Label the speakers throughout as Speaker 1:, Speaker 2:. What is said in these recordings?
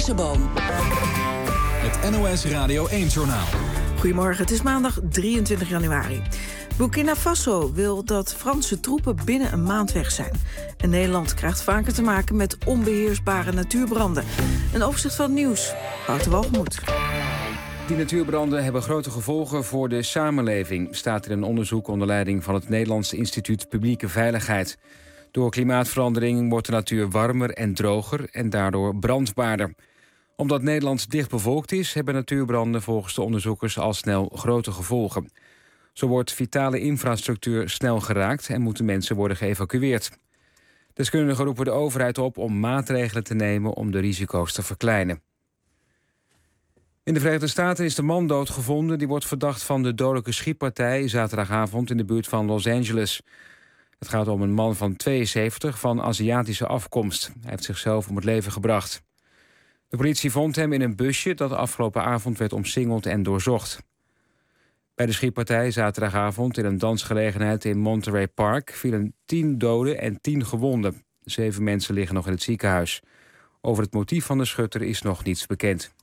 Speaker 1: Eisenboom.
Speaker 2: Het NOS Radio 1-journaal.
Speaker 3: Goedemorgen, het is maandag 23 januari. Burkina Faso wil dat Franse troepen binnen een maand weg zijn. En Nederland krijgt vaker te maken met onbeheersbare natuurbranden. Een overzicht van het nieuws. Wouter Walgemoed.
Speaker 4: Die natuurbranden hebben grote gevolgen voor de samenleving, staat in een onderzoek onder leiding van het Nederlandse Instituut Publieke Veiligheid. Door klimaatverandering wordt de natuur warmer en droger en daardoor brandbaarder. Omdat Nederland dicht bevolkt is, hebben natuurbranden volgens de onderzoekers al snel grote gevolgen. Zo wordt vitale infrastructuur snel geraakt en moeten mensen worden geëvacueerd. Deskundigen roepen de overheid op om maatregelen te nemen om de risico's te verkleinen. In de Verenigde Staten is de man doodgevonden. Die wordt verdacht van de dodelijke schietpartij zaterdagavond in de buurt van Los Angeles. Het gaat om een man van 72 van Aziatische afkomst. Hij heeft zichzelf om het leven gebracht. De politie vond hem in een busje dat afgelopen avond werd omsingeld en doorzocht. Bij de schietpartij zaterdagavond in een dansgelegenheid in Monterey Park vielen 10 doden en 10 gewonden. 7 mensen liggen nog in het ziekenhuis. Over het motief van de schutter is nog niets bekend.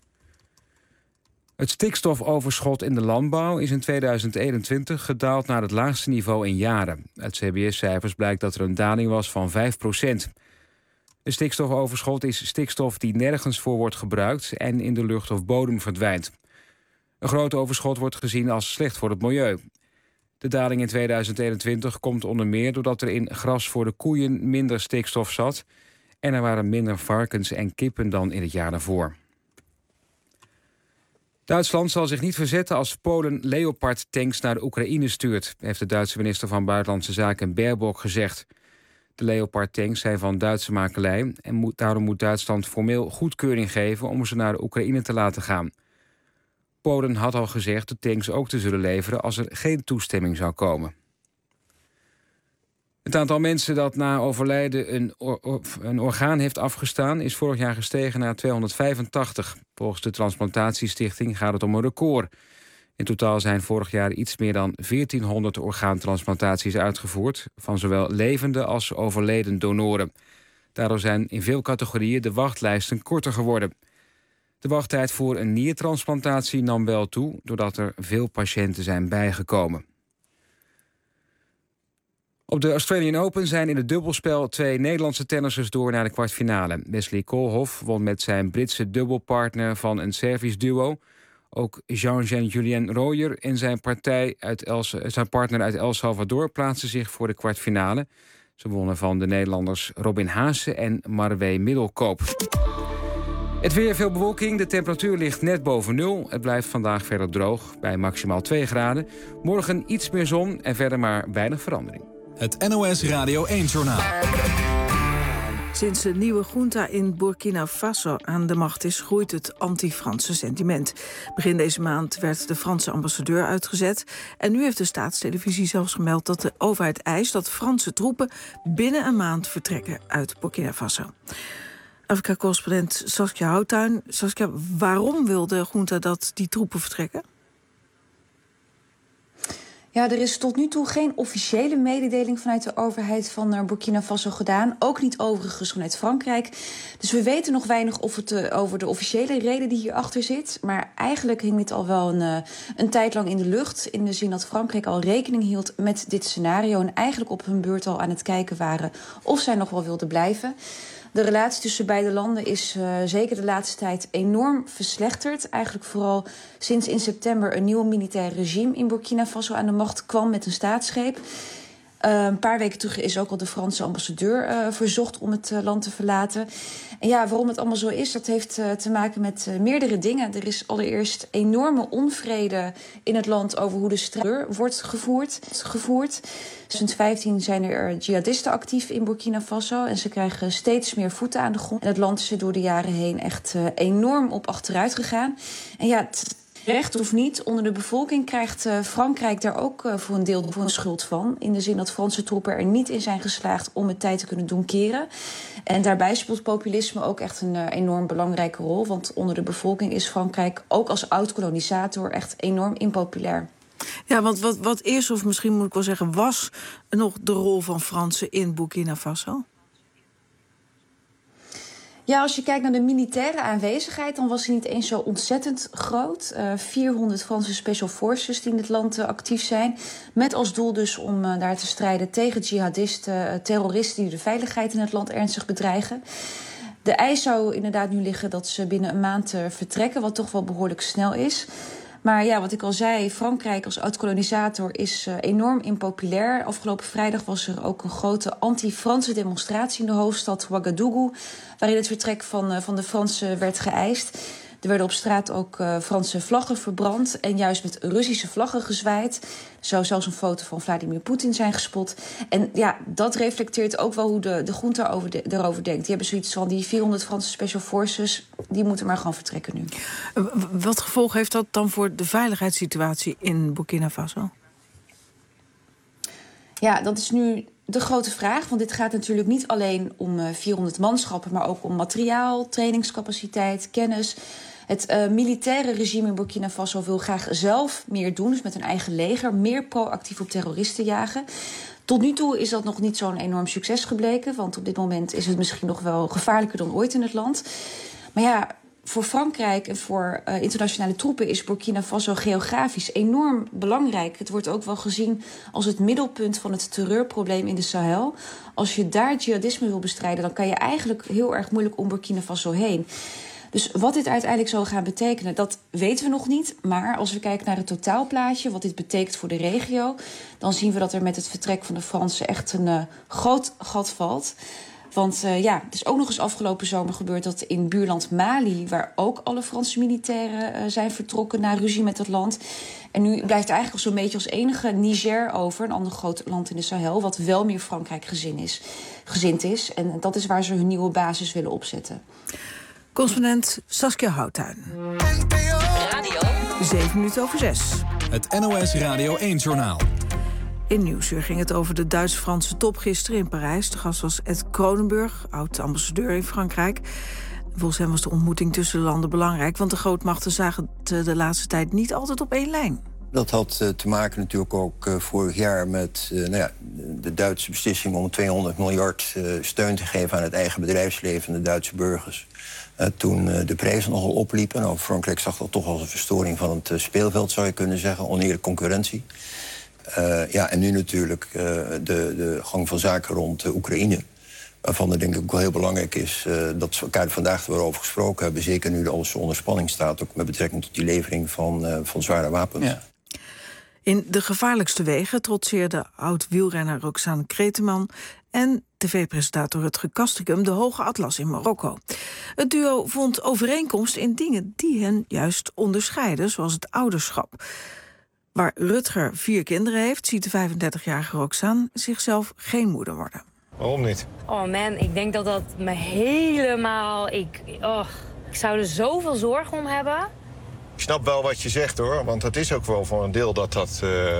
Speaker 4: Het stikstofoverschot in de landbouw is in 2021 gedaald naar het laagste niveau in jaren. Uit CBS-cijfers blijkt dat er een daling was van 5%. Een stikstofoverschot is stikstof die nergens voor wordt gebruikt en in de lucht of bodem verdwijnt. Een groot overschot wordt gezien als slecht voor het milieu. De daling in 2021 komt onder meer doordat er in gras voor de koeien minder stikstof zat en er waren minder varkens en kippen dan in het jaar daarvoor. Duitsland zal zich niet verzetten als Polen Leopard-tanks naar de Oekraïne stuurt, heeft de Duitse minister van Buitenlandse Zaken Baerbock gezegd. De Leopard-tanks zijn van Duitse makelij en daarom moet Duitsland formeel goedkeuring geven om ze naar de Oekraïne te laten gaan. Polen had al gezegd de tanks ook te zullen leveren als er geen toestemming zou komen. Het aantal mensen dat na overlijden een orgaan heeft afgestaan is vorig jaar gestegen naar 285. Volgens de Transplantatiestichting gaat het om een record. In totaal zijn vorig jaar iets meer dan 1400 orgaantransplantaties uitgevoerd van zowel levende als overleden donoren. Daardoor zijn in veel categorieën de wachtlijsten korter geworden. De wachttijd voor een niertransplantatie nam wel toe, doordat er veel patiënten zijn bijgekomen. Op de Australian Open zijn in het dubbelspel 2 Nederlandse tennissers door naar de kwartfinale. Wesley Koolhof won met zijn Britse dubbelpartner van een Servisch duo. Ook Jean-Julien Royer en zijn partner uit El Salvador plaatsten zich voor de kwartfinale. Ze wonnen van de Nederlanders Robin Haase en Marwee Middelkoop. Het weer, veel bewolking. De temperatuur ligt net boven 0. Het blijft vandaag verder droog, bij maximaal 2 graden. Morgen iets meer zon en verder maar weinig verandering.
Speaker 2: Het NOS Radio 1-journaal.
Speaker 3: Sinds de nieuwe junta in Burkina Faso aan de macht is, groeit het anti-Franse sentiment. Begin deze maand werd de Franse ambassadeur uitgezet. En nu heeft de staatstelevisie zelfs gemeld dat de overheid eist dat Franse troepen binnen een maand vertrekken uit Burkina Faso. Afrika-correspondent Saskia Houttuin. Saskia, waarom wil de junta dat die troepen vertrekken?
Speaker 5: Ja, er is tot nu toe geen officiële mededeling vanuit de overheid van Burkina Faso gedaan. Ook niet overigens vanuit Frankrijk. Dus we weten nog weinig over de officiële reden die hierachter zit. Maar eigenlijk hing dit al wel een tijd lang in de lucht. In de zin dat Frankrijk al rekening hield met dit scenario. En eigenlijk op hun beurt al aan het kijken waren of zij nog wel wilden blijven. De relatie tussen beide landen is zeker de laatste tijd enorm verslechterd. Eigenlijk vooral sinds in september een nieuw militair regime in Burkina Faso aan de macht kwam met een staatsgreep. Een paar weken terug is ook al de Franse ambassadeur verzocht om het land te verlaten. En ja, waarom het allemaal zo is, dat heeft te maken met meerdere dingen. Er is allereerst enorme onvrede in het land over hoe de strijd wordt gevoerd. Sinds 2015 zijn er jihadisten actief in Burkina Faso en ze krijgen steeds meer voeten aan de grond. En het land is er door de jaren heen echt enorm op achteruit gegaan. En ja, recht of niet, onder de bevolking krijgt Frankrijk daar ook voor een deel de schuld van. In de zin dat Franse troepen er niet in zijn geslaagd om het tijd te kunnen doen keren. En daarbij speelt populisme ook echt een enorm belangrijke rol. Want onder de bevolking is Frankrijk ook als oud-kolonisator echt enorm impopulair.
Speaker 3: Ja, want wat is, of misschien moet ik wel zeggen, was nog de rol van Fransen in Burkina Faso?
Speaker 5: Ja, als je kijkt naar de militaire aanwezigheid, dan was die niet eens zo ontzettend groot. 400 Franse special forces die in het land actief zijn. Met als doel dus om daar te strijden tegen jihadisten, terroristen die de veiligheid in het land ernstig bedreigen. De eis zou inderdaad nu liggen dat ze binnen een maand vertrekken, wat toch wel behoorlijk snel is. Maar ja, wat ik al zei, Frankrijk als oud-kolonisator is enorm impopulair. Afgelopen vrijdag was er ook een grote anti-Franse demonstratie in de hoofdstad Ouagadougou, waarin het vertrek van de Fransen werd geëist. Er werden op straat ook Franse vlaggen verbrand en juist met Russische vlaggen gezwaaid. Er zou zelfs een foto van Vladimir Poetin zijn gespot. En ja, dat reflecteert ook wel hoe de junta erover denkt. Die hebben zoiets van, die 400 Franse special forces, die moeten maar gewoon vertrekken nu.
Speaker 3: Wat gevolg heeft dat dan voor de veiligheidssituatie in Burkina Faso?
Speaker 5: Ja, dat is nu de grote vraag. Want dit gaat natuurlijk niet alleen om 400 manschappen, maar ook om materiaal, trainingscapaciteit, kennis. Het militaire regime in Burkina Faso wil graag zelf meer doen, dus met een eigen leger, meer proactief op terroristen jagen. Tot nu toe is dat nog niet zo'n enorm succes gebleken, want op dit moment is het misschien nog wel gevaarlijker dan ooit in het land. Maar ja, voor Frankrijk en voor internationale troepen is Burkina Faso geografisch enorm belangrijk. Het wordt ook wel gezien als het middelpunt van het terreurprobleem in de Sahel. Als je daar jihadisme wil bestrijden, dan kan je eigenlijk heel erg moeilijk om Burkina Faso heen. Dus wat dit uiteindelijk zal gaan betekenen, dat weten we nog niet. Maar als we kijken naar het totaalplaatje, wat dit betekent voor de regio, dan zien we dat er met het vertrek van de Fransen echt een groot gat valt. Want het is ook nog eens afgelopen zomer gebeurd dat in buurland Mali, waar ook alle Franse militairen zijn vertrokken na ruzie met het land. En nu blijft er eigenlijk zo'n beetje als enige Niger over, een ander groot land in de Sahel, wat wel meer Frankrijk gezind is. En dat is waar ze hun nieuwe basis willen opzetten.
Speaker 3: Correspondent Saskia Houttuin.
Speaker 1: Radio
Speaker 3: 6:07.
Speaker 2: Het NOS Radio 1-journaal.
Speaker 3: In Nieuwsuur ging het over de Duits-Franse top gisteren in Parijs. De gast was Ed Kronenburg, oud-ambassadeur in Frankrijk. Volgens hem was de ontmoeting tussen de landen belangrijk, want de grootmachten zagen het de laatste tijd niet altijd op één lijn.
Speaker 6: Dat had te maken natuurlijk ook vorig jaar met de Duitse beslissing om 200 miljard steun te geven aan het eigen bedrijfsleven en de Duitse burgers. Toen de prijzen nogal opliepen. Nou, Frankrijk zag dat toch als een verstoring van het speelveld, zou je kunnen zeggen. Oneerlijke concurrentie. En nu natuurlijk de gang van zaken rond Oekraïne. Waarvan het denk ik ook wel heel belangrijk is dat we elkaar vandaag weer over gesproken hebben. Zeker nu alles onder spanning staat, ook met betrekking tot die levering van zware wapens. Ja.
Speaker 3: In de gevaarlijkste wegen trotseerde oud-wielrenner Roxane Kreteman en tv-presentator Rutger Kastrikum de Hoge Atlas in Marokko. Het duo vond overeenkomst in dingen die hen juist onderscheiden, zoals het ouderschap. Waar Rutger 4 kinderen heeft, ziet de 35-jarige Roxane zichzelf geen moeder worden.
Speaker 7: Waarom niet?
Speaker 1: Oh man, ik denk dat me helemaal... Ik zou er zoveel zorgen om hebben.
Speaker 7: Ik snap wel wat je zegt, hoor. Want het is ook wel voor een deel dat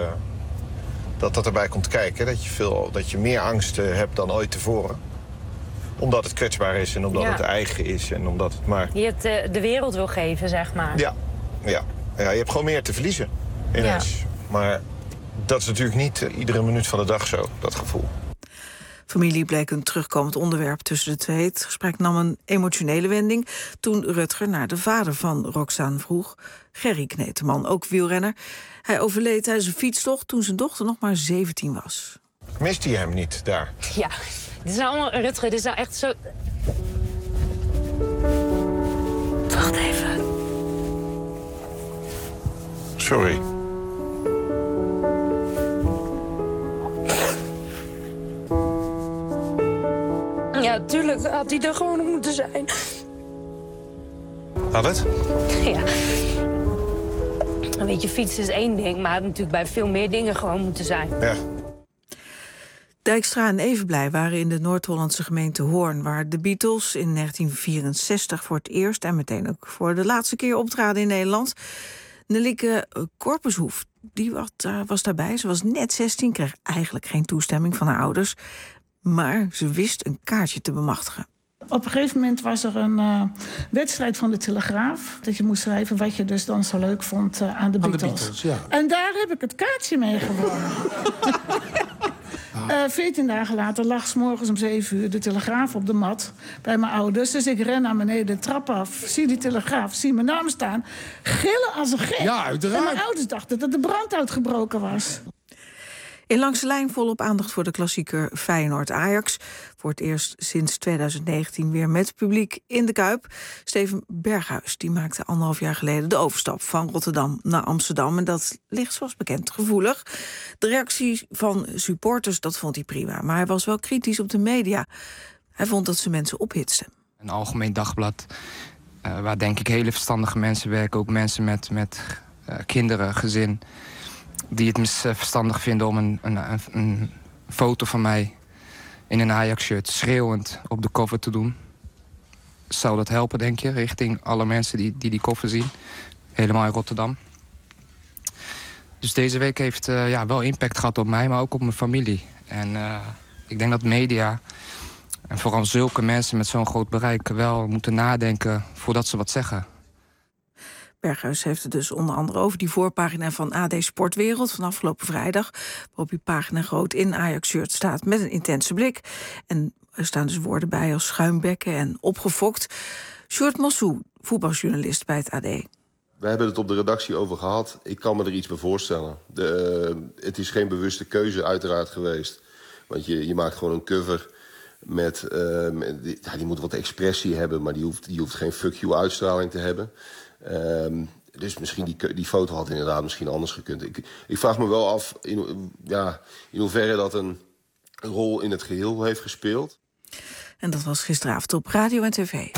Speaker 7: erbij komt kijken. Dat je meer angst hebt dan ooit tevoren. Omdat het kwetsbaar is en omdat het eigen is. En omdat het maar...
Speaker 1: Je het de wereld wil geven, zeg maar.
Speaker 7: Ja, je hebt gewoon meer te verliezen ineens. Ja. Maar dat is natuurlijk niet iedere minuut van de dag zo, dat gevoel.
Speaker 3: Familie bleek een terugkomend onderwerp tussen de twee. Het gesprek nam een emotionele wending toen Rutger naar de vader van Roxane vroeg. Gerry Kneteman, ook wielrenner. Hij overleed tijdens een fietstocht toen zijn dochter nog maar 17 was.
Speaker 7: Mist hij hem niet daar?
Speaker 1: Ja, dit is nou allemaal... Rutger, dit is nou echt zo... Wacht even.
Speaker 7: Sorry.
Speaker 1: Ja, tuurlijk had hij er gewoon op moeten zijn.
Speaker 7: Had het?
Speaker 1: Ja. Weet je, fietsen is één ding, maar het had natuurlijk bij veel meer dingen gewoon moeten zijn.
Speaker 7: Ja.
Speaker 3: Dijkstra en Evenblij waren in de Noord-Hollandse gemeente Hoorn, waar de Beatles in 1964 voor het eerst en meteen ook voor de laatste keer optraden in Nederland. Nellike Korpershoef, die was daarbij. Ze was net 16, kreeg eigenlijk geen toestemming van haar ouders, maar ze wist een kaartje te bemachtigen.
Speaker 8: Op een gegeven moment was er een wedstrijd van de Telegraaf. Dat je moest schrijven wat je dus dan zo leuk vond aan de Beatles.
Speaker 9: Ja.
Speaker 8: En daar heb ik het kaartje mee gewonnen. 14 dagen later lag 's morgens om 7 uur de Telegraaf op de mat bij mijn ouders. Dus ik ren naar beneden de trap af, zie die Telegraaf, zie mijn naam staan. Gillen als een gek.
Speaker 9: Ja, uiteraard.
Speaker 8: En mijn ouders dachten dat de brand uitgebroken was.
Speaker 3: In Langs de Lijn volop aandacht voor de klassieker Feyenoord-Ajax. Voor het eerst sinds 2019 weer met publiek in de Kuip. Steven Berghuis die maakte 1,5 jaar geleden de overstap van Rotterdam naar Amsterdam. En dat ligt zoals bekend gevoelig. De reactie van supporters, dat vond hij prima. Maar hij was wel kritisch op de media. Hij vond dat ze mensen ophitsten.
Speaker 10: Een algemeen dagblad waar denk ik hele verstandige mensen werken. Ook mensen met kinderen, gezin. Die het verstandig vinden om een foto van mij in een Ajax-shirt schreeuwend op de cover te doen. Zou dat helpen, denk je, richting alle mensen die cover zien? Helemaal in Rotterdam. Dus deze week heeft wel impact gehad op mij, maar ook op mijn familie. En ik denk dat media, en vooral zulke mensen met zo'n groot bereik, wel moeten nadenken voordat ze wat zeggen.
Speaker 3: Berghuis heeft het dus onder andere over die voorpagina van AD Sportwereld van afgelopen vrijdag, waarop die pagina groot in Ajax-shirt staat met een intense blik. En er staan dus woorden bij als schuimbekken en opgefokt. Sjoerd Mossou, voetbaljournalist bij het AD.
Speaker 11: We hebben het op de redactie over gehad. Ik kan me er iets bij voorstellen. Het is geen bewuste keuze uiteraard geweest. Want je maakt gewoon een cover met die moet wat expressie hebben, maar die hoeft geen fuck you uitstraling te hebben. Dus misschien die foto had inderdaad misschien anders gekund. Ik vraag me wel af in hoeverre dat een rol in het geheel heeft gespeeld.
Speaker 3: En dat was gisteravond op radio en tv.
Speaker 12: I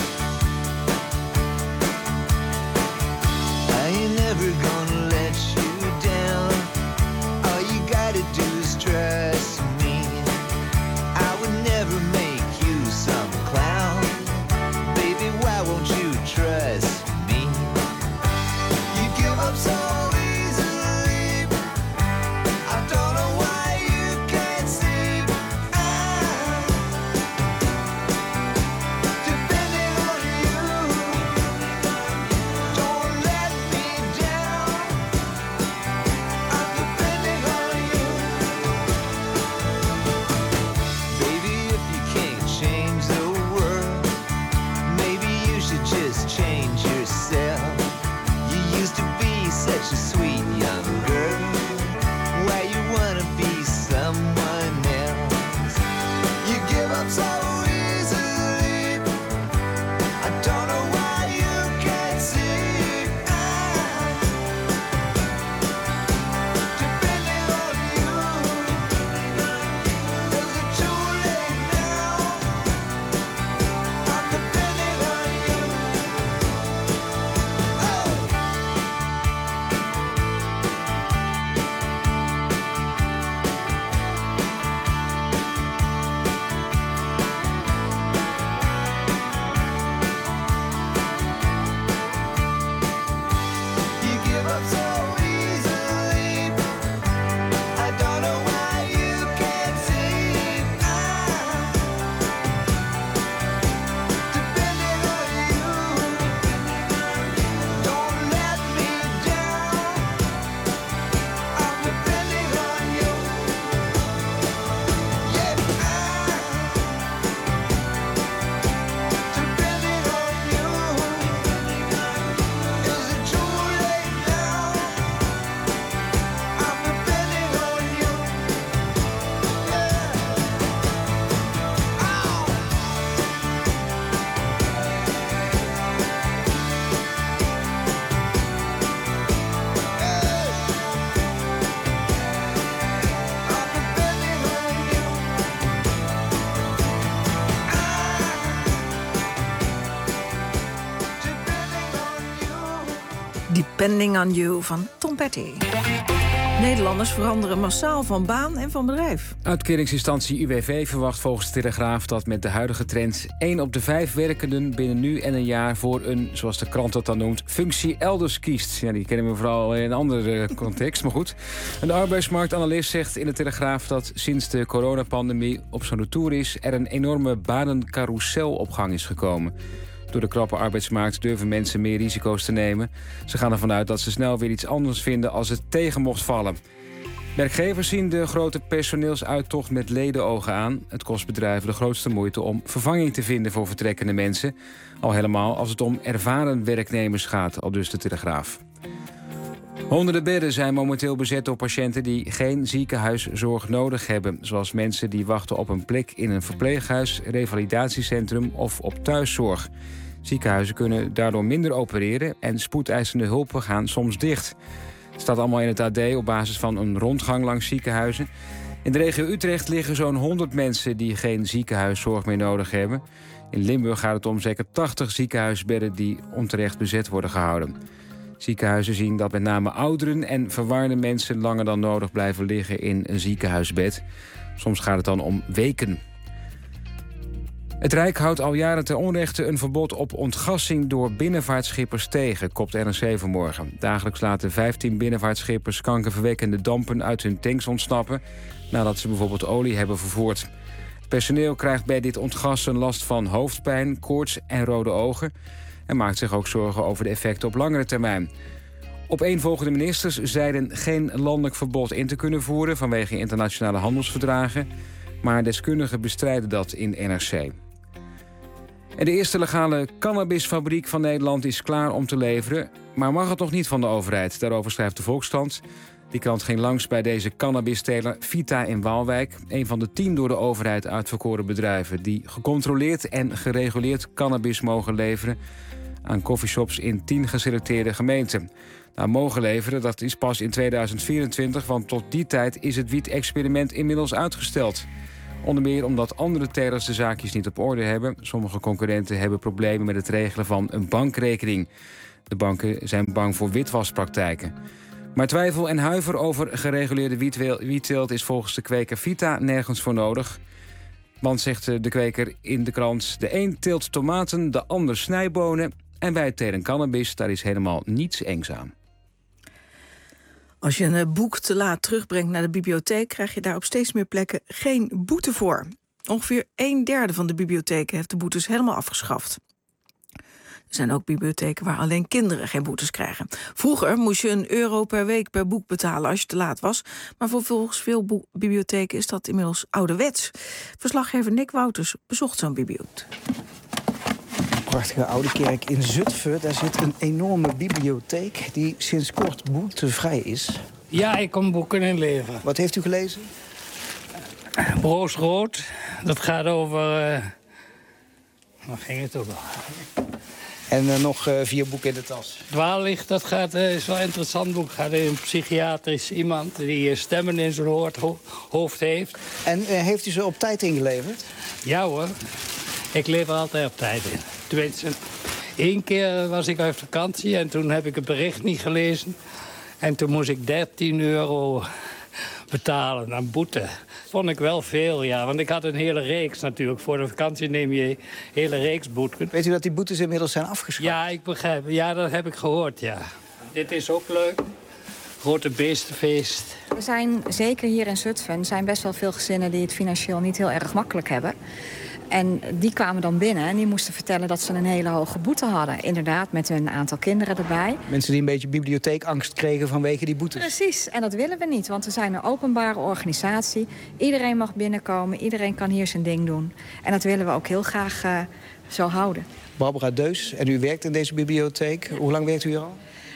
Speaker 12: ain't never gonna let you down. All you gotta do is trust me. I would never make you some clown. Baby, why won't you trust me? You give up so easily. I don't know why you can't see. Depending on you. Don't let me down. I'm depending on you. Baby, if you can't change the world, maybe you should just change yourself. You used to be such a sweet young girl. Why you wanna be someone else? You give up so easily. I don't know why you can't see. Depending on you. Is it too late now? I'm depending on you. You give up so easily. I don't know why you can't see. Depending on you. Don't let me down. I'm depending on you. Yeah, depending on you. Is it too late now? I'm depending on you.
Speaker 3: Depending on You van Tom Petty. Nederlanders veranderen massaal van baan en van bedrijf.
Speaker 4: Uitkeringsinstantie UWV verwacht volgens de Telegraaf dat met de huidige trend 1 op de 5 werkenden binnen nu en een jaar voor een, zoals de krant dat dan noemt, functie elders kiest. Ja, die kennen we vooral in een andere context, maar goed. Een arbeidsmarktanalist zegt in de Telegraaf dat sinds de coronapandemie op zo'n retour is, er een enorme banencarousel op gang is gekomen. Door de krappe arbeidsmarkt durven mensen meer risico's te nemen. Ze gaan ervan uit dat ze snel weer iets anders vinden als het tegen mocht vallen. Werkgevers zien de grote personeelsuittocht met ledenogen aan. Het kost bedrijven de grootste moeite om vervanging te vinden voor vertrekkende mensen. Al helemaal als het om ervaren werknemers gaat, aldus de Telegraaf. Honderden bedden zijn momenteel bezet door patiënten die geen ziekenhuiszorg nodig hebben. Zoals mensen die wachten op een plek in een verpleeghuis, revalidatiecentrum of op thuiszorg. Ziekenhuizen kunnen daardoor minder opereren en spoedeisende hulpen gaan soms dicht. Het staat allemaal in het AD op basis van een rondgang langs ziekenhuizen. In de regio Utrecht liggen zo'n 100 mensen die geen ziekenhuiszorg meer nodig hebben. In Limburg gaat het om zeker 80 ziekenhuisbedden die onterecht bezet worden gehouden. Ziekenhuizen zien dat met name ouderen en verwarde mensen langer dan nodig blijven liggen in een ziekenhuisbed. Soms gaat het dan om weken. Het Rijk houdt al jaren ten onrechte een verbod op ontgassing door binnenvaartschippers tegen, kopt NRC vanmorgen. Dagelijks laten 15 binnenvaartschippers kankerverwekkende dampen uit hun tanks ontsnappen, nadat ze bijvoorbeeld olie hebben vervoerd. Het personeel krijgt bij dit ontgassen last van hoofdpijn, koorts en rode ogen en maakt zich ook zorgen over de effecten op langere termijn. Opeenvolgende ministers zeiden geen landelijk verbod in te kunnen voeren vanwege internationale handelsverdragen, maar deskundigen bestrijden dat in NRC. En de eerste legale cannabisfabriek van Nederland is klaar om te leveren, maar mag het nog niet van de overheid. Daarover schrijft de Volkskrant. Die krant ging langs bij deze cannabisteler Vita in Waalwijk, een van de 10 door de overheid uitverkoren bedrijven die gecontroleerd en gereguleerd cannabis mogen leveren aan coffeeshops in 10 geselecteerde gemeenten. Nou, mogen leveren, dat is pas in 2024, want tot die tijd is het wiet-experiment inmiddels uitgesteld. Onder meer omdat andere telers de zaakjes niet op orde hebben. Sommige concurrenten hebben problemen met het regelen van een bankrekening. De banken zijn bang voor witwaspraktijken. Maar twijfel en huiver over gereguleerde wietteelt is volgens de kweker Vita nergens voor nodig. Want, zegt de kweker in de krant, de een teelt tomaten, de ander snijbonen en wij telen cannabis, daar is helemaal niets engs aan.
Speaker 3: Als je een boek te laat terugbrengt naar de bibliotheek, krijg je daar op steeds meer plekken geen boete voor. Ongeveer 1/3 van de bibliotheken heeft de boetes helemaal afgeschaft. Er zijn ook bibliotheken waar alleen kinderen geen boetes krijgen. Vroeger moest je €1 per week per boek betalen als je te laat was. Maar voor volgens veel bibliotheken is dat inmiddels ouderwets. Verslaggever Nick Wouters bezocht zo'n bibliotheek.
Speaker 9: Prachtige oude kerk in Zutphen. Daar zit een enorme bibliotheek die sinds kort boetevrij is.
Speaker 13: Ja, ik kom boeken inleveren.
Speaker 9: Wat heeft u gelezen?
Speaker 13: Broos Rood. Dat gaat over... Waar ging het over?
Speaker 9: En nog 4 boeken in de tas.
Speaker 13: Dwaallicht, dat is wel een interessant boek. Het gaat over een psychiatrisch iemand die stemmen in zijn hoofd heeft.
Speaker 9: En heeft u ze op tijd ingeleverd?
Speaker 13: Ja hoor. Ik lever altijd op tijd in. Tenminste, 1 keer was ik uit vakantie en toen heb ik het bericht niet gelezen. En toen moest ik €13 betalen aan boete. Vond ik wel veel, ja. Want ik had een hele reeks natuurlijk. Voor de vakantie neem je een hele reeks boeten.
Speaker 9: Weet u dat die boetes inmiddels zijn afgeschaft?
Speaker 13: Ja, ik begrijp. Ja, dat heb ik gehoord, ja. Dit is ook leuk. Grote beestenfeest.
Speaker 14: Er zijn, zeker hier in Zutphen, zijn best wel veel gezinnen die het financieel niet heel erg makkelijk hebben. En die kwamen dan binnen en die moesten vertellen dat ze een hele hoge boete hadden. Inderdaad, met een aantal kinderen erbij.
Speaker 9: Mensen die een beetje bibliotheekangst kregen vanwege die boetes.
Speaker 14: Precies, en dat willen we niet, want we zijn een openbare organisatie. Iedereen mag binnenkomen, iedereen kan hier zijn ding doen. En dat willen we ook heel graag zo houden.
Speaker 9: Barbara Deus, en u werkt in deze bibliotheek. Hoe lang werkt u hier al?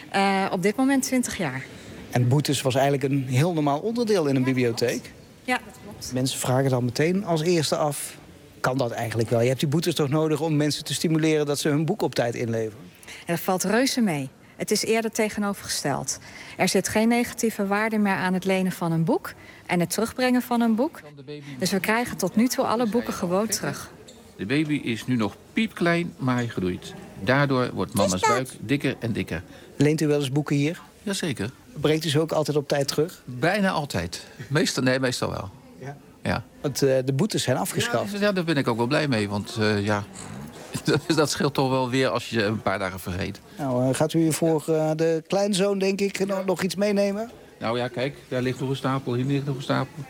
Speaker 14: Op dit moment 20 jaar.
Speaker 9: En boetes was eigenlijk een heel normaal onderdeel in een bibliotheek?
Speaker 14: Ja, dat klopt.
Speaker 9: Mensen vragen dan meteen als eerste af, kan dat eigenlijk wel? Je hebt die boetes toch nodig om mensen te stimuleren dat ze hun boek op tijd inleveren?
Speaker 14: En dat valt reuze mee. Het is eerder tegenovergesteld. Er zit geen negatieve waarde meer aan het lenen van een boek en het terugbrengen van een boek. Dus we krijgen tot nu toe alle boeken gewoon terug.
Speaker 15: De baby is nu nog piepklein, maar hij groeit. Daardoor wordt mama's buik dikker en dikker.
Speaker 9: Leent u wel eens boeken hier?
Speaker 15: Jazeker.
Speaker 9: Brengt u ze ook altijd op tijd terug?
Speaker 15: Bijna altijd. Meestal wel.
Speaker 9: Ja.
Speaker 15: Ja.
Speaker 9: Want de boetes zijn afgeschaft.
Speaker 15: Ja, daar ben ik ook wel blij mee. Want ja, dat scheelt toch wel weer als je een paar dagen vergeet.
Speaker 9: Nou, gaat u voor de kleinzoon, denk ik, nog iets meenemen?
Speaker 15: Nou ja, kijk, daar ligt nog een stapel, hier ligt nog een stapel.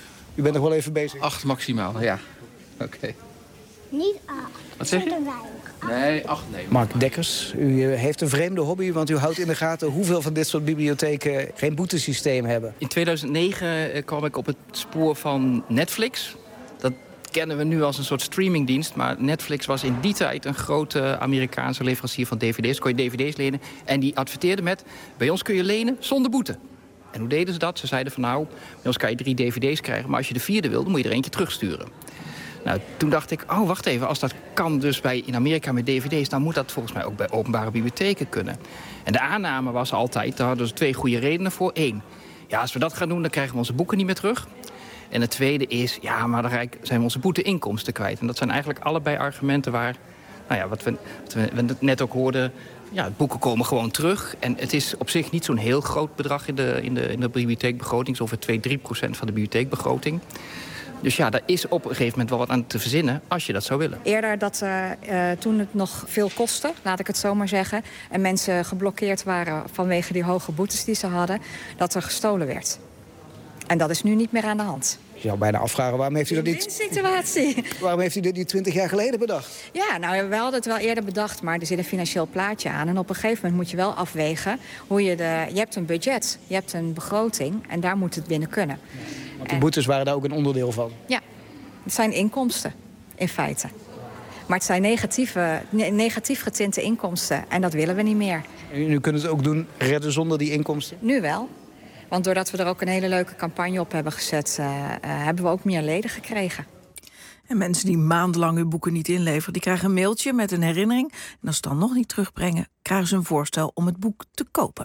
Speaker 9: U bent nog wel even bezig?
Speaker 15: 8 maximaal, ja. Oké.
Speaker 16: Niet 8.
Speaker 15: Wat zeg je?
Speaker 16: De wijk.
Speaker 15: Nee, 8, nee.
Speaker 9: Mark Dekkers, u heeft een vreemde hobby, want u houdt in de gaten hoeveel van dit soort bibliotheken geen boetesysteem hebben.
Speaker 16: In 2009 kwam ik op het spoor van Netflix. Dat kennen we nu als een soort streamingdienst, maar Netflix was in die tijd een grote Amerikaanse leverancier van dvd's. Kon je dvd's lenen en die adverteerde met: bij ons kun je lenen zonder boete. En hoe deden ze dat? Ze zeiden van nou, bij ons kan je 3 dvd's krijgen, maar als je de 4e wil, dan moet je er eentje terugsturen. Nou, toen dacht ik, oh, wacht even, als dat kan dus in Amerika met dvd's, dan moet dat volgens mij ook bij openbare bibliotheken kunnen. En de aanname was altijd, daar hadden ze 2 goede redenen voor. 1, ja, als we dat gaan doen, dan krijgen we onze boeken niet meer terug. En het tweede is, ja, maar dan zijn we onze boete-inkomsten kwijt. En dat zijn eigenlijk allebei argumenten waar, nou ja, wat we net ook hoorden, ja, boeken komen gewoon terug. En het is op zich niet zo'n heel groot bedrag in de bibliotheekbegroting, zo ongeveer 2-3% van de bibliotheekbegroting. Dus ja, daar is op een gegeven moment wel wat aan te verzinnen als je dat zou willen.
Speaker 14: Eerder dat toen het nog veel kostte, laat ik het zo maar zeggen, en mensen geblokkeerd waren vanwege die hoge boetes die ze hadden, dat er gestolen werd. En dat is nu niet meer aan de hand.
Speaker 9: Je zou bijna afvragen, waarom heeft u dat niet...
Speaker 14: situatie.
Speaker 9: Waarom heeft u dit niet 20 jaar geleden bedacht?
Speaker 14: Ja, nou, we hadden het wel eerder bedacht, maar er zit een financieel plaatje aan. En op een gegeven moment moet je wel afwegen hoe je hebt een budget, je hebt een begroting en daar moet het binnen kunnen.
Speaker 9: Want die boetes waren daar ook een onderdeel van?
Speaker 14: Ja, het zijn inkomsten, in feite. Maar het zijn negatief getinte inkomsten en dat willen we niet meer.
Speaker 9: En u kunt het ook doen redden zonder die inkomsten?
Speaker 14: Nu wel. Want doordat we er ook een hele leuke campagne op hebben gezet, hebben we ook meer leden gekregen.
Speaker 3: En mensen die maandenlang hun boeken niet inleveren, die krijgen een mailtje met een herinnering. En als ze het dan nog niet terugbrengen, krijgen ze een voorstel om het boek te kopen.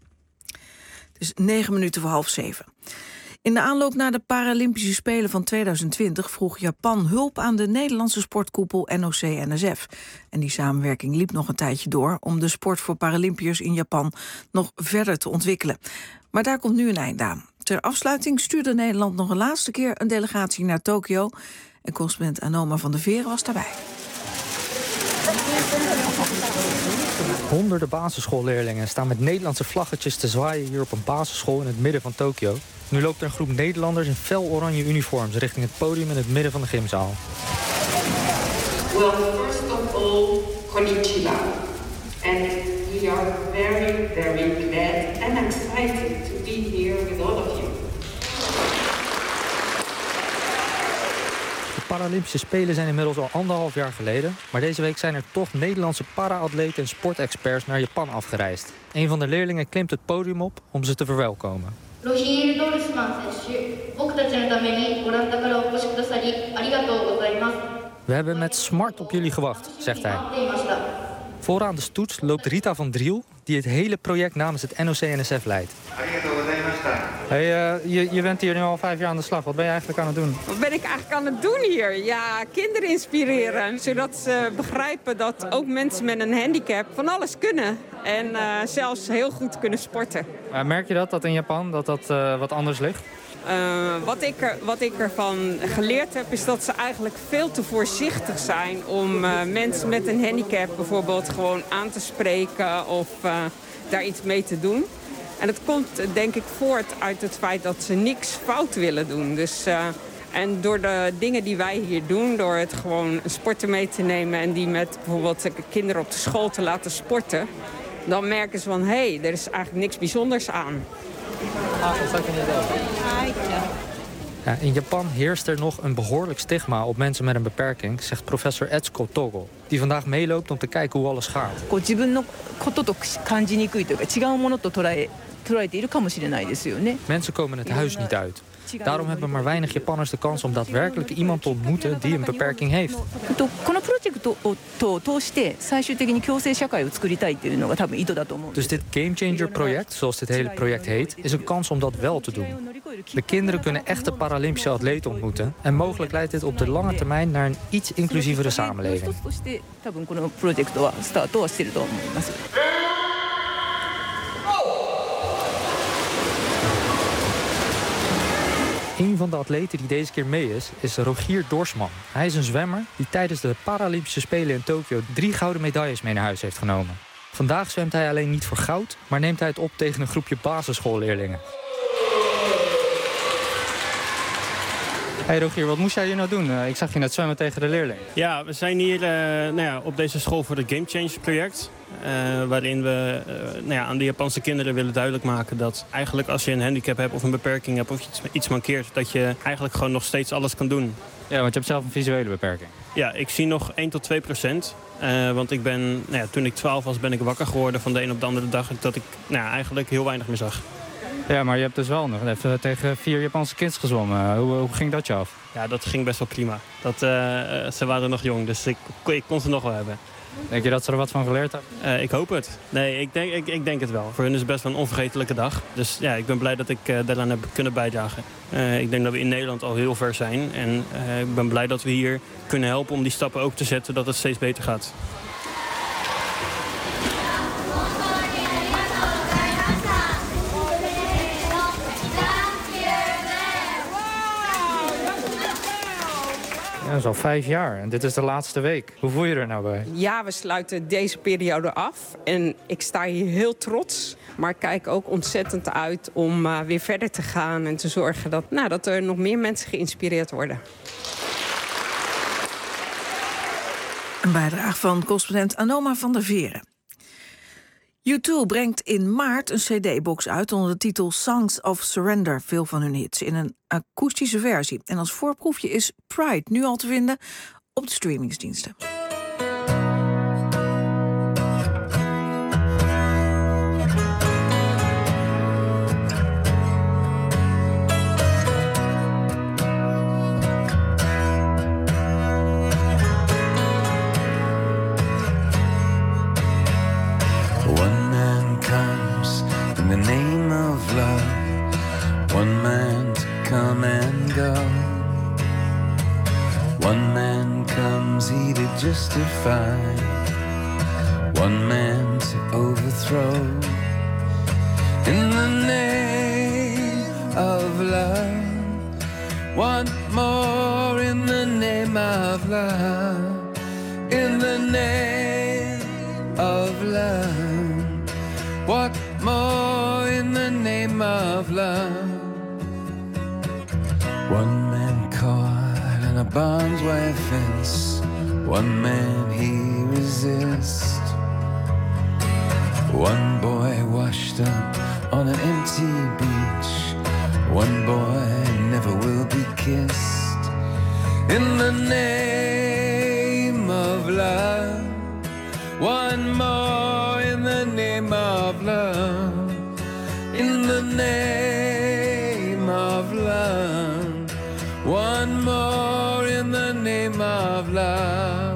Speaker 3: Het is 7:09. In de aanloop naar de Paralympische Spelen van 2020 vroeg Japan hulp aan de Nederlandse sportkoepel NOC-NSF. En die samenwerking liep nog een tijdje door om de sport voor Paralympiërs in Japan nog verder te ontwikkelen. Maar daar komt nu een eind aan. Ter afsluiting stuurde Nederland nog een laatste keer een delegatie naar Tokio. En correspondent Anoma van der Veren was daarbij.
Speaker 17: Honderden basisschoolleerlingen staan met Nederlandse vlaggetjes te zwaaien hier op een basisschool in het midden van Tokio. Nu loopt er een groep Nederlanders in fel oranje uniforms richting het podium in het midden van de gymzaal.
Speaker 18: Well, first of all, konnichiwa. And we are very, very glad and excited to be here with all of you.
Speaker 17: De Paralympische Spelen zijn inmiddels al 1,5 jaar geleden. Maar deze week zijn er toch Nederlandse para-atleten en sportexperts naar Japan afgereisd. Een van de leerlingen klimt het podium op om ze te verwelkomen. We hebben met smart op jullie gewacht, zegt hij. Vooraan de stoets loopt Rita van Driel, die het hele project namens het NOC-NSF leidt. Hey, je bent hier nu al 5 jaar aan de slag. Wat ben je eigenlijk aan het doen?
Speaker 19: Wat ben ik eigenlijk aan het doen hier? Ja, kinderen inspireren. Zodat ze begrijpen dat ook mensen met een handicap van alles kunnen. En zelfs heel goed kunnen sporten.
Speaker 17: Merk je dat in Japan dat wat anders ligt?
Speaker 19: Wat ik ervan geleerd heb, is dat ze eigenlijk veel te voorzichtig zijn om mensen met een handicap bijvoorbeeld gewoon aan te spreken of daar iets mee te doen. En dat komt denk ik voort uit het feit dat ze niks fout willen doen. Dus, en door de dingen die wij hier doen, door het gewoon sporten mee te nemen en die met bijvoorbeeld kinderen op de school te laten sporten, dan merken ze van hé, er is eigenlijk niks bijzonders aan.
Speaker 17: Ja, in Japan heerst er nog een behoorlijk stigma op mensen met een beperking, zegt professor Etsuko Togo, die vandaag meeloopt om te kijken hoe alles gaat. Mensen komen het huis niet uit. Daarom hebben maar weinig Japanners de kans om daadwerkelijk iemand te ontmoeten die een beperking heeft. Dus dit Game Changer project, zoals dit hele project heet, is een kans om dat wel te doen. De kinderen kunnen echte Paralympische atleten ontmoeten en mogelijk leidt dit op de lange termijn naar een iets inclusievere samenleving. Een van de atleten die deze keer mee is Rogier Dorsman. Hij is een zwemmer die tijdens de Paralympische Spelen in Tokio 3 gouden medailles mee naar huis heeft genomen. Vandaag zwemt hij alleen niet voor goud, maar neemt hij het op tegen een groepje basisschoolleerlingen. Hey Rogier, wat moest jij hier nou doen? Ik zag je net zwemmen tegen de leerlingen.
Speaker 20: Ja, we zijn hier op deze school voor het Game Change project. Waarin we aan de Japanse kinderen willen duidelijk maken dat eigenlijk als je een handicap hebt of een beperking hebt of iets mankeert, dat je eigenlijk gewoon nog steeds alles kan doen.
Speaker 17: Ja, want je hebt zelf een visuele beperking.
Speaker 20: Ja, ik zie nog 1 tot 2%. Want ik ben, toen ik 12 was, ben ik wakker geworden van de een op de andere dag dat ik eigenlijk heel weinig meer zag.
Speaker 17: Ja, maar je hebt dus wel nog even tegen 4 Japanse kids gezwommen. Hoe ging dat je af?
Speaker 20: Ja, dat ging best wel prima. Ze waren nog jong, dus ik kon ze nog wel hebben.
Speaker 17: Denk je dat ze er wat van geleerd hebben?
Speaker 20: Ik hoop het. Nee, ik denk het wel. Voor hun is het best wel een onvergetelijke dag. Dus ja, ik ben blij dat ik daaraan heb kunnen bijdragen. Ik denk dat we in Nederland al heel ver zijn. En ik ben blij dat we hier kunnen helpen om die stappen ook te zetten, dat het steeds beter gaat.
Speaker 17: Ja, dat is al 5 jaar en dit is de laatste week. Hoe voel je er nou bij?
Speaker 19: Ja, we sluiten deze periode af en ik sta hier heel trots. Maar ik kijk ook ontzettend uit om weer verder te gaan en te zorgen dat er nog meer mensen geïnspireerd worden.
Speaker 3: Een bijdrage van correspondent Anoma van der Veren. U2 brengt in maart een cd-box uit onder de titel Songs of Surrender. Veel van hun hits in een akoestische versie. En als voorproefje is Pride nu al te vinden op de streamingsdiensten.
Speaker 12: In the name of love, one man to come and go. One man comes he to justify, one man to overthrow. In the name of love, one more in the name of love. In the name of love, what more in the name of love? One man caught in a barbed wire fence, one man he resists. One boy washed up on an empty beach, one boy never will be kissed. In the name of love, one more in the name of love. In the name of love, one more in the name of love.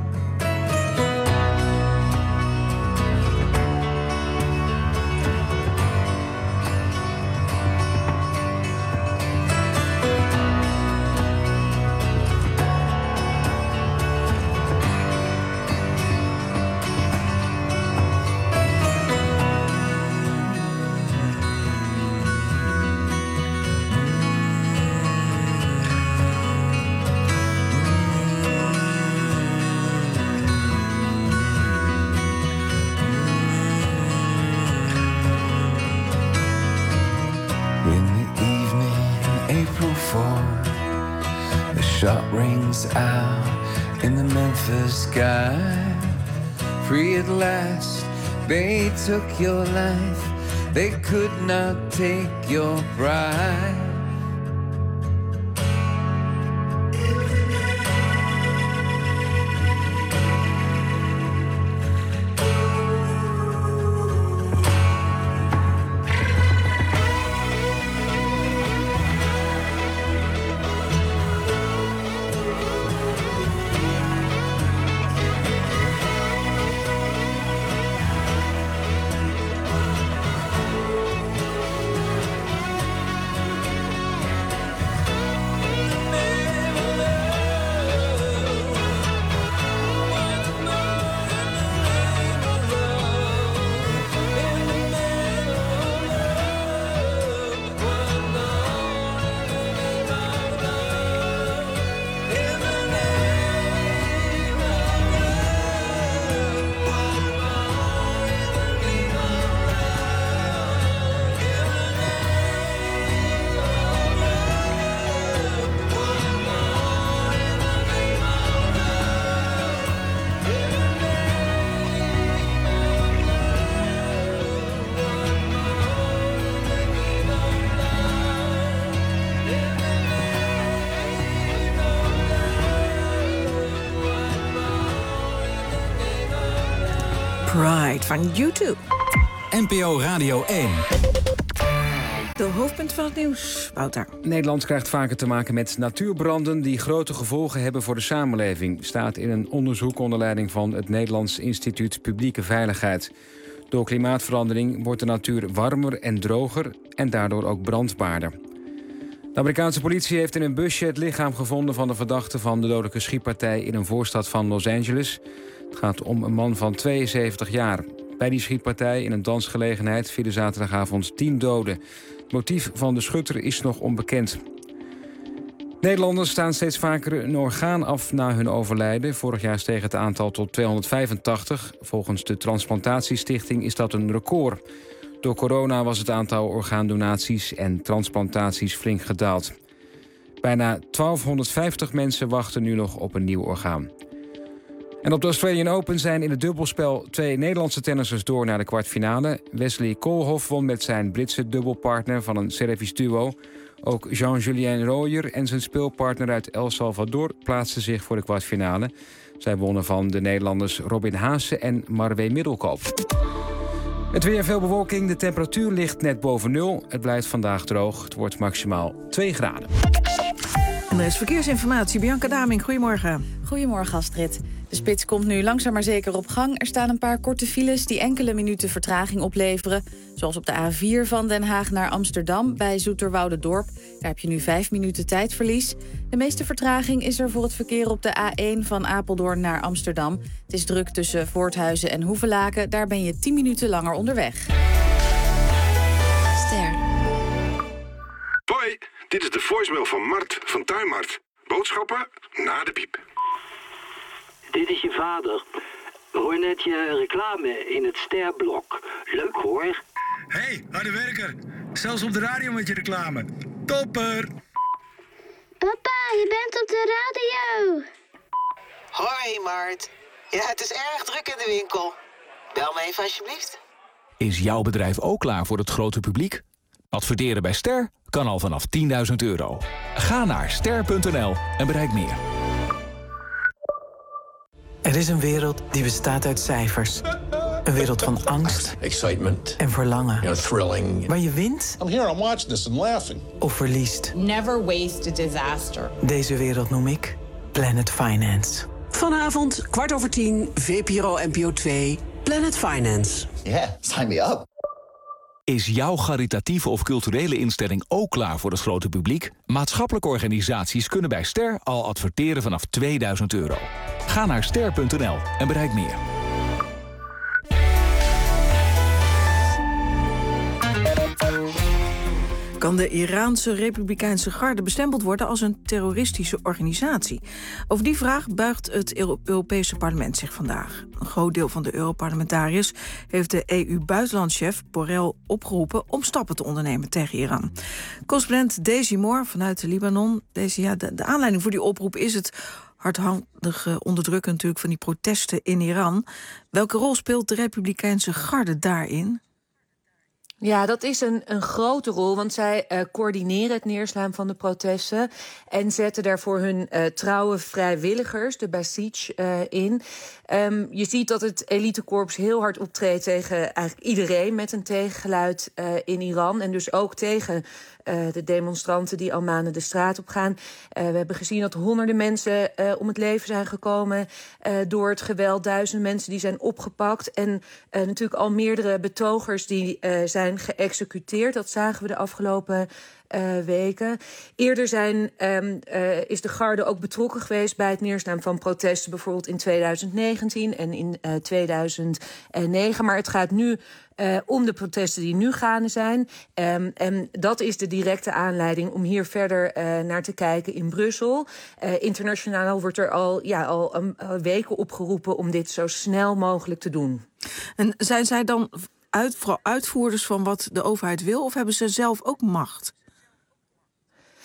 Speaker 12: The shot rings out in the Memphis sky. Free at last, they took your life, they could not take your pride.
Speaker 3: dit van U2.
Speaker 2: NPO Radio 1.
Speaker 3: De hoofdpunt van het nieuws, Wouter.
Speaker 4: Nederland krijgt vaker te maken met natuurbranden die grote gevolgen hebben voor de samenleving, staat in een onderzoek onder leiding van het Nederlands Instituut Publieke Veiligheid. Door klimaatverandering wordt de natuur warmer en droger en daardoor ook brandbaarder. De Amerikaanse politie heeft in een busje het lichaam gevonden van de verdachte van de dodelijke schietpartij in een voorstad van Los Angeles. Het gaat om een man van 72 jaar. Bij die schietpartij in een dansgelegenheid vielen zaterdagavond 10 doden. Het motief van de schutter is nog onbekend. Nederlanders staan steeds vaker een orgaan af na hun overlijden. Vorig jaar steeg het aantal tot 285. Volgens de Transplantatiestichting is dat een record. Door corona was het aantal orgaandonaties en transplantaties flink gedaald. Bijna 1250 mensen wachten nu nog op een nieuw orgaan. En op de Australian Open zijn in het dubbelspel 2 Nederlandse tennissers door naar de kwartfinale. Wesley Koolhof won met zijn Britse dubbelpartner van een Servisch duo. Ook Jean-Julien Royer en zijn speelpartner uit El Salvador plaatsten zich voor de kwartfinale. Zij wonnen van de Nederlanders Robin Haase en Marwee Middelkoop. Het weer, veel bewolking, de temperatuur ligt net boven nul. Het blijft vandaag droog, het wordt maximaal 2 graden.
Speaker 3: En er is verkeersinformatie. Bianca Daming, goedemorgen.
Speaker 21: Goedemorgen, Astrid. De spits komt nu langzaam maar zeker op gang. Er staan een paar korte files die enkele minuten vertraging opleveren. Zoals op de A4 van Den Haag naar Amsterdam bij Zoeterwoude-dorp. Daar heb je nu 5 minuten tijdverlies. De meeste vertraging is er voor het verkeer op de A1 van Apeldoorn naar Amsterdam. Het is druk tussen Voorthuizen en Hoevelaken. Daar ben je 10 minuten langer onderweg. Ster.
Speaker 22: Hoi, dit is de voicemail van Mart van Tuinmart. Boodschappen na de piep.
Speaker 23: Dit is je vader. Hoor net je reclame in het Sterblok. Leuk hoor.
Speaker 24: Hey, harde werker. Zelfs op de radio met je reclame. Topper!
Speaker 25: Papa, je bent op de radio.
Speaker 26: Hoi Mart. Ja, het is erg druk in de winkel. Bel me even alsjeblieft.
Speaker 27: Is jouw bedrijf ook klaar voor het grote publiek? Adverteren bij Ster kan al vanaf €10.000. Ga naar ster.nl en bereik meer.
Speaker 28: Er is een wereld die bestaat uit cijfers. Een wereld van angst,
Speaker 29: excitement
Speaker 28: en verlangen.
Speaker 29: Thrilling.
Speaker 28: Waar je wint
Speaker 29: I'm here, I'm watching this and laughing.
Speaker 28: Of verliest.
Speaker 30: Never waste a disaster.
Speaker 28: Deze wereld noem ik Planet Finance.
Speaker 31: Vanavond, 10:15, VPRO NPO 2, Planet Finance.
Speaker 29: Yeah, sign me up.
Speaker 27: Is jouw caritatieve of culturele instelling ook klaar voor het grote publiek? Maatschappelijke organisaties kunnen bij Ster al adverteren vanaf €2000. Ga naar ster.nl en bereik meer.
Speaker 3: Kan de Iraanse Republikeinse Garde bestempeld worden als een terroristische organisatie? Over die vraag buigt het Europese parlement zich vandaag. Een groot deel van de Europarlementariërs heeft de EU-buitenlandchef Borrell opgeroepen om stappen te ondernemen tegen Iran. Correspondent Daisy Moore vanuit Libanon. Daisy, de aanleiding voor die oproep is het hardhandige onderdrukken natuurlijk van die protesten in Iran. Welke rol speelt de Republikeinse Garde daarin?
Speaker 32: Ja, dat is een grote rol, want zij coördineren het neerslaan van de protesten en zetten daarvoor hun trouwe vrijwilligers, de Basij, in. Je ziet dat het elitekorps heel hard optreedt tegen eigenlijk iedereen met een tegengeluid in Iran. En dus ook tegen de demonstranten die al maanden de straat op gaan. We hebben gezien dat honderden mensen om het leven zijn gekomen door het geweld. Duizenden mensen die zijn opgepakt. En natuurlijk al meerdere betogers die zijn geëxecuteerd. Dat zagen we de afgelopen weken. Eerder is de Garde ook betrokken geweest bij het neerslaan van protesten, bijvoorbeeld in 2019 en in 2009. Maar het gaat nu om de protesten die nu gaande zijn. En dat is de directe aanleiding om hier verder naar te kijken in Brussel. Internationaal wordt er al weken opgeroepen om dit zo snel mogelijk te doen.
Speaker 3: En zijn zij dan vooral uitvoerders van wat de overheid wil, of hebben ze zelf ook macht?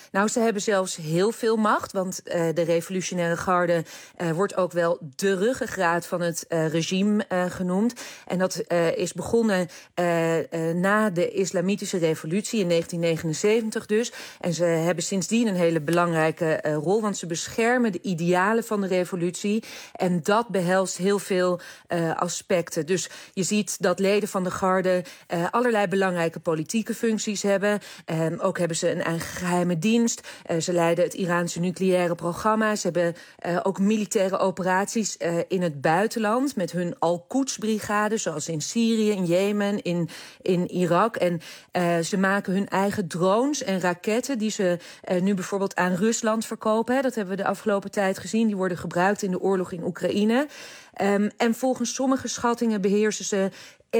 Speaker 32: Nou, ze hebben zelfs heel veel macht, want de revolutionaire garde wordt ook wel de ruggengraat van het regime genoemd. En dat is begonnen na de Islamitische revolutie in 1979 dus. En ze hebben sindsdien een hele belangrijke rol, want ze beschermen de idealen van de revolutie. En dat behelst heel veel aspecten. Dus je ziet dat leden van de garde allerlei belangrijke politieke functies hebben. Ook hebben ze een eigen geheime dienst. Ze leiden het Iraanse nucleaire programma. Ze hebben ook militaire operaties in het buitenland met hun Al-Quds-brigade, zoals in Syrië, in Jemen, in Irak. En ze maken hun eigen drones en raketten die ze nu bijvoorbeeld aan Rusland verkopen. Dat hebben we de afgelopen tijd gezien. Die worden gebruikt in de oorlog in Oekraïne. En volgens sommige schattingen beheersen ze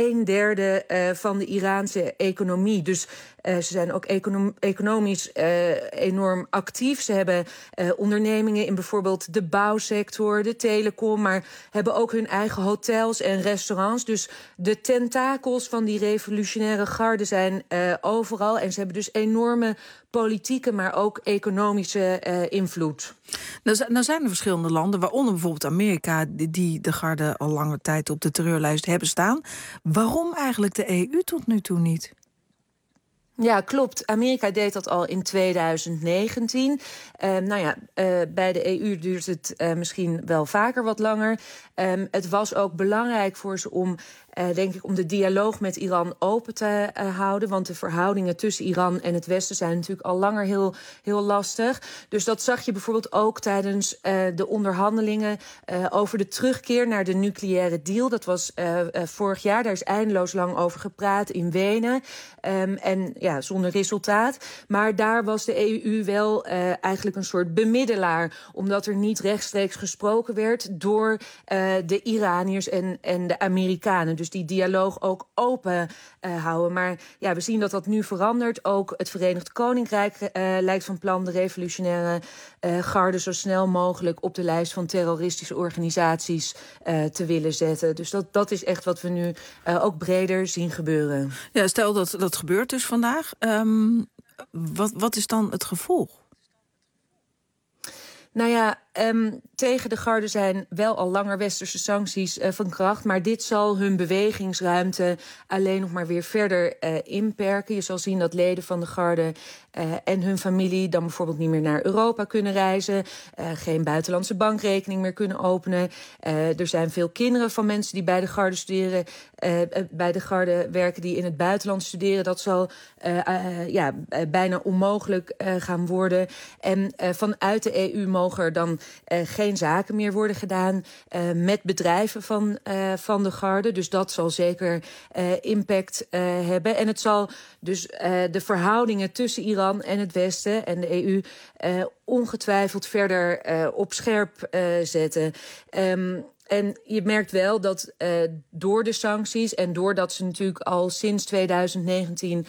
Speaker 32: 1/3 van de Iraanse economie. Dus ze zijn ook economisch enorm actief. Ze hebben ondernemingen in bijvoorbeeld de bouwsector, de telecom, maar hebben ook hun eigen hotels en restaurants. Dus de tentakels van die revolutionaire garde zijn overal. En ze hebben dus enorme politieke, maar ook economische invloed.
Speaker 3: Nou zijn er verschillende landen, waaronder bijvoorbeeld Amerika, die de garde al lange tijd op de terreurlijst hebben staan. Waarom eigenlijk de EU tot nu toe niet?
Speaker 32: Ja, klopt. Amerika deed dat al in 2019. Bij de EU duurt het misschien wel vaker wat langer. Het was ook belangrijk voor ze om de dialoog met Iran open te houden. Want de verhoudingen tussen Iran en het Westen zijn natuurlijk al langer heel lastig. Dus dat zag je bijvoorbeeld ook tijdens de onderhandelingen over de terugkeer naar de nucleaire deal. Dat was vorig jaar. Daar is eindeloos lang over gepraat in Wenen. Zonder resultaat. Maar daar was de EU wel eigenlijk een soort bemiddelaar, omdat er niet rechtstreeks gesproken werd door de Iraniërs en de Amerikanen. Dus die dialoog ook open houden. Maar ja, we zien dat dat nu verandert. Ook het Verenigd Koninkrijk lijkt van plan de revolutionaire garde zo snel mogelijk op de lijst van terroristische organisaties te willen zetten. Dus dat is echt wat we nu ook breder zien gebeuren.
Speaker 3: Ja, stel dat gebeurt dus vandaag. Wat is dan het gevolg?
Speaker 32: Nou ja, tegen de garde zijn wel al langer westerse sancties van kracht, maar dit zal hun bewegingsruimte alleen nog maar weer verder inperken. Je zal zien dat leden van de garde en hun familie dan bijvoorbeeld niet meer naar Europa kunnen reizen, geen buitenlandse bankrekening meer kunnen openen. Er zijn veel kinderen van mensen die bij de garde studeren, bij de garde werken, die in het buitenland studeren. Dat zal bijna onmogelijk gaan worden. En vanuit de EU mogen er dan geen zaken meer worden gedaan met bedrijven van de garde. Dus dat zal zeker impact hebben. En het zal dus de verhoudingen tussen Iran en het Westen en de EU ongetwijfeld verder op scherp zetten. En je merkt wel dat door de sancties en doordat ze natuurlijk al sinds 2019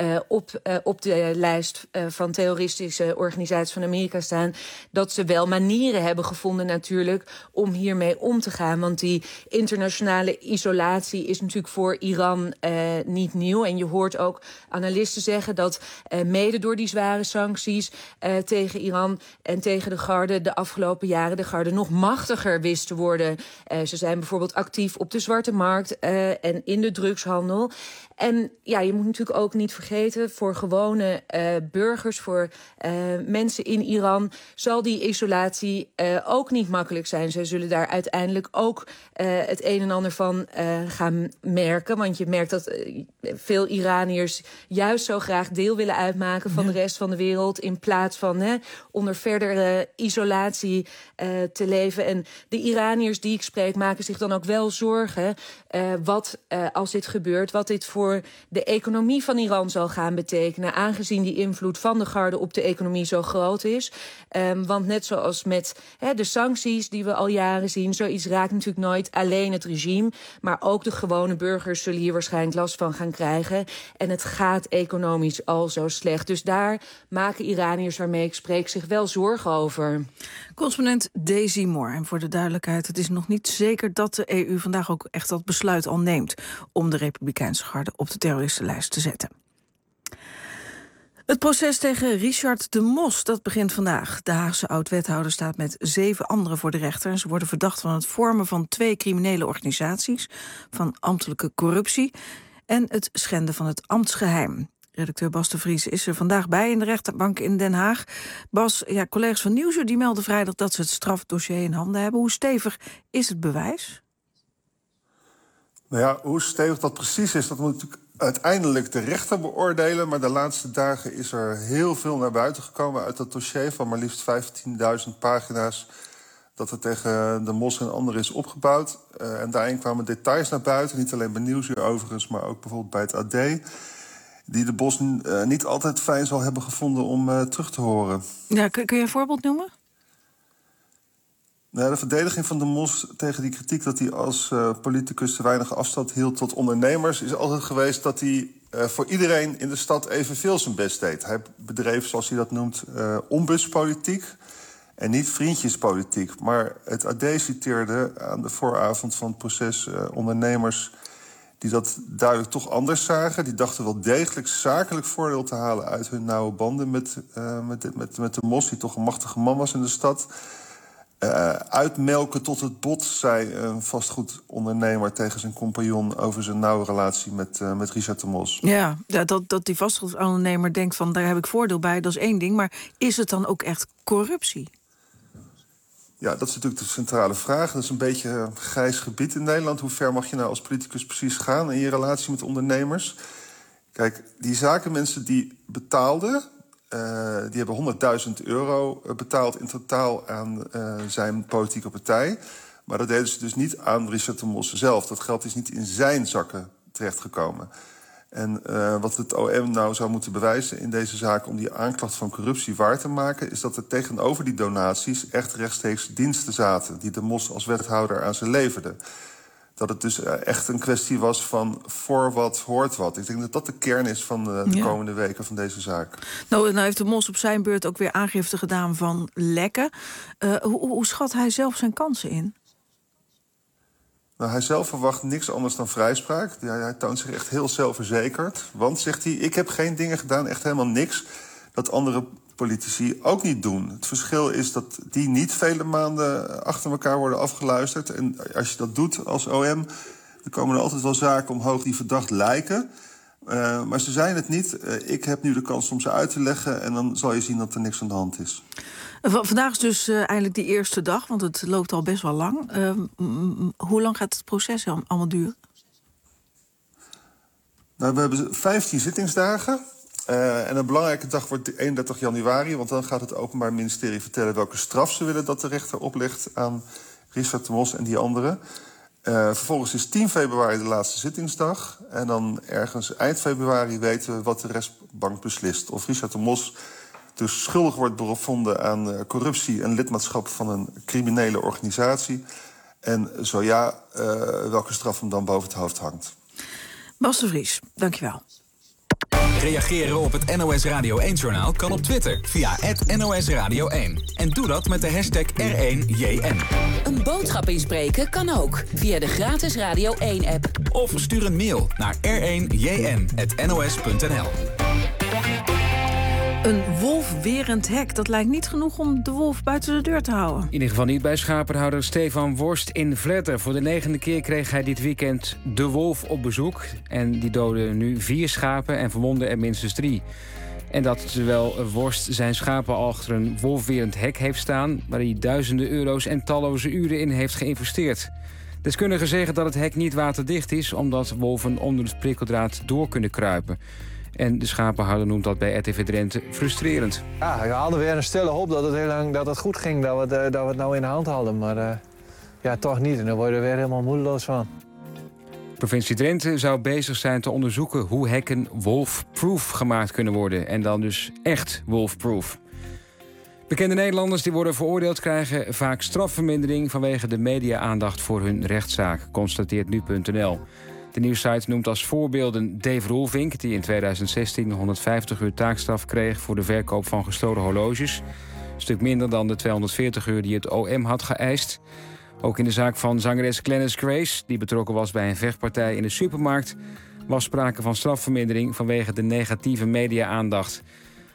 Speaker 32: op de lijst van terroristische organisaties van Amerika staan, dat ze wel manieren hebben gevonden natuurlijk om hiermee om te gaan. Want die internationale isolatie is natuurlijk voor Iran niet nieuw. En je hoort ook analisten zeggen dat mede door die zware sancties tegen Iran en tegen de garde de afgelopen jaren de garde nog machtiger wist te worden. Ze zijn bijvoorbeeld actief op de zwarte markt en in de drugshandel. En ja, je moet natuurlijk ook niet vergeten, voor gewone burgers, voor mensen in Iran, zal die isolatie ook niet makkelijk zijn. Ze zullen daar uiteindelijk ook het een en ander van gaan merken. Want je merkt dat veel Iraniërs juist zo graag deel willen uitmaken van de rest van de wereld, in plaats van onder verdere isolatie te leven. En de Iraniërs die ik spreek maken zich dan ook wel zorgen wat als dit gebeurt, wat dit voor de economie van Iran zal gaan betekenen, aangezien die invloed van de garde op de economie zo groot is. Want net zoals met de sancties die we al jaren zien, zoiets raakt natuurlijk nooit alleen het regime, maar ook de gewone burgers zullen hier waarschijnlijk last van gaan krijgen. En het gaat economisch al zo slecht. Dus daar maken Iraniërs waarmee ik spreek zich wel zorgen over.
Speaker 3: Correspondent Daisy Moore. En voor de duidelijkheid, het is nog niet zeker dat de EU vandaag ook echt dat besluit al neemt om de Republikeinse garde op de terroristenlijst te zetten. Het proces tegen Richard de Mos, dat begint vandaag. De Haagse oud-wethouder staat met 7 anderen voor de rechter. Ze worden verdacht van het vormen van 2 criminele organisaties, van ambtelijke corruptie en het schenden van het ambtsgeheim. Redacteur Bas de Vries is er vandaag bij in de rechtbank in Den Haag. Bas, collega's van Nieuwsuur die melden vrijdag dat ze het strafdossier in handen hebben. Hoe stevig is het bewijs?
Speaker 1: Nou ja, hoe stevig dat precies is, dat moet natuurlijk uiteindelijk de rechter beoordelen. Maar de laatste dagen is er heel veel naar buiten gekomen uit dat dossier van maar liefst 15.000 pagina's dat er tegen de Mos en anderen is opgebouwd. En daarin kwamen details naar buiten, niet alleen bij Nieuwsuur overigens, maar ook bijvoorbeeld bij het AD, die de Mos niet altijd fijn zal hebben gevonden om terug te horen.
Speaker 3: Ja, kun je een voorbeeld noemen?
Speaker 1: Nou, de verdediging van de Mos tegen die kritiek dat hij als politicus te weinig afstand hield tot ondernemers is altijd geweest dat hij voor iedereen in de stad evenveel zijn best deed. Hij bedreef, zoals hij dat noemt, ombuspolitiek en niet vriendjespolitiek. Maar het AD citeerde aan de vooravond van het proces ondernemers die dat duidelijk toch anders zagen. Die dachten wel degelijk zakelijk voordeel te halen uit hun nauwe banden met de Mos, die toch een machtige man was in de stad. Uitmelken tot het bot, zei een vastgoedondernemer tegen zijn compagnon over zijn nauwe relatie met Richard de Mos. Ja, dat die vastgoedondernemer denkt van daar heb ik voordeel bij, dat is één ding. Maar is het dan ook echt corruptie? Ja, dat is natuurlijk de centrale vraag. Dat is een beetje een grijs gebied in Nederland. Hoe ver mag je nou als politicus precies gaan in je relatie met ondernemers? Kijk, die zakenmensen die betaalden, die hebben €100.000 betaald in totaal aan zijn politieke partij. Maar dat deden ze dus niet aan Richard de Mos zelf. Dat geld is niet in zijn zakken terechtgekomen. En wat het OM nou zou moeten bewijzen in deze zaak om die aanklacht van corruptie waar te maken, is dat er tegenover die donaties echt rechtstreeks diensten zaten die de Mos als wethouder aan ze leverde. Dat het dus echt een kwestie was van voor wat hoort wat. Ik denk dat dat de kern is van de komende weken van deze zaak. Nou heeft de Mos op zijn beurt ook weer aangifte gedaan van lekken. Hoe schat hij zelf zijn kansen in? Nou, hij zelf verwacht niks anders dan vrijspraak. Hij toont zich echt heel zelfverzekerd. Want, zegt hij, ik heb geen dingen gedaan, echt helemaal niks, dat andere politici ook niet doen. Het verschil is dat die niet vele maanden achter elkaar worden afgeluisterd. En als je dat doet als OM, dan komen er altijd wel zaken omhoog die verdacht lijken. Maar ze zijn het niet. Ik heb nu de kans om ze uit te leggen en dan zal je zien dat er niks aan de hand is. Vandaag is dus eindelijk die eerste dag, want het loopt al best wel lang. Hoe lang gaat het proces allemaal duren? Nou, we hebben 15 zittingsdagen. En een belangrijke dag wordt 31 januari... want dan gaat het Openbaar Ministerie vertellen welke straf ze willen dat de rechter oplegt aan Richard de Mos en die anderen. Vervolgens is 10 februari de laatste zittingsdag. En dan ergens eind februari weten we wat de rechtbank beslist. Of Richard de Mos dus schuldig wordt bevonden aan corruptie en lidmaatschap van een criminele organisatie. En zo ja, welke straf hem dan boven het hoofd hangt. Bas de Vries, dankjewel.
Speaker 2: Reageren op het NOS Radio 1-journaal kan op Twitter via @NOS Radio 1. En doe dat met de hashtag R1JN.
Speaker 5: Een boodschap inspreken kan ook via de gratis Radio 1-app.
Speaker 2: Of stuur een mail naar r1jn@nos.nl.
Speaker 3: Een wolfwerend hek, dat lijkt niet genoeg om de wolf buiten de deur te houden.
Speaker 4: In ieder geval niet bij schapenhouder Stefan Worst in Vletter. Voor de 9e keer kreeg hij dit weekend de wolf op bezoek. En die doodde nu 4 schapen en verwondde er minstens 3. En dat terwijl Worst zijn schapen achter een wolfwerend hek heeft staan, waar hij duizenden euro's en talloze uren in heeft geïnvesteerd. Deskundigen zeggen dat het hek niet waterdicht is, omdat wolven onder het prikkeldraad door kunnen kruipen. En de schapenhouder noemt dat bij RTV Drenthe frustrerend.
Speaker 6: Ja, we hadden weer een stille hoop dat het heel lang dat het goed ging, dat we het nou in de hand hadden. Maar ja, toch niet. En daar word je er weer helemaal moedeloos van.
Speaker 4: Provincie Drenthe zou bezig zijn te onderzoeken hoe hekken wolfproof gemaakt kunnen worden. En dan dus echt wolfproof. Bekende Nederlanders die worden veroordeeld krijgen vaak strafvermindering vanwege de media-aandacht voor hun rechtszaak, constateert nu.nl. De nieuwssite noemt als voorbeelden Dave Roelvink, die in 2016 150 uur taakstraf kreeg voor de verkoop van gestolen horloges. Een stuk minder dan de 240 uur die het OM had geëist. Ook in de zaak van zangeres Glennis Grace, die betrokken was bij een vechtpartij in de supermarkt, was sprake van strafvermindering vanwege de negatieve media-aandacht.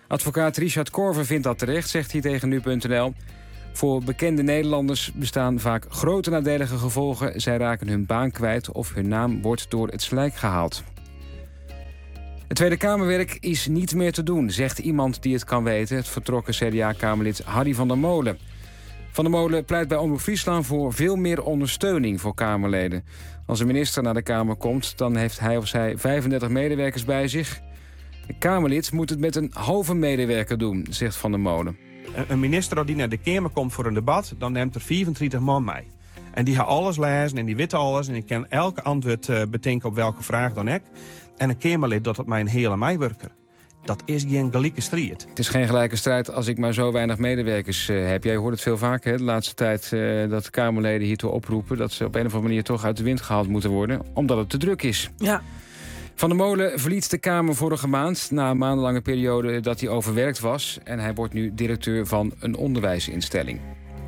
Speaker 4: Advocaat Richard Korver vindt dat terecht, zegt hij tegen nu.nl. Voor bekende Nederlanders bestaan vaak grote nadelige gevolgen. Zij raken hun baan kwijt of hun naam wordt door het slijk gehaald. Het Tweede Kamerwerk is niet meer te doen, zegt iemand die het kan weten. Het vertrokken CDA-Kamerlid Harry van der Molen. Van der Molen pleit bij Omroep Friesland voor veel meer ondersteuning voor Kamerleden. Als een minister naar de Kamer komt, dan heeft hij of zij 35 medewerkers bij zich. Een Kamerlid moet het met een halve medewerker doen, zegt Van der Molen.
Speaker 7: Een minister die naar de Kamer komt voor een debat, dan neemt er 34 man mee. En die gaat alles lezen en die weet alles en die kan elke antwoord bedenken op welke vraag dan ook. En een Kamerlid doet het met een hele meewerker. Dat is geen gelijke strijd.
Speaker 4: Het is geen gelijke strijd als ik maar zo weinig medewerkers heb. Jij hoort het veel vaker, hè, de laatste tijd, dat Kamerleden hiertoe oproepen dat ze op een of andere manier toch uit de wind gehaald moeten worden, omdat het te druk is.
Speaker 3: Ja.
Speaker 4: Van der Molen verliet de Kamer vorige maand na een maandenlange periode dat hij overwerkt was. En hij wordt nu directeur van een onderwijsinstelling.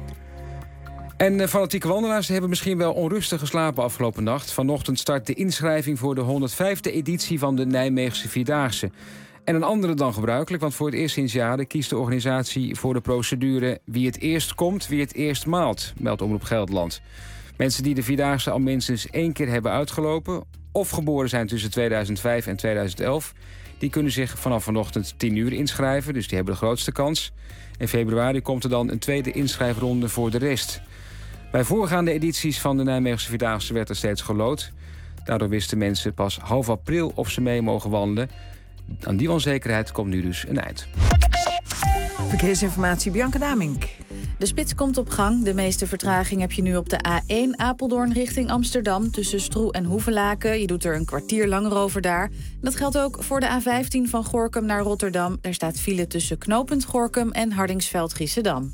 Speaker 4: En fanatieke wandelaars hebben misschien wel onrustig geslapen afgelopen nacht. Vanochtend start de inschrijving voor de 105e editie van de Nijmeegse Vierdaagse. En een andere dan gebruikelijk, want voor het eerst sinds jaren kiest de organisatie voor de procedure wie het eerst komt, wie het eerst maalt, meldt Omroep Gelderland. Mensen die de Vierdaagse al minstens 1 keer hebben uitgelopen of geboren zijn tussen 2005 en 2011... die kunnen zich vanaf vanochtend 10 uur inschrijven, dus die hebben de grootste kans. In februari komt er dan een tweede inschrijfronde voor de rest. Bij voorgaande edities van de Nijmeegse Vierdaagse werd er steeds geloot. Daardoor wisten mensen pas half april of ze mee mogen wandelen. Aan die onzekerheid komt nu dus een eind.
Speaker 3: Verkeersinformatie, Bianca Damink.
Speaker 21: De spits komt op gang. De meeste vertraging heb je nu op de A1 Apeldoorn richting Amsterdam, tussen Stroe en Hoevelaken. Je doet er een kwartier langer over daar. Dat geldt ook voor de A15 van Gorinchem naar Rotterdam. Er staat file tussen knooppunt Gorinchem en Hardingsveld-Giessendam.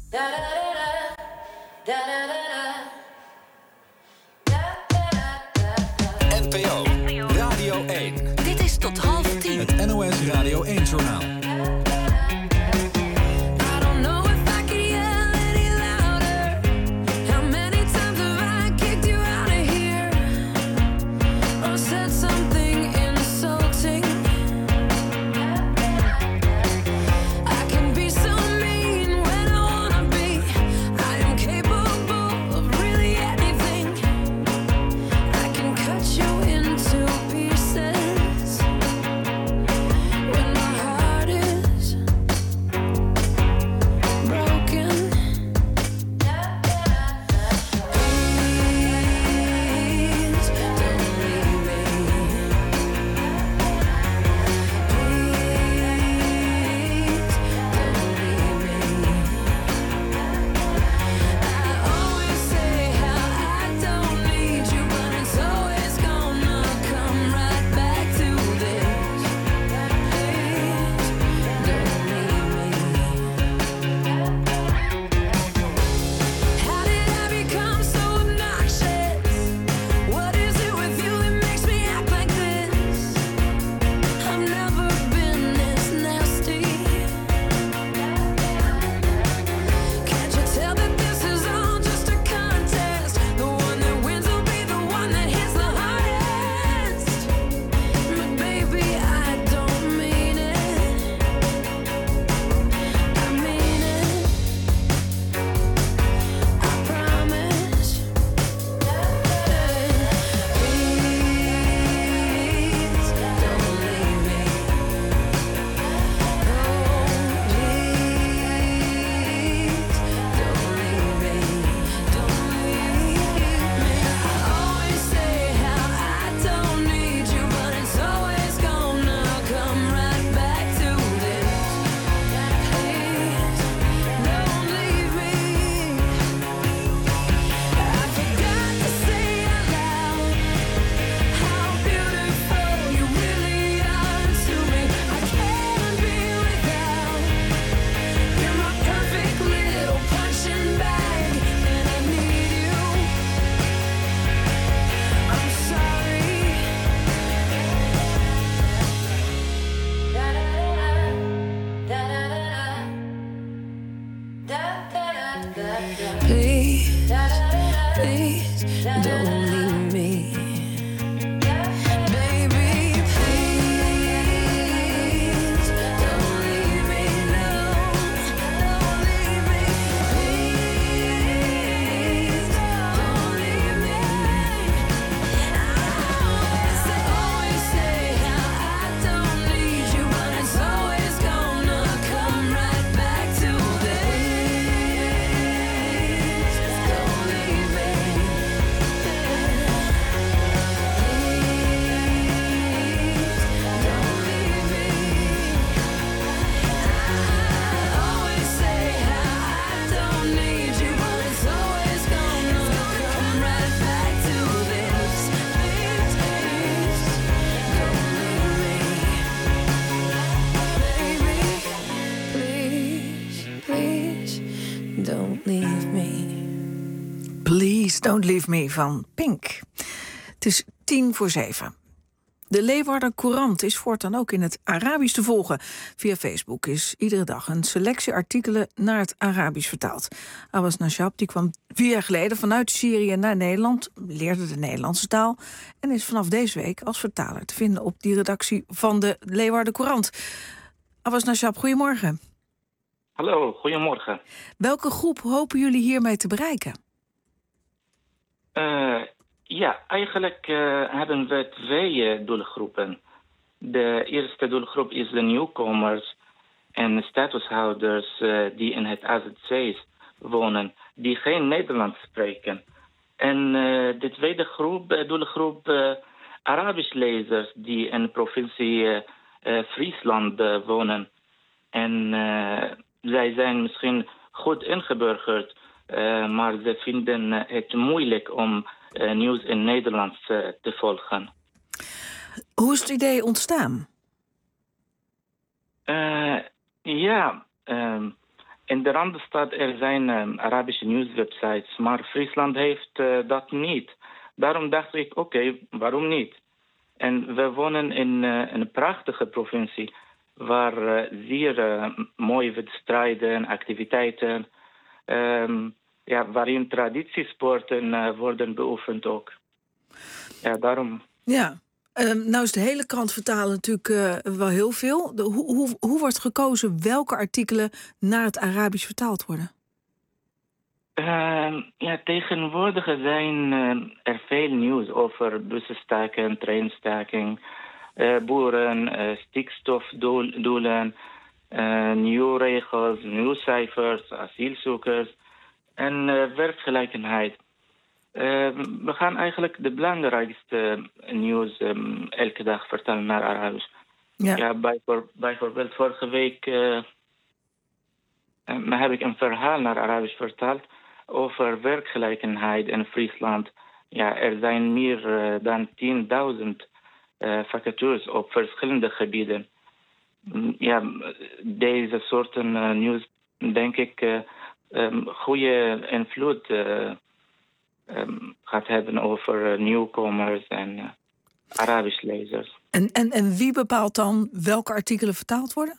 Speaker 2: NPO Radio 1.
Speaker 5: Dit is tot 9:30.
Speaker 2: Het NOS Radio 1-journaal.
Speaker 8: When my
Speaker 3: Don't Leave Me van Pink. Het is 6:50. De Leeuwarder Courant is voortaan ook in het Arabisch te volgen. Via Facebook is iedere dag een selectie artikelen naar het Arabisch vertaald. Abbas Nashab die kwam 4 jaar geleden vanuit Syrië naar Nederland, leerde de Nederlandse taal en is vanaf deze week als vertaler te vinden op die redactie van de Leeuwarder Courant. Abbas Nashab, goedemorgen.
Speaker 8: Hallo, goedemorgen.
Speaker 3: Welke groep hopen jullie hiermee te bereiken?
Speaker 8: Ja, eigenlijk hebben we 2 doelgroepen. De eerste doelgroep is de nieuwkomers en statushouders die in het AZC's wonen, die geen Nederlands spreken. En de tweede doelgroep, Arabisch lezers die in de provincie Friesland wonen. En zij zijn misschien goed ingeburgerd, maar ze vinden het moeilijk om nieuws in Nederlands te volgen.
Speaker 3: Hoe is het idee ontstaan?
Speaker 8: In de Randstad er zijn Arabische nieuwswebsites, maar Friesland heeft dat niet. Daarom dacht ik, oké, waarom niet? En we wonen in een prachtige provincie waar zeer mooie wedstrijden, activiteiten, waarin traditiesporten worden beoefend ook. Ja, daarom.
Speaker 3: Ja, nou is de hele krant vertalen natuurlijk wel heel veel. Hoe wordt gekozen welke artikelen naar het Arabisch vertaald worden?
Speaker 8: Tegenwoordig zijn er veel nieuws over bussenstaking, treinstaking, boeren, stikstofdoelen, nieuwe regels, nieuwe cijfers, asielzoekers en werkgelegenheid. We gaan eigenlijk de belangrijkste nieuws elke dag vertellen naar Arabisch. Ja, bijvoorbeeld vorige week heb ik een verhaal naar Arabisch vertaald over werkgelegenheid in Friesland. Ja, er zijn meer dan 10.000 vacatures op verschillende gebieden. Ja, deze soorten nieuws, denk ik, goede invloed gaat hebben over nieuwkomers en Arabisch lezers.
Speaker 3: En wie bepaalt dan welke artikelen vertaald worden?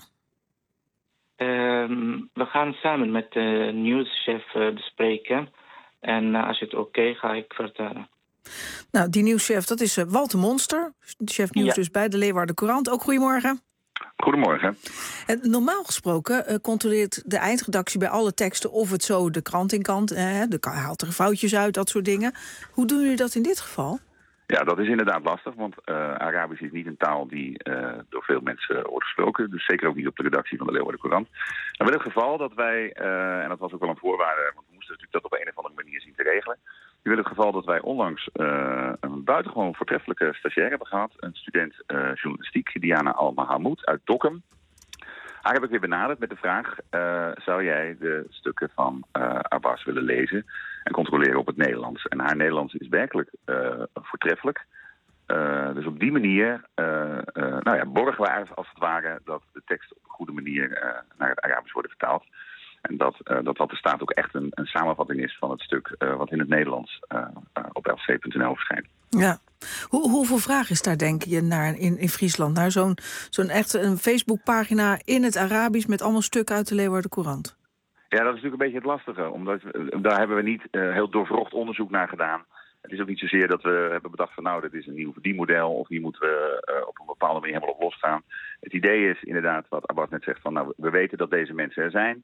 Speaker 8: We gaan samen met de nieuwschef bespreken. En als het oké, ga ik vertellen.
Speaker 3: Nou, die nieuwschef, dat is Walter Monster, chef nieuws dus bij de Leeuwarder Courant. Ook goedemorgen.
Speaker 9: Goedemorgen.
Speaker 3: En normaal gesproken controleert de eindredactie bij alle teksten of het zo de krant in kan. Haalt er foutjes uit, dat soort dingen. Hoe doen jullie dat in dit geval?
Speaker 9: Ja, dat is inderdaad lastig, want Arabisch is niet een taal die door veel mensen wordt gesproken. Dus zeker ook niet op de redactie van de Leeuwarder Courant. Maar in het geval dat wij, en dat was ook wel een voorwaarde, want we moesten natuurlijk dat op een of andere manier zien te regelen. In het geval dat wij onlangs een buitengewoon voortreffelijke stagiair hebben gehad. Een student journalistiek, Diana Al-Mahamoud uit Dokkum. Haar heb ik weer benaderd met de vraag, zou jij de stukken van Abbas willen lezen en controleren op het Nederlands? En haar Nederlands is werkelijk voortreffelijk. Dus op die manier borgen we als het ware dat de teksten op een goede manier naar het Arabisch worden vertaald. En dat wat er staat ook echt een samenvatting is van het stuk wat in het Nederlands op lc.nl verschijnt.
Speaker 3: Ja. Hoeveel vraag is daar, denk je, naar in Friesland? Naar zo'n echt een Facebookpagina in het Arabisch met allemaal stukken uit de Leeuwarder Courant?
Speaker 9: Ja, dat is natuurlijk een beetje het lastige. Omdat daar hebben we niet heel doorvrocht onderzoek naar gedaan. Het is ook niet zozeer dat we hebben bedacht van dit is een nieuw verdienmodel of hier moeten we op een bepaalde manier helemaal op losgaan. Het idee is inderdaad wat Abbas net zegt van we weten dat deze mensen er zijn.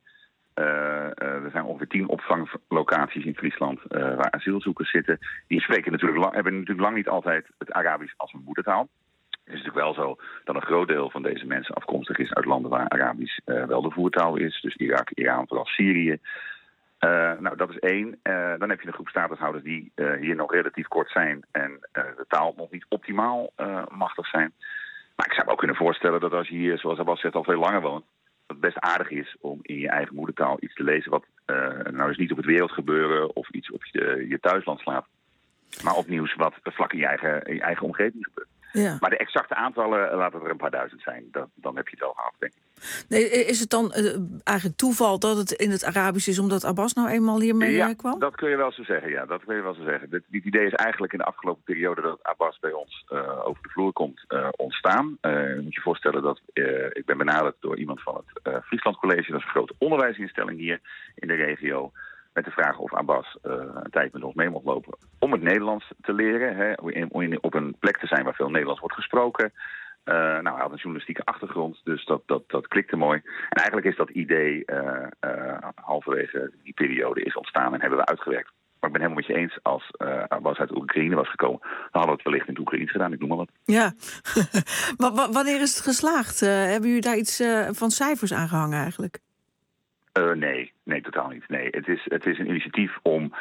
Speaker 9: Er zijn ongeveer 10 opvanglocaties in Friesland waar asielzoekers zitten. Die hebben natuurlijk lang niet altijd het Arabisch als hun moedertaal. Het is natuurlijk wel zo dat een groot deel van deze mensen afkomstig is uit landen waar Arabisch wel de voertaal is. Dus Irak, Iran, vooral Syrië. Dat is 1. Dan heb je een groep statushouders die hier nog relatief kort zijn en de taal nog niet optimaal machtig zijn. Maar ik zou me ook kunnen voorstellen dat als je hier, zoals Abbas zegt, al veel langer woont, dat het best aardig is om in je eigen moedertaal iets te lezen wat dus niet op het wereldgebeuren of iets op je thuisland slaat, maar op nieuws wat vlak in je eigen omgeving gebeurt. Ja. Maar de exacte aantallen, laten er een paar duizend zijn. Dan heb je het al gehad, denk ik.
Speaker 3: Nee, is het dan eigenlijk toeval dat het in het Arabisch is, omdat Abbas nou eenmaal hiermee kwam?
Speaker 9: Dat kun je wel zo zeggen, ja. Dat kun je wel zo zeggen. Dit idee is eigenlijk in de afgelopen periode dat Abbas bij ons over de vloer komt ontstaan. Je moet je voorstellen dat ik ben benaderd door iemand van het Friesland College. Dat is een grote onderwijsinstelling hier in de regio. Met de vraag of Abbas een tijd met ons mee mocht lopen om het Nederlands te leren. Hè, om op een plek te zijn waar veel Nederlands wordt gesproken. Hij had een journalistieke achtergrond, dus dat klikte mooi. En eigenlijk is dat idee halverwege die periode is ontstaan en hebben we uitgewerkt. Maar ik ben helemaal met je eens, als Abbas uit Oekraïne was gekomen, dan hadden we het wellicht in het Oekraïens gedaan, ik noem maar wat.
Speaker 3: Ja, maar wanneer is het geslaagd? Hebben jullie daar iets van cijfers aan gehangen eigenlijk?
Speaker 9: Nee, totaal niet. Nee, het is een initiatief om,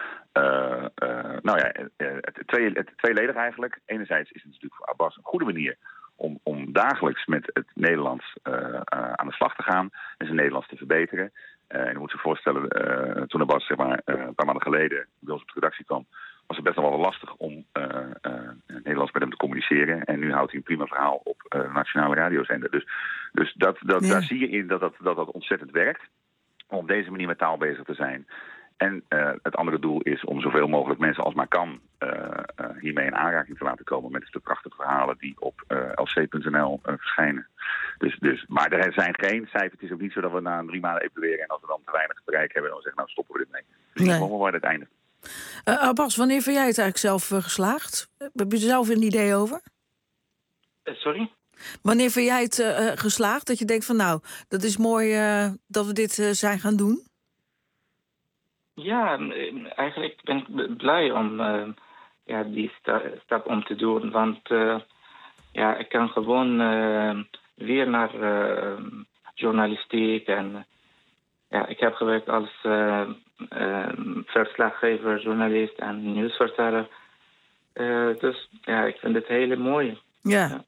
Speaker 9: het tweeledig eigenlijk. Enerzijds is het natuurlijk voor Abbas een goede manier om dagelijks met het Nederlands aan de slag te gaan en zijn Nederlands te verbeteren. En je moet zich voorstellen, toen Abbas een paar maanden geleden bij ons op de redactie kwam, was het best wel lastig om Nederlands met hem te communiceren. En nu houdt hij een prima verhaal op nationale radiozender. Dus daar zie je in dat ontzettend werkt. Om op deze manier met taal bezig te zijn. En het andere doel is om zoveel mogelijk mensen als maar kan hiermee in aanraking te laten komen met de prachtige verhalen die op lc.nl verschijnen. Maar er zijn geen cijfers. Het is ook niet zo dat we na 3 maanden evalueren en als we dan te weinig bereik hebben, dan zeggen stoppen we dit mee. Dus nee. Gewoon waar het eindigt.
Speaker 3: Abbas, wanneer vind jij het eigenlijk zelf geslaagd? Heb je er zelf een idee over?
Speaker 8: Sorry?
Speaker 3: Wanneer vind jij het geslaagd? Dat je denkt van nou, dat is mooi dat we dit zijn gaan doen?
Speaker 8: Ja, eigenlijk ben ik blij om die stap om te doen. Want ik kan gewoon weer naar journalistiek. En ik heb gewerkt als verslaggever, journalist en nieuwsverteller. Dus ik vind het heel mooi.
Speaker 3: Ja.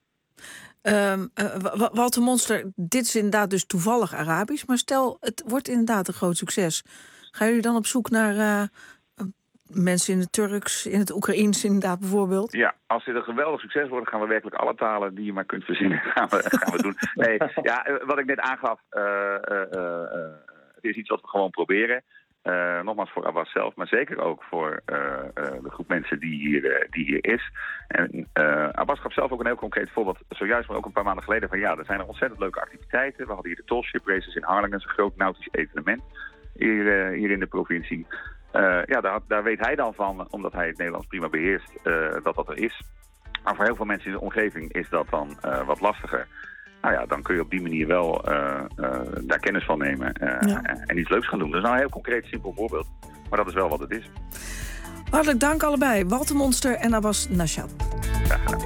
Speaker 3: Walter Monster, dit is inderdaad dus toevallig Arabisch. Maar stel, het wordt inderdaad een groot succes. Gaan jullie dan op zoek naar mensen in het Turks, in het Oekraïens inderdaad bijvoorbeeld?
Speaker 9: Ja, als dit een geweldig succes wordt, gaan we werkelijk alle talen die je maar kunt verzinnen, gaan we doen. Nee, wat ik net aangaf, het is iets wat we gewoon proberen. Nogmaals voor Abbas zelf, maar zeker ook voor de groep mensen die hier is. En Abbas gaf zelf ook een heel concreet voorbeeld, zojuist maar ook een paar maanden geleden, van er zijn er ontzettend leuke activiteiten. We hadden hier de Tallship Races in Harlingen, dat is een groot nautisch evenement hier in de provincie. Daar weet hij dan van, omdat hij het Nederlands prima beheerst, dat er is. Maar voor heel veel mensen in de omgeving is dat dan wat lastiger. Dan kun je op die manier wel daar kennis van nemen en iets leuks gaan doen. Dat is nou een heel concreet, simpel voorbeeld. Maar dat is wel wat het is.
Speaker 3: Hartelijk dank allebei. Walter Monster en Abbas Nashab.
Speaker 9: Graag gedaan.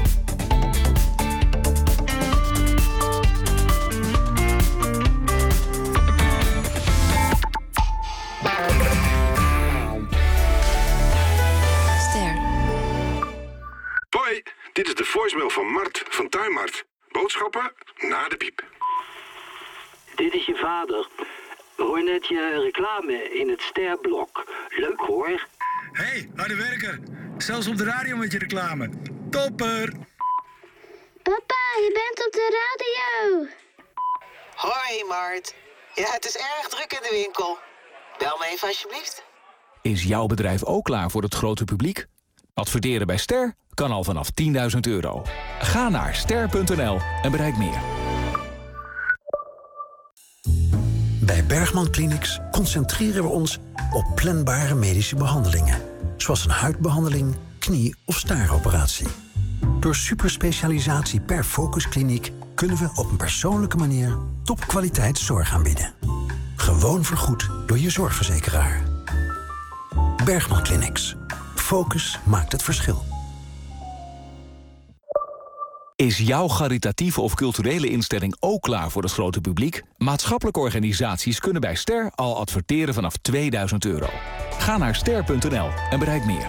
Speaker 10: Hoi, dit is de voicemail van Mart van Tuinmart. Boodschappen na de piep.
Speaker 23: Dit is je vader. Hoor net je reclame in het sterblok. Leuk hoor.
Speaker 24: Hey, harde werker. Zelfs op de radio met je reclame. Topper.
Speaker 25: Papa, je bent op de radio.
Speaker 26: Hoi Mart. Ja, het is erg druk in de winkel. Bel me even alsjeblieft.
Speaker 27: Is jouw bedrijf ook klaar voor het grote publiek? Adverteren bij Ster kan al vanaf €10.000. Ga naar ster.nl en bereik meer.
Speaker 11: Bij Bergman Clinics concentreren we ons op planbare medische behandelingen. Zoals een huidbehandeling, knie- of staaroperatie. Door superspecialisatie per focuskliniek kunnen we op een persoonlijke manier topkwaliteit zorg aanbieden. Gewoon vergoed door je zorgverzekeraar. Bergman Clinics. Focus maakt het verschil.
Speaker 27: Is jouw caritatieve of culturele instelling ook klaar voor het grote publiek? Maatschappelijke organisaties kunnen bij Ster al adverteren vanaf €2.000. Ga naar ster.nl en bereik meer.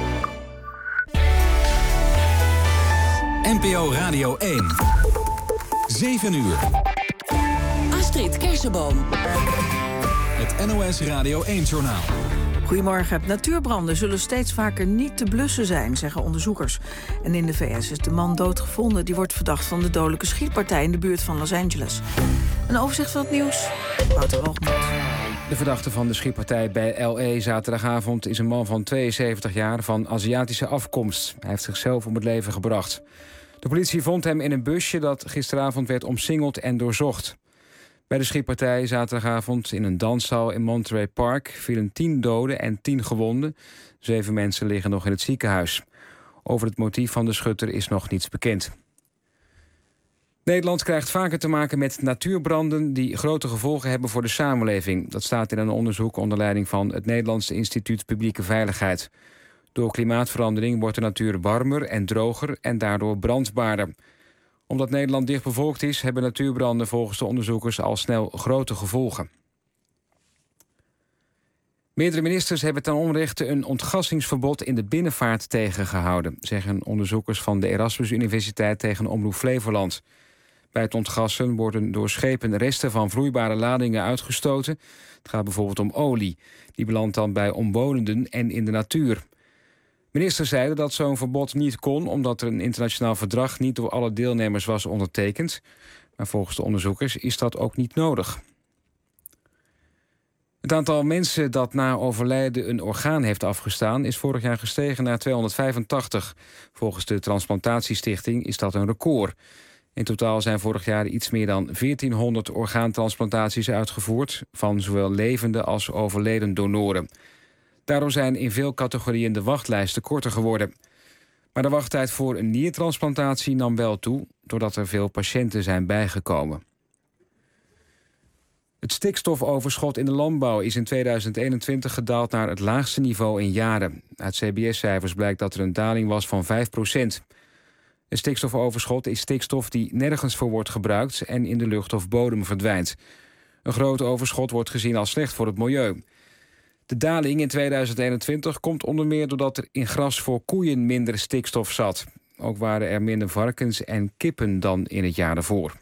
Speaker 2: NPO Radio 1. 7 uur.
Speaker 5: Astrid Kersenboom.
Speaker 2: Het NOS Radio 1-journaal.
Speaker 3: Goedemorgen. Natuurbranden zullen steeds vaker niet te blussen zijn, zeggen onderzoekers. En in de VS is de man doodgevonden. Die wordt verdacht van de dodelijke schietpartij in de buurt van Los Angeles. Een overzicht van het nieuws. Wouter Walgemoed.
Speaker 4: De verdachte van de schietpartij bij LA zaterdagavond is een man van 72 jaar van Aziatische afkomst. Hij heeft zichzelf om het leven gebracht. De politie vond hem in een busje dat gisteravond werd omsingeld en doorzocht. Bij de schietpartij zaterdagavond in een danszaal in Monterey Park vielen 10 doden en 10 gewonden. 7 mensen liggen nog in het ziekenhuis. Over het motief van de schutter is nog niets bekend. Nederland krijgt vaker te maken met natuurbranden die grote gevolgen hebben voor de samenleving. Dat staat in een onderzoek onder leiding van het Nederlandse Instituut Publieke Veiligheid. Door klimaatverandering wordt de natuur warmer en droger en daardoor brandbaarder. Omdat Nederland dichtbevolkt is, hebben natuurbranden volgens de onderzoekers al snel grote gevolgen. Meerdere ministers hebben ten onrechte een ontgassingsverbod in de binnenvaart tegengehouden, zeggen onderzoekers van de Erasmus Universiteit tegen Omroep Flevoland. Bij het ontgassen worden door schepen resten van vloeibare ladingen uitgestoten. Het gaat bijvoorbeeld om olie. Die belandt dan bij omwonenden en in de natuur. Ministers zeiden dat zo'n verbod niet kon, omdat er een internationaal verdrag niet door alle deelnemers was ondertekend. Maar volgens de onderzoekers is dat ook niet nodig. Het aantal mensen dat na overlijden een orgaan heeft afgestaan is vorig jaar gestegen naar 285. Volgens de Transplantatiestichting is dat een record. In totaal zijn vorig jaar iets meer dan 1400 orgaantransplantaties uitgevoerd van zowel levende als overleden donoren. Daardoor zijn in veel categorieën de wachtlijsten korter geworden. Maar de wachttijd voor een niertransplantatie nam wel toe, doordat er veel patiënten zijn bijgekomen. Het stikstofoverschot in de landbouw is in 2021 gedaald naar het laagste niveau in jaren. Uit CBS-cijfers blijkt dat er een daling was van 5%. Een stikstofoverschot is stikstof die nergens voor wordt gebruikt en in de lucht of bodem verdwijnt. Een groot overschot wordt gezien als slecht voor het milieu. De daling in 2021 komt onder meer doordat er in gras voor koeien minder stikstof zat. Ook waren er minder varkens en kippen dan in het jaar daarvoor.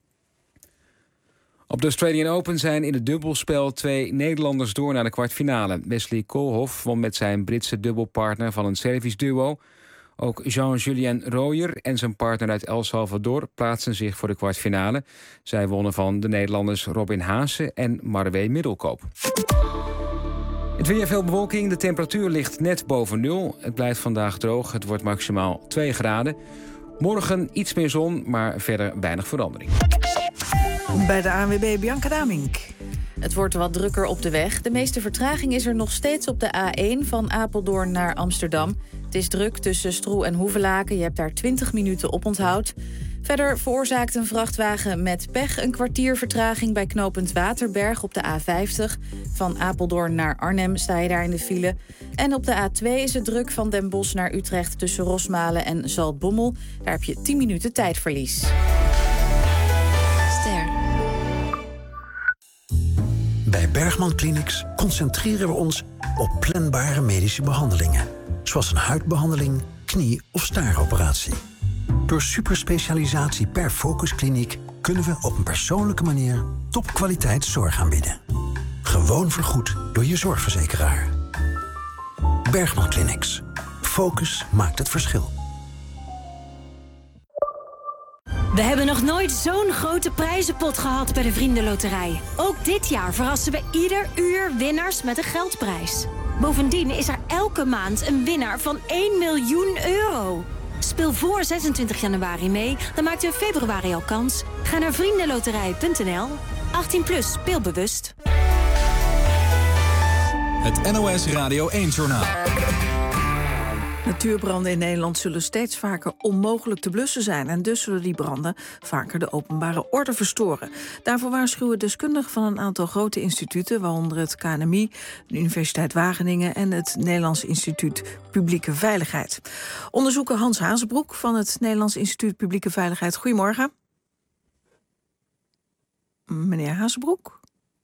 Speaker 4: Op de Australian Open zijn in het dubbelspel 2 Nederlanders door naar de kwartfinale. Wesley Koolhof won met zijn Britse dubbelpartner van een Servisch duo. Ook Jean-Julien Royer en zijn partner uit El Salvador plaatsen zich voor de kwartfinale. Zij wonnen van de Nederlanders Robin Haase en Marwee Middelkoop. Het weer, veel bewolking, de temperatuur ligt net boven 0. Het blijft vandaag droog, het wordt maximaal 2 graden. Morgen iets meer zon, maar verder weinig verandering.
Speaker 3: Bij de ANWB Bianca Damink.
Speaker 21: Het wordt wat drukker op de weg. De meeste vertraging is er nog steeds op de A1 van Apeldoorn naar Amsterdam. Het is druk tussen Stroe en Hoevelaken. Je hebt daar 20 minuten oponthoud. Verder veroorzaakt een vrachtwagen met pech een kwartier vertraging bij knooppunt Waterberg op de A50. Van Apeldoorn naar Arnhem sta je daar in de file. En op de A2 is het druk van Den Bosch naar Utrecht tussen Rosmalen en Zaltbommel. Daar heb je 10 minuten tijdverlies. Ster.
Speaker 11: Bij Bergman Clinics concentreren we ons op planbare medische behandelingen. Zoals een huidbehandeling, knie- of staaroperatie. Door superspecialisatie per focuskliniek kunnen we op een persoonlijke manier topkwaliteit zorg aanbieden. Gewoon vergoed door je zorgverzekeraar. Bergman Clinics. Focus maakt het verschil.
Speaker 12: We hebben nog nooit zo'n grote prijzenpot gehad bij de Vriendenloterij. Ook dit jaar verrassen we ieder uur winnaars met een geldprijs. Bovendien is er elke maand een winnaar van 1 miljoen euro. Speel voor 26 januari mee, dan maakt u in februari al kans. Ga naar vriendenloterij.nl. 18+, speelbewust.
Speaker 2: Het NOS Radio 1-journaal.
Speaker 3: Natuurbranden in Nederland zullen steeds vaker onmogelijk te blussen zijn. En dus zullen die branden vaker de openbare orde verstoren. Daarvoor waarschuwen deskundigen van een aantal grote instituten, waaronder het KNMI, de Universiteit Wageningen en het Nederlands Instituut Publieke Veiligheid. Onderzoeker Hans Hazebroek van het Nederlands Instituut Publieke Veiligheid. Goedemorgen. Meneer Hazebroek?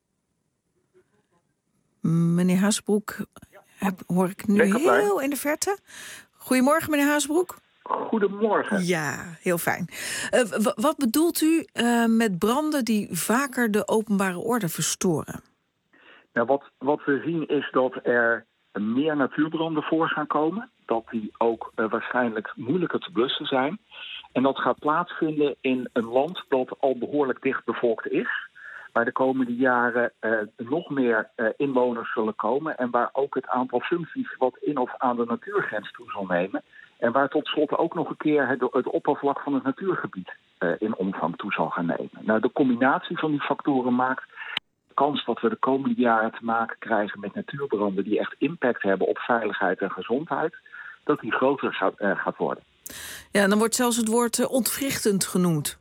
Speaker 3: Meneer Hazebroek, hoor ik nu heel in de verte. Goedemorgen, meneer Hazebroek.
Speaker 13: Goedemorgen.
Speaker 3: Ja, heel fijn. Wat bedoelt u met branden die vaker de openbare orde verstoren?
Speaker 13: Nou, wat we zien is dat er meer natuurbranden voor gaan komen. Dat die ook waarschijnlijk moeilijker te blussen zijn. En dat gaat plaatsvinden in een land dat al behoorlijk dicht bevolkt is. waar de komende jaren nog meer inwoners zullen komen en waar ook het aantal functies wat in of aan de natuurgrens toe zal nemen. En waar tot slot ook nog een keer het oppervlak van het natuurgebied in omvang toe zal gaan nemen. Nou, de combinatie van die factoren maakt de kans dat we de komende jaren te maken krijgen met natuurbranden die echt impact hebben op veiligheid en gezondheid, dat die groter gaat worden.
Speaker 3: Ja, en dan wordt zelfs het woord ontwrichtend genoemd.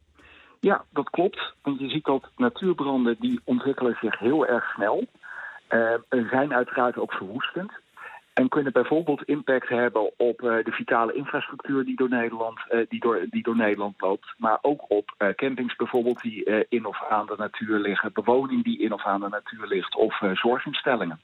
Speaker 13: Ja, dat klopt. Want je ziet dat natuurbranden die ontwikkelen zich heel erg snel. Zijn uiteraard ook verwoestend. En kunnen bijvoorbeeld impact hebben op de vitale infrastructuur die door Nederland loopt. Maar ook op campings bijvoorbeeld die in of aan de natuur liggen. Bewoning die in of aan de natuur ligt. Of zorginstellingen.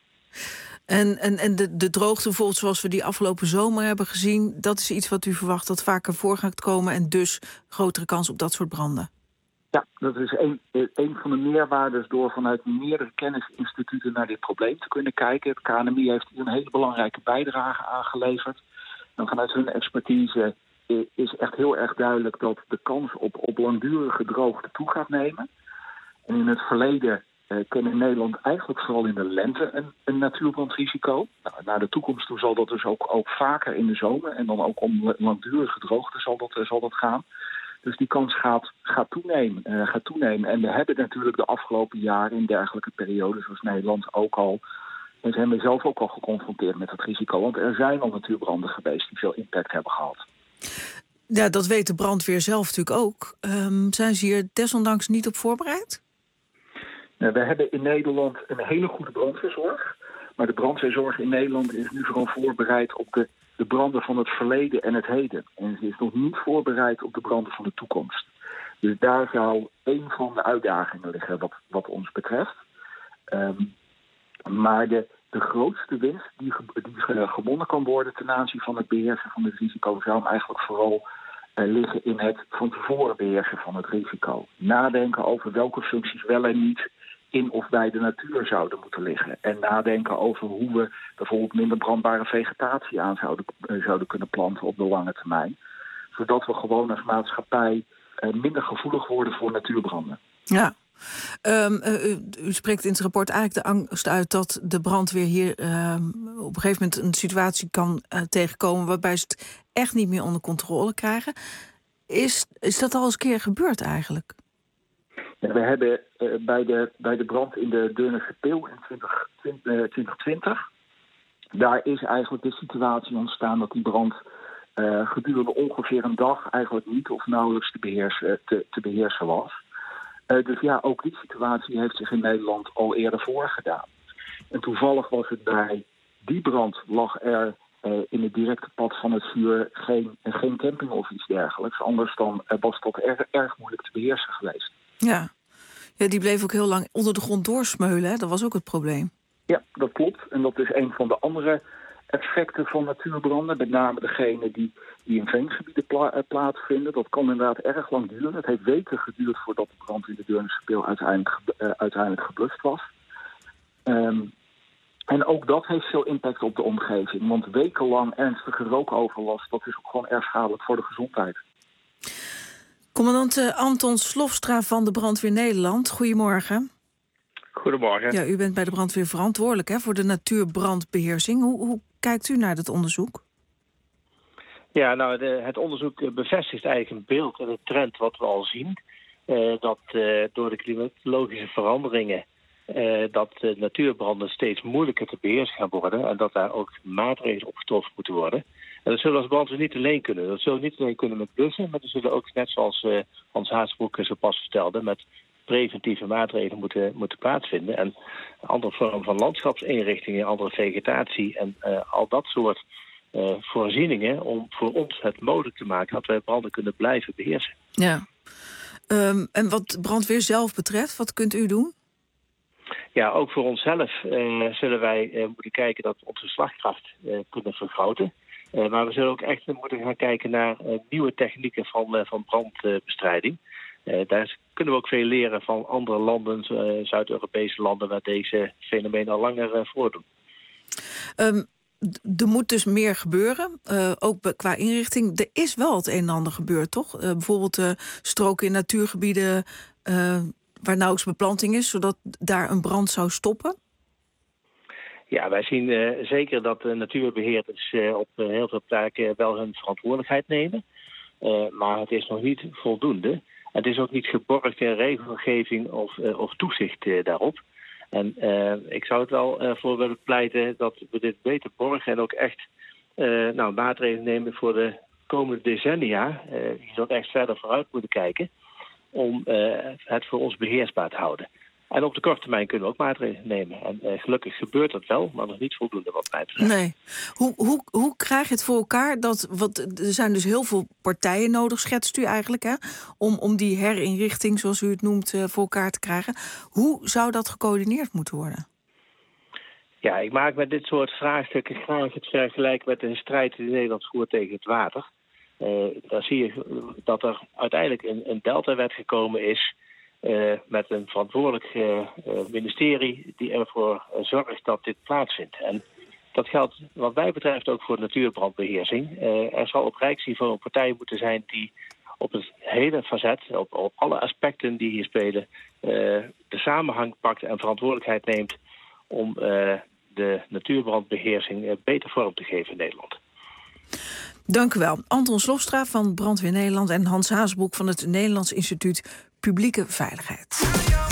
Speaker 3: En de droogte bijvoorbeeld zoals we die afgelopen zomer hebben gezien, dat is iets wat u verwacht dat vaker voor gaat komen en dus grotere kans op dat soort branden?
Speaker 13: Ja, dat is een van de meerwaardes door vanuit meerdere kennisinstituten naar dit probleem te kunnen kijken. Het KNMI heeft hier een hele belangrijke bijdrage aangeleverd. En vanuit hun expertise is echt heel erg duidelijk dat de kans op langdurige droogte toe gaat nemen. En in het verleden kennen in Nederland eigenlijk vooral in de lente een natuurbrandrisico. Nou, naar de toekomst toe zal dat dus ook vaker in de zomer en dan ook om langdurige droogte zal dat gaan. Dus die kans gaat toenemen. En we hebben natuurlijk de afgelopen jaren in dergelijke periodes zoals Nederland ook al, en zijn we zelf ook al geconfronteerd met het risico. Want er zijn al natuurbranden geweest die veel impact hebben gehad.
Speaker 3: Ja, dat weet de brandweer zelf natuurlijk ook. Zijn ze hier desondanks niet op voorbereid?
Speaker 13: We hebben in Nederland een hele goede brandweerzorg. Maar de brandweerzorg in Nederland is nu vooral voorbereid op de branden van het verleden en het heden. En ze is nog niet voorbereid op de branden van de toekomst. Dus daar zou een van de uitdagingen liggen wat ons betreft. Maar de grootste winst die gewonnen kan worden ten aanzien van het beheersen van het risico zou hem eigenlijk vooral liggen in het van tevoren beheersen van het risico. Nadenken over welke functies wel en niet in of bij de natuur zouden moeten liggen. En nadenken over hoe we bijvoorbeeld minder brandbare vegetatie aan zouden kunnen planten op de lange termijn. Zodat we gewoon als maatschappij minder gevoelig worden voor natuurbranden.
Speaker 3: Ja. U spreekt in het rapport eigenlijk de angst uit dat de brandweer hier op een gegeven moment een situatie kan tegenkomen waarbij ze het echt niet meer onder controle krijgen. Is dat al eens een keer gebeurd eigenlijk?
Speaker 13: Ja, we hebben bij de brand in de Deurnerse Peel in 2020... daar is eigenlijk de situatie ontstaan dat die brand gedurende ongeveer een dag eigenlijk niet of nauwelijks te beheersen was. Dus ja, ook die situatie heeft zich in Nederland al eerder voorgedaan. En toevallig was het bij die brand lag er in het directe pad van het vuur geen camping of iets dergelijks. Anders dan was dat erg moeilijk te beheersen geweest.
Speaker 3: Ja, die bleef ook heel lang onder de grond doorsmeulen. Hè? Dat was ook het probleem.
Speaker 13: Ja, dat klopt. En dat is een van de andere effecten van natuurbranden. Met name degene die in veengebieden plaatsvinden. Dat kan inderdaad erg lang duren. Het heeft weken geduurd voordat de brand in de Deurnerse Peel uiteindelijk geblust was. En ook dat heeft veel impact op de omgeving. Want wekenlang ernstige rookoverlast, dat is ook gewoon erg schadelijk voor de gezondheid.
Speaker 3: Commandant Anton Slofstra van de Brandweer Nederland, goedemorgen.
Speaker 14: Goedemorgen.
Speaker 3: Ja, u bent bij de brandweer verantwoordelijk voor de natuurbrandbeheersing. Hoe kijkt u naar dat onderzoek?
Speaker 14: Ja, nou, het onderzoek bevestigt eigenlijk een beeld en een trend wat we al zien. Dat door de klimatologische veranderingen dat natuurbranden steeds moeilijker te beheersen gaan worden. En dat daar ook maatregelen op getroffen moeten worden. En dat zullen we als brandweer niet alleen kunnen. Dat zullen we niet alleen kunnen met blussen, maar dat zullen ook, net zoals Hans Haasbroek zo pas vertelde, met preventieve maatregelen moeten plaatsvinden. En andere vormen van landschapsinrichtingen, andere vegetatie en al dat soort voorzieningen om voor ons het mogelijk te maken dat wij branden kunnen blijven beheersen.
Speaker 3: Ja. En wat brandweer zelf betreft, wat kunt u doen?
Speaker 14: Ja, ook voor onszelf zullen wij moeten kijken dat we onze slagkracht kunnen vergroten. Maar we zullen ook echt moeten gaan kijken naar nieuwe technieken van brandbestrijding. Daar kunnen we ook veel leren van andere landen, Zuid-Europese landen, waar deze fenomenen al langer voordoen.
Speaker 3: Er moet dus meer gebeuren, ook qua inrichting. Er is wel het een en ander gebeurd, toch? Bijvoorbeeld stroken in natuurgebieden waar nauwelijks beplanting is, zodat daar een brand zou stoppen?
Speaker 14: Ja, wij zien zeker dat de natuurbeheerders op heel veel plekken wel hun verantwoordelijkheid nemen. Maar het is nog niet voldoende. Het is ook niet geborgd in regelgeving of toezicht daarop. En ik zou het wel voor willen pleiten dat we dit beter borgen en ook echt maatregelen nemen voor de komende decennia. Je zult echt verder vooruit moeten kijken om het voor ons beheersbaar te houden. En op de korte termijn kunnen we ook maatregelen nemen. En gelukkig gebeurt dat wel, maar nog niet voldoende wat mij betreft.
Speaker 3: Nee. Hoe krijg je het voor elkaar? Er zijn dus heel veel partijen nodig, schetst u eigenlijk, hè? Om die herinrichting, zoals u het noemt, voor elkaar te krijgen. Hoe zou dat gecoördineerd moeten worden? Ja, ik maak met dit soort vraagstukken graag het vergelijk met de strijd die Nederland voert tegen het water. Dan zie je dat er uiteindelijk een deltawet gekomen is met een verantwoordelijk ministerie die ervoor zorgt dat dit plaatsvindt. En dat geldt wat mij betreft ook voor natuurbrandbeheersing. Er zal op rijksniveau een partij moeten zijn die op het hele facet, op alle aspecten die hier spelen, de samenhang pakt en verantwoordelijkheid neemt om de natuurbrandbeheersing beter vorm te geven in Nederland. Dank u wel. Anton Slofstra van Brandweer Nederland en Hans Haasbroek van het Nederlands Instituut Publieke Veiligheid.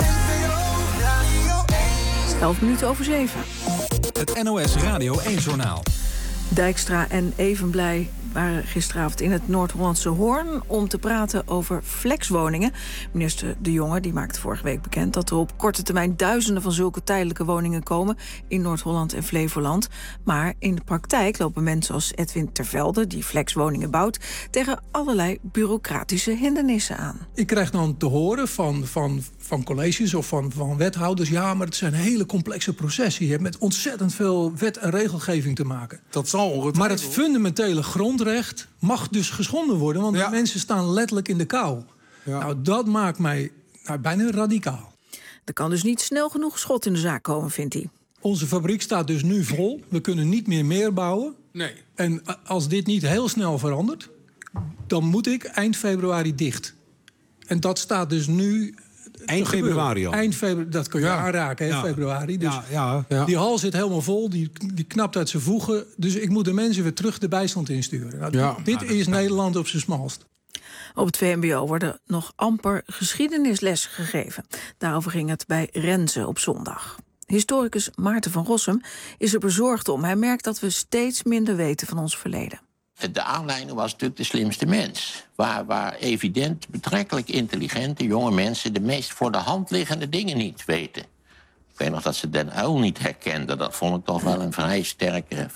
Speaker 3: 7:11.
Speaker 2: Het NOS Radio 1-journaal.
Speaker 3: Dijkstra en Evenblij waren gisteravond in het Noord-Hollandse Hoorn om te praten over flexwoningen. Minister De Jonge die maakte vorige week bekend dat er op korte termijn duizenden van zulke tijdelijke woningen komen in Noord-Holland en Flevoland. Maar in de praktijk lopen mensen als Edwin Tervelde, die flexwoningen bouwt, tegen allerlei bureaucratische hindernissen aan.
Speaker 15: Ik krijg dan te horen van colleges of van wethouders, ja, maar het zijn hele complexe processen. Je hebt met ontzettend veel wet en regelgeving te maken.
Speaker 16: Dat zal ongetwijfeld.
Speaker 15: Maar het fundamentele grondrecht mag dus geschonden worden, want de mensen staan letterlijk in de kou. Ja. Nou, dat maakt mij bijna radicaal.
Speaker 3: Er kan dus niet snel genoeg schot in de zaak komen, vindt hij.
Speaker 15: Onze fabriek staat dus nu vol. We kunnen niet meer bouwen.
Speaker 16: Nee.
Speaker 15: En als dit niet heel snel verandert, dan moet ik eind februari dicht. En dat staat dus nu
Speaker 16: eind februari al.
Speaker 15: Eind februari, dat kun je aanraken, hè, februari. Dus die hal zit helemaal vol, die knapt uit zijn voegen. Dus ik moet de mensen weer terug de bijstand insturen. Nou, dit is Nederland op zijn smalst.
Speaker 3: Op het VMBO worden nog amper geschiedenisles gegeven. Daarover ging het bij Renze op zondag. Historicus Maarten van Rossum is er bezorgd om. Hij merkt dat we steeds minder weten van ons verleden.
Speaker 17: De aanleiding was natuurlijk de slimste mens. Waar evident betrekkelijk intelligente jonge mensen de meest voor de hand liggende dingen niet weten. Ik weet nog dat ze Den Uyl niet herkenden. Dat vond ik toch wel een vrij sterke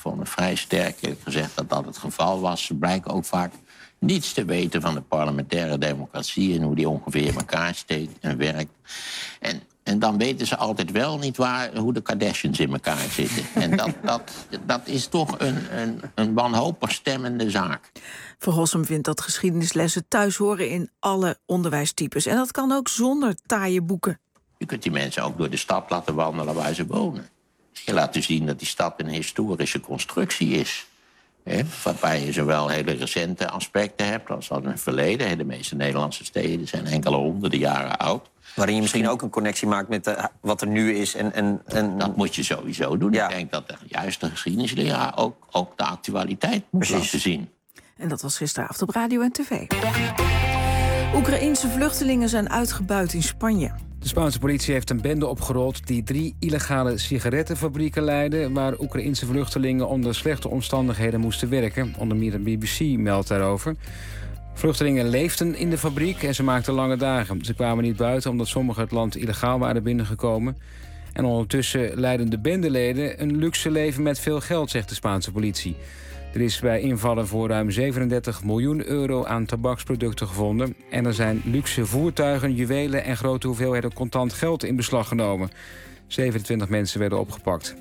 Speaker 17: gezegd dat dat het geval was. Ze blijken ook vaak niets te weten van de parlementaire democratie en hoe die ongeveer in elkaar steekt en werkt. En dan weten ze altijd wel niet hoe de Kardashians in elkaar zitten. En dat is toch een wanhopig stemmende zaak.
Speaker 3: Van Rossum vindt dat geschiedenislessen thuis horen in alle onderwijstypes. En dat kan ook zonder taaie boeken.
Speaker 17: Je kunt die mensen ook door de stad laten wandelen waar ze wonen. Je laat dus zien dat die stad een historische constructie is. Waarbij je zowel hele recente aspecten hebt als in het verleden. De meeste Nederlandse steden zijn enkele honderden jaren oud.
Speaker 18: Waarin je misschien ook een connectie maakt met wat er nu is. En
Speaker 17: dat moet je sowieso doen. Ja. Ik denk dat juist de geschiedenisleraar ook de actualiteit moet laten zien.
Speaker 3: En dat was gisteravond op radio en tv. Oekraïense vluchtelingen zijn uitgebuit in Spanje.
Speaker 4: De Spaanse politie heeft een bende opgerold die 3 illegale sigarettenfabrieken leidde, waar Oekraïense vluchtelingen onder slechte omstandigheden moesten werken. Onder meer de BBC meldt daarover. Vluchtelingen leefden in de fabriek en ze maakten lange dagen. Ze kwamen niet buiten omdat sommigen het land illegaal waren binnengekomen. En ondertussen leiden de bendeleden een luxe leven met veel geld, zegt de Spaanse politie. Er is bij invallen voor ruim 37 miljoen euro aan tabaksproducten gevonden. En er zijn luxe voertuigen, juwelen en grote hoeveelheden contant geld in beslag genomen. 27 mensen werden opgepakt.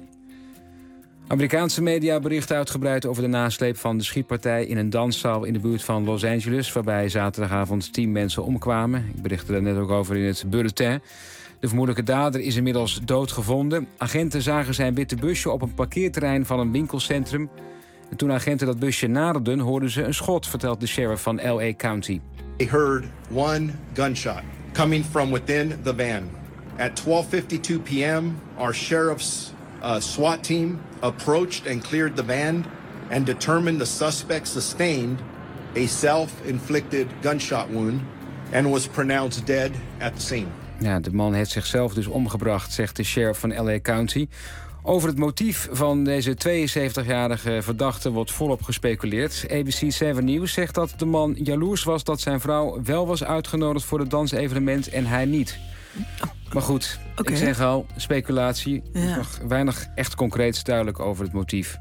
Speaker 4: Amerikaanse media berichten uitgebreid over de nasleep van de schietpartij in een danszaal in de buurt van Los Angeles, waarbij zaterdagavond 10 mensen omkwamen. Ik berichtte er net ook over in het bulletin. De vermoedelijke dader is inmiddels doodgevonden. Agenten zagen zijn witte busje op een parkeerterrein van een winkelcentrum. En toen agenten dat busje naderden, hoorden ze een schot, vertelt de sheriff van L.A. County.
Speaker 19: They heard one gunshot
Speaker 1: coming from within the van. At 12:52 p.m., our sheriff's SWAT team approached and cleared the van and determined the suspect sustained a self-inflicted gunshot wound and was pronounced dead at the scene.
Speaker 4: Ja, de man heeft zichzelf dus omgebracht, zegt de sheriff van LA County. Over het motief van deze 72-jarige verdachte wordt volop gespeculeerd. ABC 7 News zegt dat de man jaloers was dat zijn vrouw wel was uitgenodigd voor het dansevenement en hij niet. Maar goed, Ik zeg al, speculatie. Er is nog weinig echt concreets duidelijk over het motief.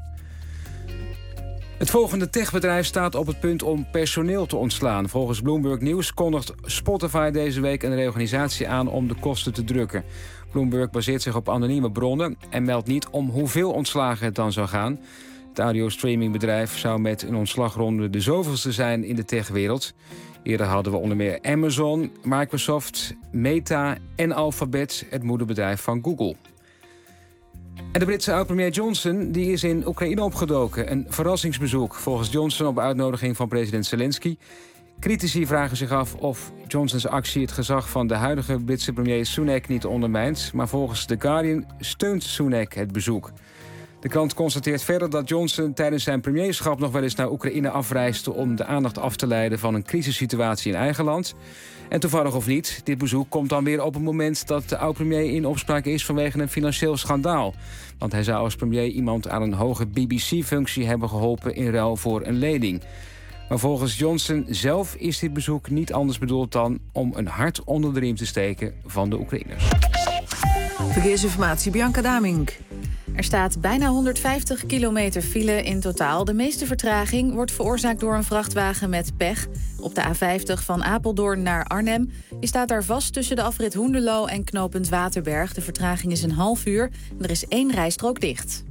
Speaker 4: Het volgende techbedrijf staat op het punt om personeel te ontslaan. Volgens Bloomberg News kondigt Spotify deze week een reorganisatie aan om de kosten te drukken. Bloomberg baseert zich op anonieme bronnen en meldt niet om hoeveel ontslagen het dan zou gaan. Het audio-streamingbedrijf zou met een ontslagronde de zoveelste zijn in de techwereld. Eerder hadden we onder meer Amazon, Microsoft, Meta en Alphabet, het moederbedrijf van Google. En de Britse oud-premier Johnson die is in Oekraïne opgedoken. Een verrassingsbezoek, volgens Johnson op uitnodiging van president Zelensky. Critici vragen zich af of Johnsons actie het gezag van de huidige Britse premier Sunak niet ondermijnt. Maar volgens The Guardian steunt Sunak het bezoek. De krant constateert verder dat Johnson tijdens zijn premierschap nog wel eens naar Oekraïne afreisde om de aandacht af te leiden van een crisissituatie in eigen land. En toevallig of niet, dit bezoek komt dan weer op het moment dat de oud-premier in opspraak is vanwege een financieel schandaal. Want hij zou als premier iemand aan een hoge BBC-functie hebben geholpen in ruil voor een lening. Maar volgens Johnson zelf is dit bezoek niet anders bedoeld dan om een hart onder de riem te steken van de Oekraïners.
Speaker 3: Verkeersinformatie, Bianca Damink.
Speaker 21: Er staat bijna 150 kilometer file in totaal. De meeste vertraging wordt veroorzaakt door een vrachtwagen met pech. Op de A50 van Apeldoorn naar Arnhem. Je staat daar vast tussen de afrit Hoenderloo en knooppunt Waterberg. De vertraging is een half uur en er is 1 rijstrook dicht.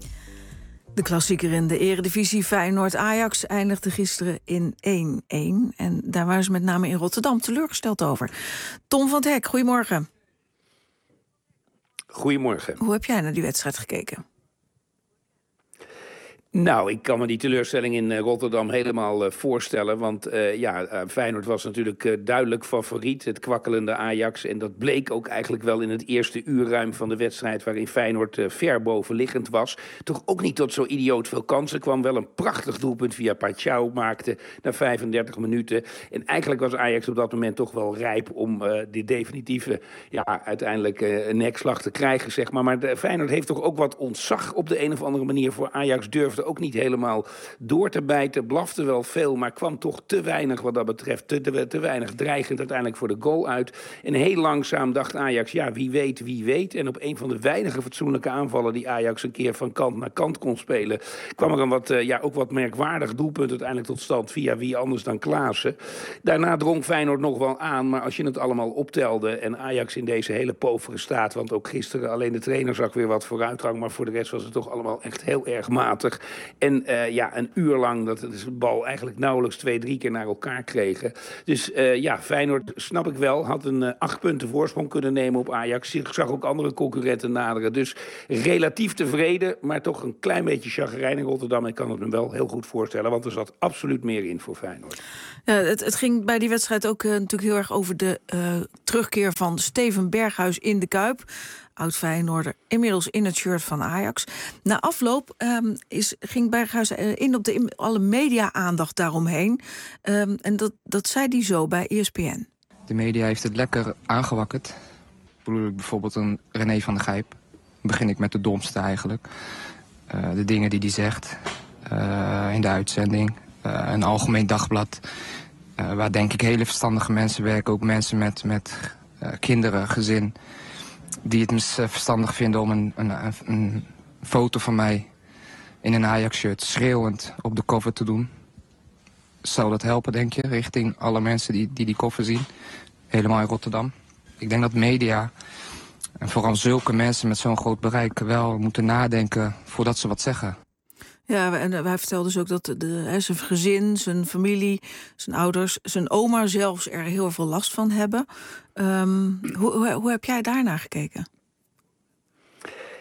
Speaker 3: De klassieker in de eredivisie Feyenoord-Ajax eindigde gisteren in 1-1. En daar waren ze met name in Rotterdam teleurgesteld over. Tom van 't Hek, goedemorgen.
Speaker 6: Goedemorgen.
Speaker 3: Hoe heb jij naar die wedstrijd gekeken?
Speaker 6: Nou, ik kan me die teleurstelling in Rotterdam helemaal voorstellen. Want Feyenoord was natuurlijk duidelijk favoriet. Het kwakkelende Ajax. En dat bleek ook eigenlijk wel in het eerste uur ruim van de wedstrijd, waarin Feyenoord ver bovenliggend was. Toch ook niet tot zo idioot veel kansen. Kwam wel een prachtig doelpunt via Paixão maakte na 35 minuten. En eigenlijk was Ajax op dat moment toch wel rijp om die definitieve, uiteindelijk nekslag te krijgen, zeg maar. Maar Feyenoord heeft toch ook wat ontzag op de een of andere manier voor Ajax. Durfde ook niet helemaal door te bijten. Blafte wel veel, maar kwam toch te weinig wat dat betreft. Te weinig dreigend uiteindelijk voor de goal uit. En heel langzaam dacht Ajax, wie weet. En op een van de weinige fatsoenlijke aanvallen die Ajax een keer van kant naar kant kon spelen, kwam er een ook wat merkwaardig doelpunt uiteindelijk tot stand via wie anders dan Klaassen. Daarna drong Feyenoord nog wel aan, maar als je het allemaal optelde en Ajax in deze hele povere staat, want ook gisteren alleen de trainer zag weer wat vooruitgang, maar voor de rest was het toch allemaal echt heel erg matig. En een uur lang dat de bal eigenlijk nauwelijks 2-3 keer naar elkaar kregen. Dus Feyenoord, snap ik wel, had een 8 punten voorsprong kunnen nemen op Ajax. Ik zag ook andere concurrenten naderen. Dus relatief tevreden, maar toch een klein beetje chagrijn in Rotterdam. Ik kan het me wel heel goed voorstellen, want er zat absoluut meer in voor Feyenoord.
Speaker 3: Ja, het ging bij die wedstrijd ook natuurlijk heel erg over de terugkeer van Steven Berghuis in de Kuip. Oud-Feyenoorder, inmiddels in het shirt van Ajax. Na afloop ging Berghuis in op alle media-aandacht daaromheen. En dat zei hij zo bij ESPN.
Speaker 7: De media heeft het lekker aangewakkerd. Bijvoorbeeld een René van der Gijp. Dan begin ik met de domste eigenlijk. De dingen die hij zegt in de uitzending. Een algemeen dagblad. Waar denk ik hele verstandige mensen werken. Ook mensen met kinderen, gezin. Die het verstandig vinden om een foto van mij in een Ajax-shirt schreeuwend op de cover te doen. Zou dat helpen, denk je, richting alle mensen die cover zien? Helemaal in Rotterdam. Ik denk dat media, en vooral zulke mensen met zo'n groot bereik, wel moeten nadenken voordat ze wat zeggen.
Speaker 3: Ja, en hij vertelde dus ook dat zijn gezin, zijn familie, zijn ouders, zijn oma zelfs er heel veel last van hebben. Hoe heb jij daarnaar gekeken?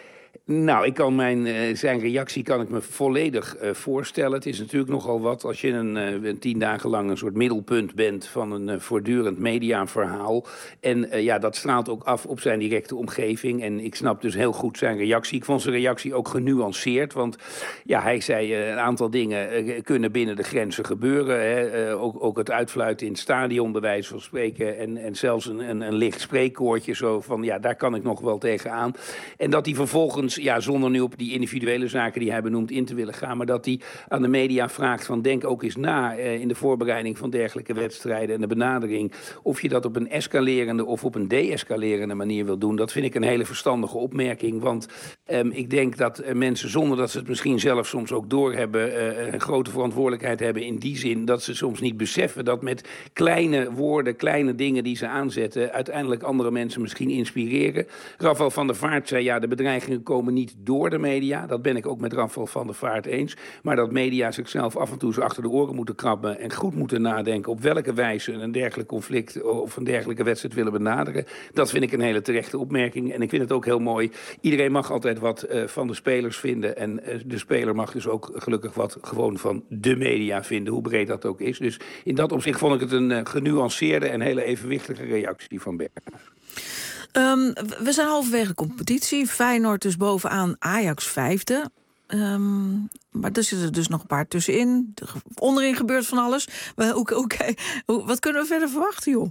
Speaker 6: Nou, zijn reactie kan ik me volledig voorstellen. Het is natuurlijk nogal wat als je een 10 dagen lang een soort middelpunt bent van een voortdurend mediaverhaal. En dat straalt ook af op zijn directe omgeving. En ik snap dus heel goed zijn reactie. Ik vond zijn reactie ook genuanceerd. Want hij zei een aantal dingen kunnen binnen de grenzen gebeuren. Hè. Ook het uitfluiten in het stadion, bij wijze van spreken. En zelfs een licht spreekkoortje. Zo van, daar kan ik nog wel tegenaan. En dat hij vervolgens, zonder nu op die individuele zaken die hij benoemt in te willen gaan, maar dat hij aan de media vraagt van denk ook eens na in de voorbereiding van dergelijke wedstrijden en de benadering of je dat op een escalerende of op een de-escalerende manier wil doen. Dat vind ik een hele verstandige opmerking, want ik denk dat mensen zonder dat ze het misschien zelf soms ook doorhebben een grote verantwoordelijkheid hebben in die zin dat ze soms niet beseffen dat met kleine woorden, kleine dingen die ze aanzetten, uiteindelijk andere mensen misschien inspireren. Rafael van der Vaart zei de bedreigingen komen niet door de media. Dat ben ik ook met Rafael van der Vaart eens. Maar dat media zichzelf af en toe zo achter de oren moeten krabben en goed moeten nadenken op welke wijze een dergelijk conflict of een dergelijke wedstrijd willen benaderen. Dat vind ik een hele terechte opmerking. En ik vind het ook heel mooi. Iedereen mag altijd wat van de spelers vinden. En de speler mag dus ook gelukkig wat gewoon van de media vinden. Hoe breed dat ook is. Dus in dat opzicht vond ik het een genuanceerde en hele evenwichtige reactie van Berghuis.
Speaker 3: We zijn halverwege de competitie. Feyenoord dus bovenaan, Ajax 5e. Maar er zitten dus nog een paar tussenin. Onderin gebeurt van alles. Wat kunnen we verder verwachten, joh?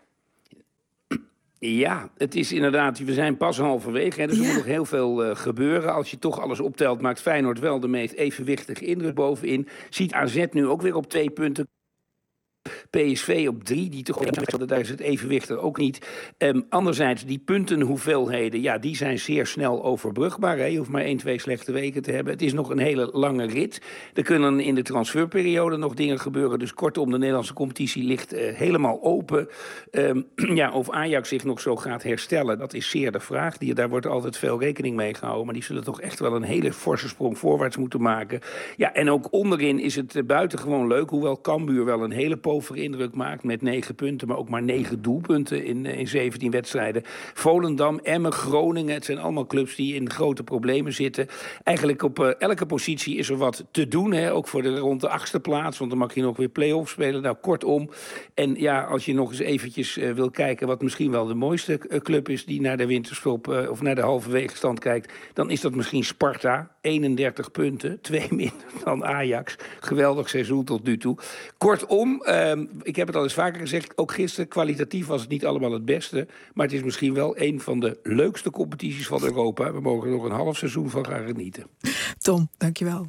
Speaker 6: Ja, het is inderdaad, we zijn pas halverwege. Hè, dus er moet nog heel veel gebeuren. Als je toch alles optelt, maakt Feyenoord wel de meest evenwichtige indruk bovenin. Ziet AZ nu ook weer op 2 punten. PSV op 3, die toch daar is het evenwicht er ook niet. Anderzijds, die puntenhoeveelheden, die zijn zeer snel overbrugbaar. Hè. Je hoeft maar 1-2 slechte weken te hebben. Het is nog een hele lange rit. Er kunnen in de transferperiode nog dingen gebeuren. Dus kortom, de Nederlandse competitie ligt helemaal open. Of Ajax zich nog zo gaat herstellen, dat is zeer de vraag. Daar wordt altijd veel rekening mee gehouden. Maar die zullen toch echt wel een hele forse sprong voorwaarts moeten maken. Ja, en ook onderin is het buitengewoon leuk. Hoewel Cambuur wel een hele povere indruk maakt met 9 punten, maar ook maar 9 doelpunten in 17 wedstrijden. Volendam, Emmen, Groningen, het zijn allemaal clubs die in grote problemen zitten. Eigenlijk op elke positie is er wat te doen, hè? Ook voor rond de 8e plaats, want dan mag je nog weer play-off spelen. Nou, kortom. En als je nog eens eventjes wil kijken wat misschien wel de mooiste club is die naar de winterstop of naar de halverwege stand kijkt, dan is dat misschien Sparta. 31 punten, 2 minder dan Ajax. Geweldig seizoen tot nu toe. Kortom, ik heb het al eens vaker gezegd, ook gisteren, kwalitatief was het niet allemaal het beste. Maar het is misschien wel een van de leukste competities van Europa. We mogen er nog een half seizoen van gaan genieten.
Speaker 3: Tom, dankjewel.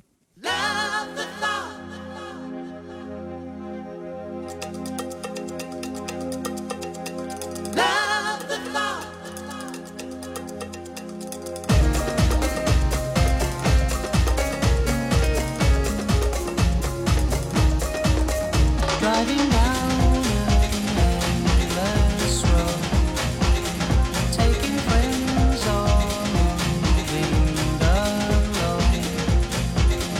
Speaker 8: Driving down an endless road, taking friends or moving alone.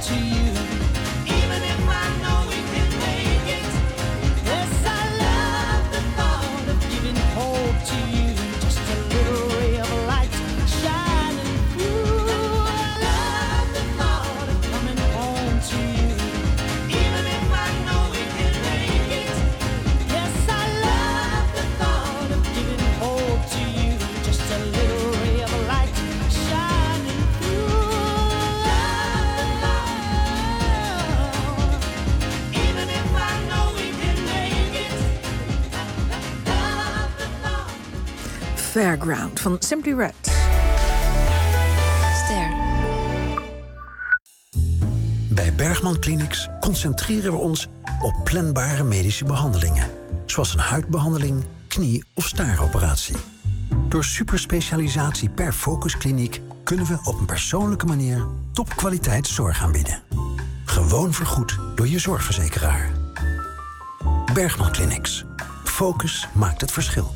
Speaker 8: to you. Even if I know we can make it. Yes, I love the thought of giving hope to you. Just a little ray of light shining through. I love the thought of coming home to you. Even if I know we can make it. Yes, I love the thought of giving hope to you. Just a little ray of light shining through. Even if I know we can make it.
Speaker 3: Fairground van Simply Red.
Speaker 21: Ster.
Speaker 11: Bij Bergman Clinics concentreren we ons op planbare medische behandelingen. Zoals een huidbehandeling, knie- of staaroperatie. Door superspecialisatie per focuskliniek kunnen we op een persoonlijke manier topkwaliteit zorg aanbieden. Gewoon vergoed door je zorgverzekeraar. Bergman Clinics. Focus maakt het verschil.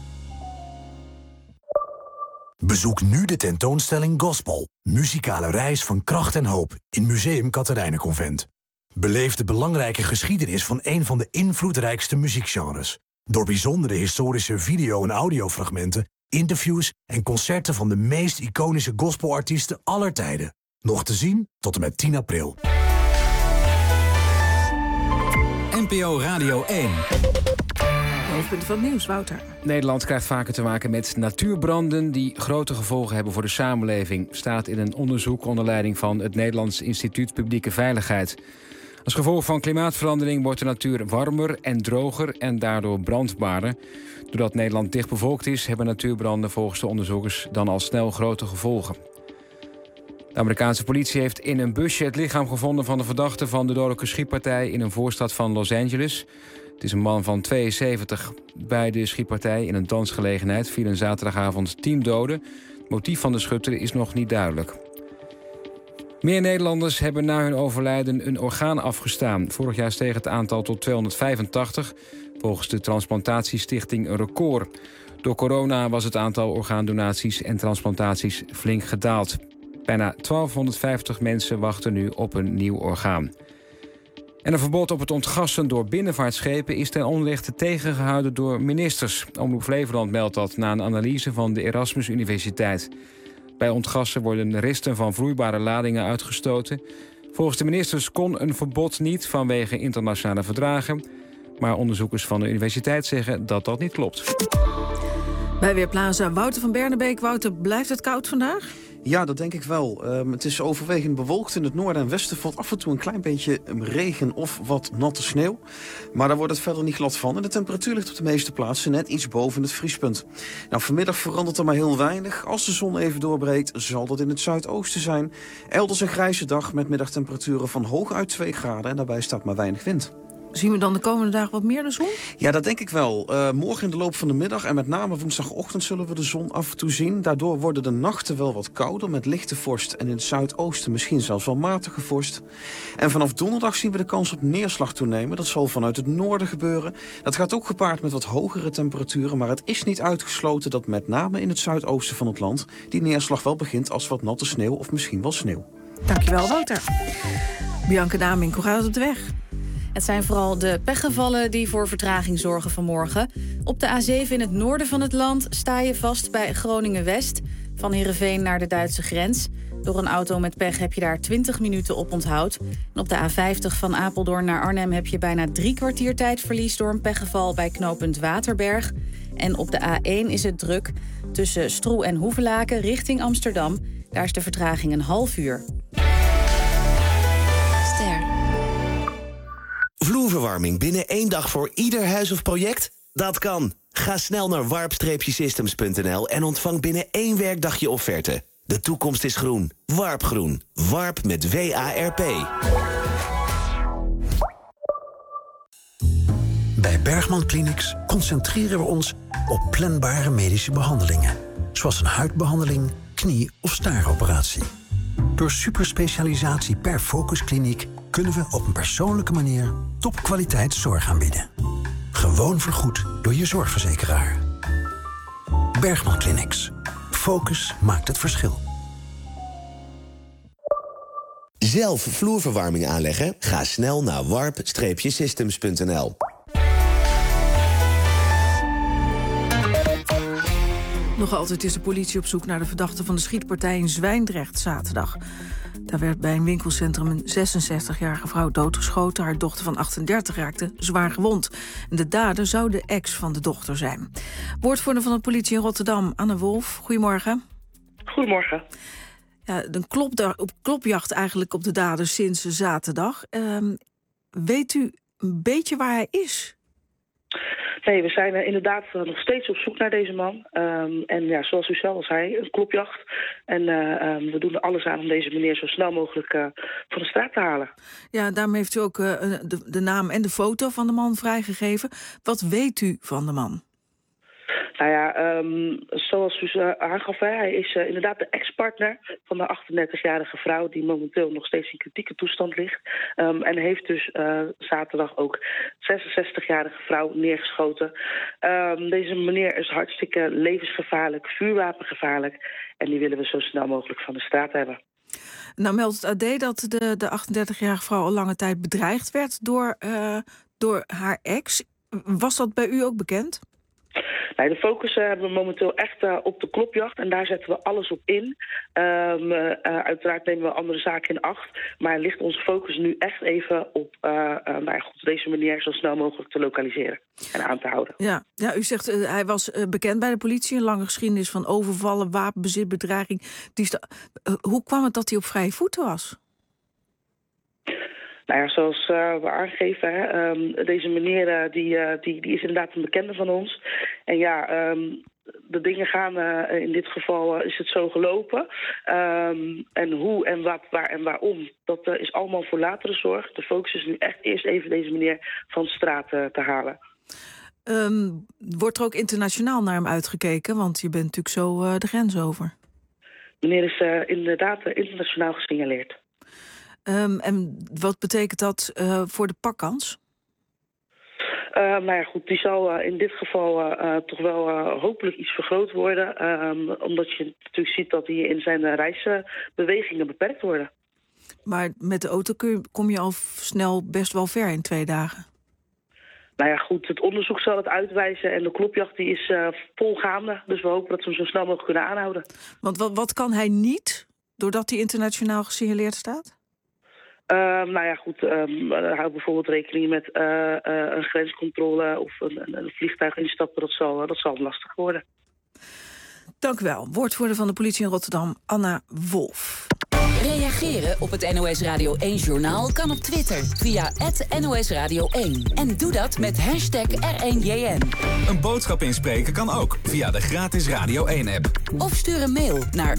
Speaker 9: Bezoek nu de tentoonstelling Gospel. Muzikale reis van kracht en hoop in Museum Catharijnenconvent. Beleef de belangrijke geschiedenis van een van de invloedrijkste muziekgenres. Door bijzondere historische video- en audiofragmenten, interviews en concerten van de meest iconische gospelartiesten aller tijden. Nog te zien tot en met 10 april.
Speaker 2: NPO Radio 1.
Speaker 3: Hoofdpunten van het nieuws, Wouter.
Speaker 4: Nederland krijgt vaker te maken met natuurbranden die grote gevolgen hebben voor de samenleving, staat in een onderzoek onder leiding van het Nederlands Instituut Publieke Veiligheid. Als gevolg van klimaatverandering wordt de natuur warmer en droger en daardoor brandbaarder. Doordat Nederland dichtbevolkt is, hebben natuurbranden volgens de onderzoekers dan al snel grote gevolgen. De Amerikaanse politie heeft in een busje het lichaam gevonden van de verdachte van de dodelijke schietpartij in een voorstad van Los Angeles. Het is een man van 72. Bij de schietpartij in een dansgelegenheid vielen zaterdagavond 10 doden. Het motief van de schutter is nog niet duidelijk. Meer Nederlanders hebben na hun overlijden een orgaan afgestaan. Vorig jaar steeg het aantal tot 285. Volgens de Transplantatiestichting een record. Door corona was het aantal orgaandonaties en transplantaties flink gedaald. Bijna 1250 mensen wachten nu op een nieuw orgaan. En een verbod op het ontgassen door binnenvaartschepen is ten onrechte tegengehouden door ministers. Omroep Flevoland meldt dat na een analyse van de Erasmus Universiteit. Bij ontgassen worden resten van vloeibare ladingen uitgestoten. Volgens de ministers kon een verbod niet vanwege internationale verdragen. Maar onderzoekers van de universiteit zeggen dat dat niet klopt.
Speaker 3: Bij Weerplaza Wouter van Bernebeek. Wouter, blijft het koud vandaag?
Speaker 10: Ja, dat denk ik wel. Het is overwegend bewolkt. In het noorden en westen valt af en toe een klein beetje regen of wat natte sneeuw. Maar daar wordt het verder niet glad van. En de temperatuur ligt op de meeste plaatsen net iets boven het vriespunt. Nou, vanmiddag verandert er maar heel weinig. Als de zon even doorbreekt, zal dat in het zuidoosten zijn. Elders een grijze dag met middagtemperaturen van hooguit 2 graden. En daarbij staat maar weinig wind.
Speaker 3: Zien we dan de komende dagen wat meer de zon?
Speaker 10: Ja, dat denk ik wel. Morgen in de loop van de middag en met name woensdagochtend zullen we de zon af en toe zien. Daardoor worden de nachten wel wat kouder met lichte vorst en in het zuidoosten misschien zelfs wel matige vorst. En vanaf donderdag zien we de kans op neerslag toenemen. Dat zal vanuit het noorden gebeuren. Dat gaat ook gepaard met wat hogere temperaturen, maar het is niet uitgesloten dat met name in het zuidoosten van het land die neerslag wel begint als wat natte sneeuw of misschien wel sneeuw.
Speaker 3: Dankjewel, Wouter. Bianca Damink, hoe gaat het op de weg?
Speaker 21: Het zijn vooral de pechgevallen die voor vertraging zorgen vanmorgen. Op de A7 in het noorden van het land sta je vast bij Groningen-West. Van Heerenveen naar de Duitse grens. Door een auto met pech heb je daar 20 minuten op onthoud. En op de A50 van Apeldoorn naar Arnhem heb je bijna 3 kwartier tijdverlies door een pechgeval bij knooppunt Waterberg. En op de A1 is het druk tussen Stroe en Hoevelaken richting Amsterdam. Daar is de vertraging een half uur. Ster.
Speaker 19: Vloerverwarming binnen 1 dag voor ieder huis of project? Dat kan. Ga snel naar warp-systems.nl en ontvang binnen 1 werkdag je offerte. De toekomst is groen. Warpgroen. Warp met W-A-R-P.
Speaker 11: Bij Bergman Clinics concentreren we ons op planbare medische behandelingen. Zoals een huidbehandeling, knie- of staaroperatie. Door superspecialisatie per focuskliniek kunnen we op een persoonlijke manier topkwaliteit zorg aanbieden. Gewoon vergoed door je zorgverzekeraar. Bergman Clinics. Focus maakt het verschil.
Speaker 19: Zelf vloerverwarming aanleggen? Ga snel naar warp-systems.nl.
Speaker 3: Nog altijd is de politie op zoek naar de verdachte van de schietpartij in Zwijndrecht zaterdag. Daar werd bij een winkelcentrum een 66-jarige vrouw doodgeschoten. Haar dochter van 38 raakte zwaar gewond. En de dader zou de ex van de dochter zijn. Woordvoerder van de politie in Rotterdam, Anne Wolf. Goedemorgen.
Speaker 20: Goedemorgen.
Speaker 3: Ja, een klopjacht eigenlijk op de dader sinds zaterdag. Weet u een beetje waar hij is?
Speaker 20: Nee, we zijn inderdaad nog steeds op zoek naar deze man. En ja, zoals u zelf al zei, een klopjacht. En we doen er alles aan om deze meneer zo snel mogelijk van de straat te halen. Ja, daarmee heeft u ook de naam en de foto van de man vrijgegeven. Wat weet u van de man? Nou ja, zoals u aangaf, hij is inderdaad de ex-partner van de 38-jarige vrouw... die momenteel nog steeds in kritieke toestand ligt. En heeft dus zaterdag ook 66-jarige vrouw neergeschoten. Deze meneer is hartstikke levensgevaarlijk, vuurwapengevaarlijk... en die willen we zo snel mogelijk van de straat hebben. Nou meldt het AD dat de 38-jarige vrouw al lange tijd bedreigd werd door haar ex. Was dat bij u ook bekend? Nee, de focus hebben we momenteel echt op de klopjacht en daar zetten we alles op in. Uiteraard nemen we andere zaken in acht, maar ligt onze focus nu echt even op deze meneer zo snel mogelijk te lokaliseren en aan te houden. Ja, u zegt hij was bekend bij de politie, een lange geschiedenis van overvallen, wapenbezit, bedreiging. Hoe kwam het dat hij op vrije voeten was? Nou ja, zoals we aangeven, deze meneer die is inderdaad een bekende van ons. En ja, de dingen gaan, in dit geval is het zo gelopen. En hoe en wat, waar en waarom, dat is allemaal voor latere zorg. De focus is nu echt eerst even deze meneer van de straat te halen. Wordt er ook internationaal naar hem uitgekeken? Want je bent natuurlijk zo de grens over. Meneer is inderdaad internationaal gesignaleerd. En wat betekent dat voor de pakkans? Nou ja, goed, die zal in dit geval toch wel hopelijk iets vergroot worden. Omdat je natuurlijk ziet dat die in zijn reisbewegingen beperkt worden. Maar met de auto kom je al snel best wel ver in 2 dagen. Nou ja, goed, het onderzoek zal het uitwijzen en de klopjacht die is volgaande. Dus we hopen dat we hem zo snel mogelijk kunnen aanhouden. Want wat kan hij niet, doordat hij internationaal gesignaleerd staat? Nou ja, goed, hou bijvoorbeeld rekening met een grenscontrole of een vliegtuig instappen. Dat zal lastig worden. Dank u wel. Woordvoerder van de politie in Rotterdam, Anna Wolf.
Speaker 5: Reageren op het NOS Radio 1-journaal kan op Twitter via @NOS Radio 1. En doe dat met hashtag R1JN.
Speaker 2: Een boodschap inspreken kan ook via de gratis Radio 1-app.
Speaker 5: Of stuur een mail naar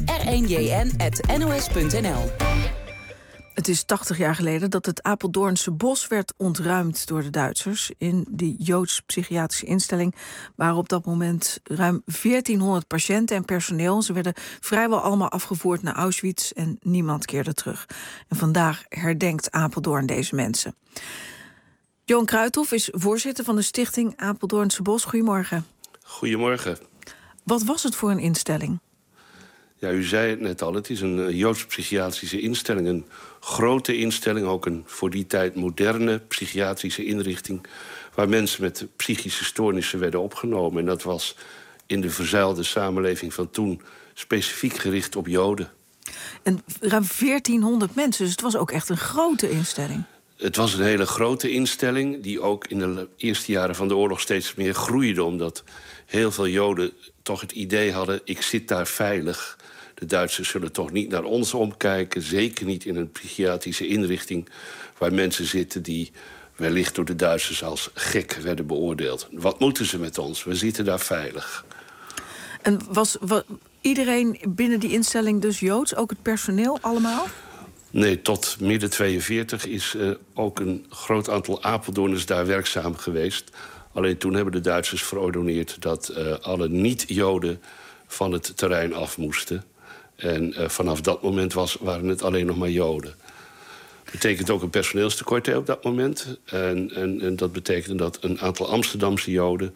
Speaker 5: r1jn@nos.nl.
Speaker 3: Het is 80 jaar geleden dat het Apeldoornse bos werd ontruimd door de Duitsers. In die Joods-psychiatrische instelling waren op dat moment ruim 1400 patiënten en personeel. Ze werden vrijwel allemaal afgevoerd naar Auschwitz en niemand keerde terug. En vandaag herdenkt Apeldoorn deze mensen. Johan Kruithof is voorzitter van de stichting Apeldoornse Bos. Goedemorgen.
Speaker 22: Goedemorgen.
Speaker 3: Wat was het voor een instelling?
Speaker 22: Ja, u zei het net al, het is een Joods-psychiatrische instelling. Een grote instelling, ook een voor die tijd moderne psychiatrische inrichting, waar mensen met psychische stoornissen werden opgenomen. En dat was in de verzuilde samenleving van toen specifiek gericht op Joden.
Speaker 3: En ruim 1400 mensen, dus het was ook echt een grote instelling.
Speaker 22: Het was een hele grote instelling die ook in de eerste jaren van de oorlog steeds meer groeide, omdat heel veel Joden toch het idee hadden, ik zit daar veilig. De Duitsers zullen toch niet naar ons omkijken, zeker niet in een psychiatrische inrichting waar mensen zitten die wellicht door de Duitsers als gek werden beoordeeld. Wat moeten ze met ons? We zitten daar veilig.
Speaker 3: En was iedereen binnen die instelling dus Joods, ook het personeel allemaal?
Speaker 22: Nee, tot midden 42 is ook een groot aantal Apeldoorners daar werkzaam geweest. Alleen toen hebben de Duitsers verordoneerd dat alle niet-Joden van het terrein af moesten. En vanaf dat moment waren het alleen nog maar Joden. Dat betekent ook een personeelstekort op dat moment. En dat betekende dat een aantal Amsterdamse Joden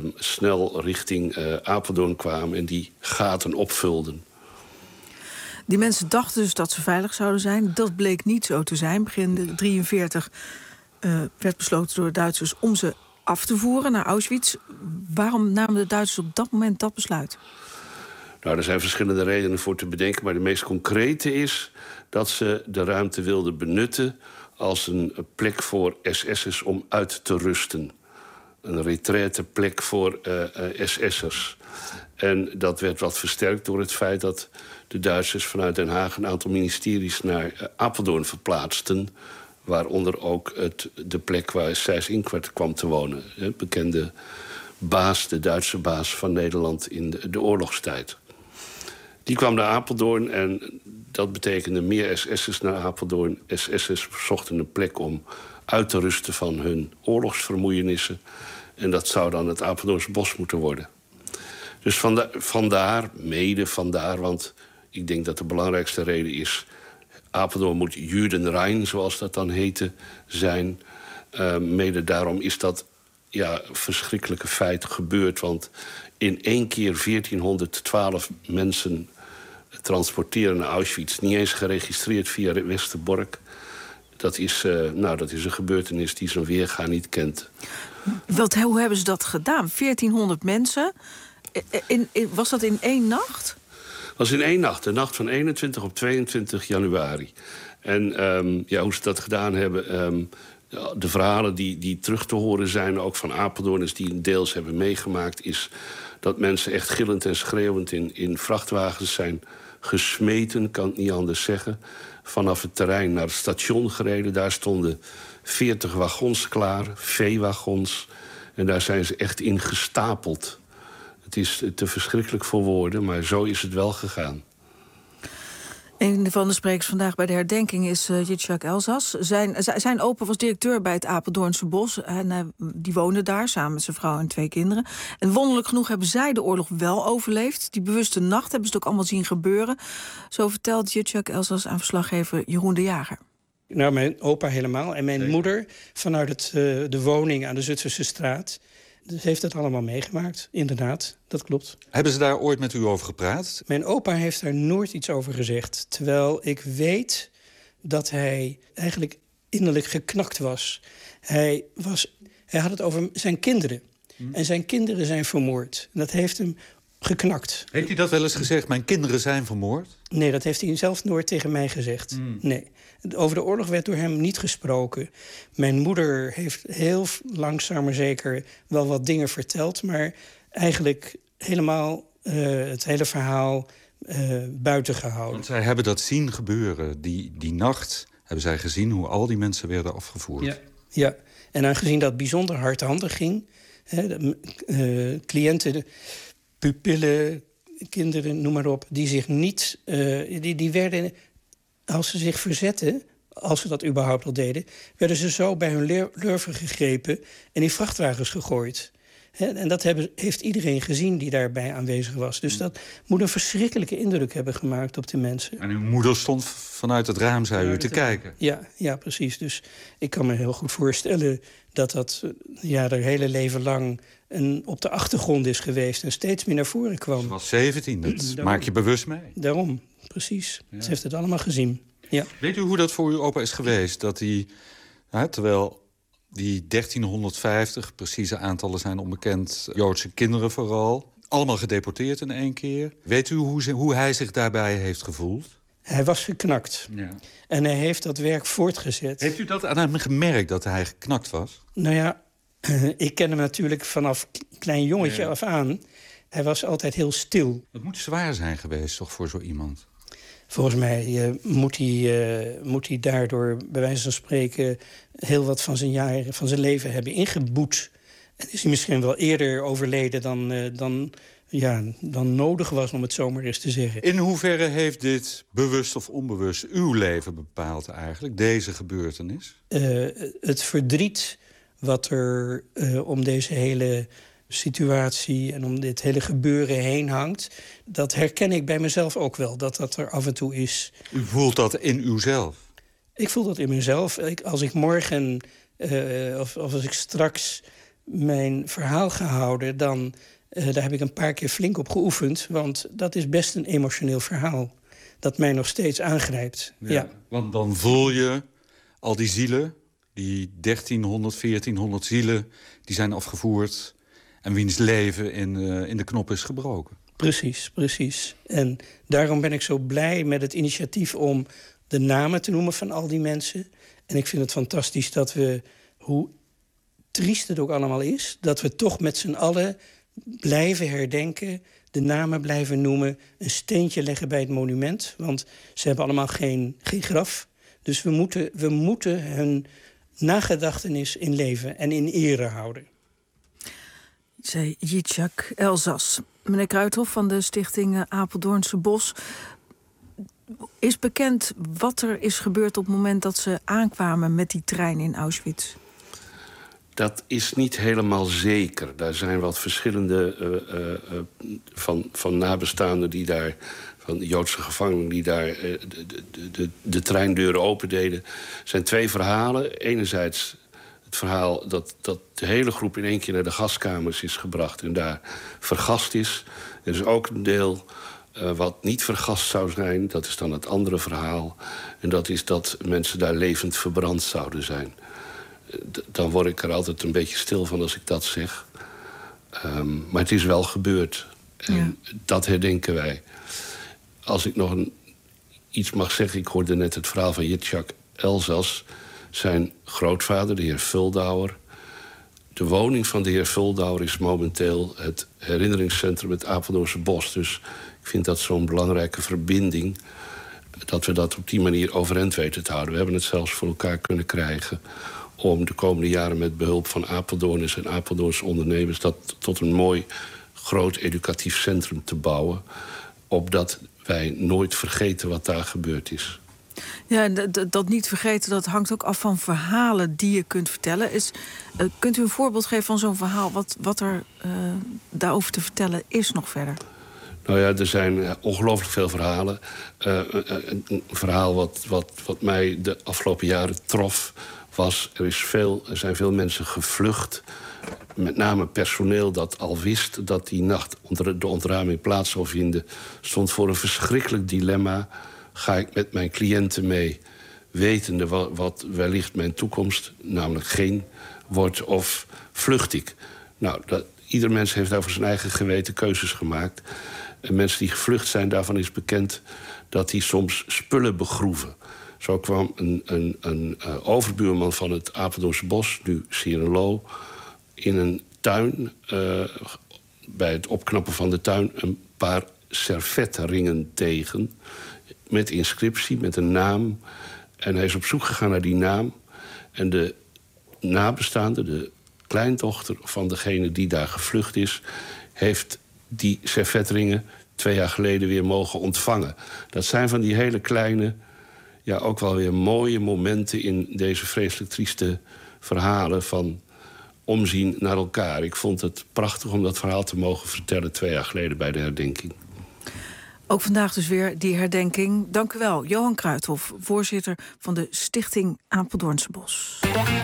Speaker 22: snel richting Apeldoorn kwamen en die gaten opvulden.
Speaker 3: Die mensen dachten dus dat ze veilig zouden zijn. Dat bleek niet zo te zijn. Begin 1943 werd besloten door de Duitsers om ze af te voeren naar Auschwitz. Waarom namen de Duitsers op dat moment dat besluit?
Speaker 22: Nou, er zijn verschillende redenen voor te bedenken. Maar de meest concrete is dat ze de ruimte wilden benutten als een plek voor SS'ers om uit te rusten. Een retraiteplek voor SS'ers. En dat werd wat versterkt door het feit dat de Duitsers vanuit Den Haag een aantal ministeries naar Apeldoorn verplaatsten. Waaronder ook de plek waar Seyss-Inquart kwam te wonen. De bekende baas, de Duitse baas van Nederland in de oorlogstijd. Die kwam naar Apeldoorn en dat betekende meer SS'ers naar Apeldoorn. SS'ers zochten een plek om uit te rusten van hun oorlogsvermoeienissen. En dat zou dan het Apeldoornse bos moeten worden. Dus vandaar, want ik denk dat de belangrijkste reden is... Apeldoorn moet Judenrein, zoals dat dan heette, zijn. Mede daarom is dat verschrikkelijke feit gebeurd. Want in één keer 1412 mensen transporteren naar Auschwitz. Niet eens geregistreerd via Westerbork. Dat is een gebeurtenis die zijn weerga niet kent.
Speaker 3: Hoe hebben ze dat gedaan? 1400 mensen. Was dat in één nacht?
Speaker 22: Dat was in één nacht. De nacht van 21 op 22 januari. En hoe ze dat gedaan hebben... de verhalen die terug te horen zijn, ook van Apeldoorners die een deels hebben meegemaakt... is dat mensen echt gillend en schreeuwend in vrachtwagens zijn gesmeten, kan het niet anders zeggen. Vanaf het terrein naar het station gereden. Daar stonden 40 wagons klaar, veewagons. En daar zijn ze echt in gestapeld. Het is te verschrikkelijk voor woorden, maar zo is het wel gegaan.
Speaker 3: Een van de sprekers vandaag bij de herdenking is Yitzhak Elzas. Zijn opa was directeur bij het Apeldoornse Bos. En die woonde daar samen met zijn vrouw en 2 kinderen. En wonderlijk genoeg hebben zij de oorlog wel overleefd. Die bewuste nacht hebben ze het ook allemaal zien gebeuren. Zo vertelt Yitzhak Elzas aan verslaggever Jeroen de Jager.
Speaker 12: Nou, mijn opa helemaal. En mijn moeder vanuit de woning aan de Zutphense straat. Dus heeft het allemaal meegemaakt, inderdaad, dat klopt.
Speaker 13: Hebben ze daar ooit met u over gepraat?
Speaker 12: Mijn opa heeft daar nooit iets over gezegd. Terwijl ik weet dat hij eigenlijk innerlijk geknakt was. Hij had het over zijn kinderen. En zijn kinderen zijn vermoord. En dat heeft hem geknakt.
Speaker 13: Heeft hij dat wel eens gezegd, mijn kinderen zijn vermoord?
Speaker 12: Nee, dat heeft hij zelf nooit tegen mij gezegd. Nee. Over de oorlog werd door hem niet gesproken. Mijn moeder heeft heel langzaam maar zeker wel wat dingen verteld... maar eigenlijk helemaal het hele verhaal buiten gehouden.
Speaker 13: Want zij hebben dat zien gebeuren. Die nacht hebben zij gezien hoe al die mensen werden afgevoerd.
Speaker 12: Ja. En aangezien dat bijzonder hardhandig ging... cliënten, pupillen, kinderen, noem maar op... die zich niet... die werden... Als ze zich verzetten, als ze dat überhaupt al deden... werden ze zo bij hun lurven gegrepen en in vrachtwagens gegooid. En dat heeft iedereen gezien die daarbij aanwezig was. Dus dat moet een verschrikkelijke indruk hebben gemaakt op de mensen.
Speaker 13: En uw moeder stond vanuit het raam, zei u, te kijken?
Speaker 12: Ja, precies. Dus ik kan me heel goed voorstellen dat haar hele leven lang... op de achtergrond is geweest en steeds meer naar voren kwam.
Speaker 13: Ze was 17, dat maak je bewust mee.
Speaker 12: Daarom, precies. Ja. Ze heeft het allemaal gezien. Ja.
Speaker 13: Weet u hoe dat voor uw opa is geweest? Dat hij, terwijl die 1350, precieze aantallen zijn onbekend... Joodse kinderen vooral, allemaal gedeporteerd in één keer. Weet u hoe hij zich daarbij heeft gevoeld?
Speaker 12: Hij was geknakt. Ja. En hij heeft dat werk voortgezet.
Speaker 13: Heeft u dat aan hem gemerkt, dat hij geknakt was?
Speaker 12: Nou ja, ik ken hem natuurlijk vanaf klein jongetje af aan. Hij was altijd heel stil.
Speaker 13: Dat moet zwaar zijn geweest, toch, voor zo iemand?
Speaker 12: Volgens mij moet hij daardoor, bij wijze van spreken... heel wat van zijn jaren, van zijn leven hebben ingeboet. En is hij misschien wel eerder overleden dan nodig was, om het zo maar eens te zeggen.
Speaker 13: In hoeverre heeft dit, bewust of onbewust, uw leven bepaald eigenlijk, deze gebeurtenis?
Speaker 12: Het verdriet wat er om deze hele situatie en om dit hele gebeuren heen hangt... dat herken ik bij mezelf ook wel, dat er af en toe is.
Speaker 13: U voelt dat in uzelf?
Speaker 12: Ik voel dat in mezelf. Als ik morgen, of als ik straks mijn verhaal ga houden... dan daar heb ik een paar keer flink op geoefend, want dat is best een emotioneel verhaal. dat mij nog steeds aangrijpt. Ja.
Speaker 13: Want dan voel je al die zielen, die 1400 zielen, die zijn afgevoerd en wiens leven in de knop is gebroken.
Speaker 12: Precies. En daarom ben ik zo blij met het initiatief om de namen te noemen van al die mensen. En ik vind het fantastisch dat we, hoe triest het ook allemaal is, dat we toch met z'n allen blijven herdenken, de namen blijven noemen, een steentje leggen bij het monument. Want ze hebben allemaal geen graf. Dus we moeten hun nagedachtenis in leven en in ere houden.
Speaker 3: Zei Yitzhak Elzas. Meneer Kruithof van de stichting Apeldoornse Bos. Is bekend wat er is gebeurd op het moment dat ze aankwamen met die trein in Auschwitz?
Speaker 22: Dat is niet helemaal zeker. Daar zijn wat verschillende van nabestaanden die daar, van de Joodse gevangenen die daar de treindeuren opendeden. Er zijn 2 verhalen. Enerzijds het verhaal dat de hele groep in één keer naar de gaskamers is gebracht en daar vergast is. Er is ook een deel wat niet vergast zou zijn. Dat is dan het andere verhaal. En dat is dat mensen daar levend verbrand zouden zijn. Dan word ik er altijd een beetje stil van als ik dat zeg. Maar het is wel gebeurd. En dat herdenken wij. Als ik nog iets mag zeggen, ik hoorde net het verhaal van Yitzhak Elzas. Zijn grootvader, de heer Vuldauer. De woning van de heer Vuldauer is momenteel het herinneringscentrum het Apeldoornse Bos. Dus ik vind dat zo'n belangrijke verbinding, dat we dat op die manier overeind weten te houden. We hebben het zelfs voor elkaar kunnen krijgen om de komende jaren met behulp van Apeldoorners en Apeldoornse ondernemers dat tot een mooi groot educatief centrum te bouwen, opdat wij nooit vergeten wat daar gebeurd is.
Speaker 3: Ja, dat niet vergeten, dat hangt ook af van verhalen die je kunt vertellen. Kunt u een voorbeeld geven van zo'n verhaal, wat er daarover te vertellen is nog verder?
Speaker 22: Nou ja, er zijn ongelooflijk veel verhalen. Een verhaal wat mij de afgelopen jaren trof was, er zijn veel mensen gevlucht. Met name personeel dat al wist dat die nacht de ontruiming plaats zou vinden, stond voor een verschrikkelijk dilemma. Ga ik met mijn cliënten mee, wetende wat wellicht mijn toekomst, namelijk geen, wordt, of vlucht ik? Nou, ieder mens heeft daar voor zijn eigen geweten keuzes gemaakt. En mensen die gevlucht zijn, daarvan is bekend dat die soms spullen begroeven. Zo kwam een overbuurman van het Apeldoornse Bos, nu Sierenlo, in een tuin, bij het opknappen van de tuin, een paar servetringen tegen met inscriptie, met een naam. En hij is op zoek gegaan naar die naam. En de nabestaande, de kleindochter van degene die daar gevlucht is, heeft die servetringen 2 jaar geleden weer mogen ontvangen. Dat zijn van die hele kleine, ja, ook wel weer mooie momenten in deze vreselijk trieste verhalen van omzien naar elkaar. Ik vond het prachtig om dat verhaal te mogen vertellen 2 jaar geleden bij de herdenking.
Speaker 3: Ook vandaag dus weer die herdenking. Dank u wel, Johan Kruithof, voorzitter van de Stichting Apeldoornse Bos.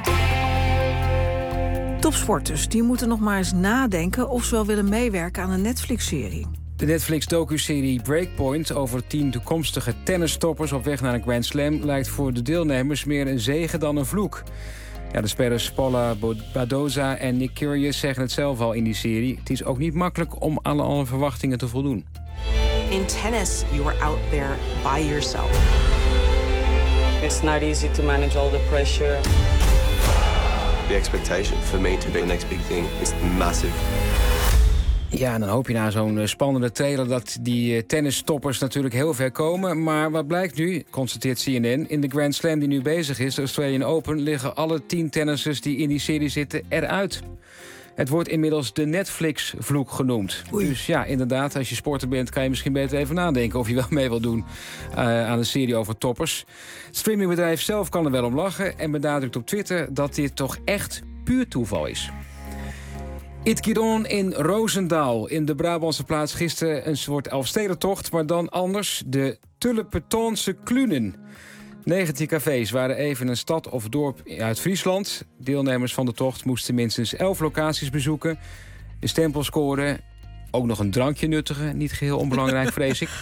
Speaker 3: Topsporters die moeten nog maar eens nadenken of ze wel willen meewerken aan een Netflix-serie.
Speaker 4: De Netflix-docuserie Breakpoint over 10 toekomstige tennistoppers op weg naar een Grand Slam lijkt voor de deelnemers meer een zegen dan een vloek. Ja, de spelers Paula Badoza en Nick Kyrgios zeggen het zelf al in die serie. Het is ook niet makkelijk om aan alle verwachtingen te voldoen.
Speaker 14: In tennis, you are out there by yourself.
Speaker 16: It's not easy to manage all the pressure.
Speaker 23: The expectation for me to be the next big thing is massive.
Speaker 4: Ja, en dan hoop je na zo'n spannende trailer dat die tennistoppers natuurlijk heel ver komen. Maar wat blijkt nu, constateert CNN, in de Grand Slam die nu bezig is, de Australian Open, liggen alle 10 tennissers die in die serie zitten eruit. Het wordt inmiddels de Netflix-vloek genoemd. Oei. Dus ja, inderdaad, als je sporter bent, kan je misschien beter even nadenken of je wel mee wil doen aan een serie over toppers. Het streamingbedrijf zelf kan er wel om lachen en benadrukt op Twitter dat dit toch echt puur toeval is. Itkiron in Roosendaal. In de Brabantse plaats gisteren een soort Elfstedentocht, maar dan anders. De Tulpentonse Klunen. 19 cafés waren even een stad of dorp uit Friesland. Deelnemers van de tocht moesten minstens 11 locaties bezoeken. De stempel scoren, ook nog een drankje nuttigen. Niet geheel onbelangrijk, vrees ik.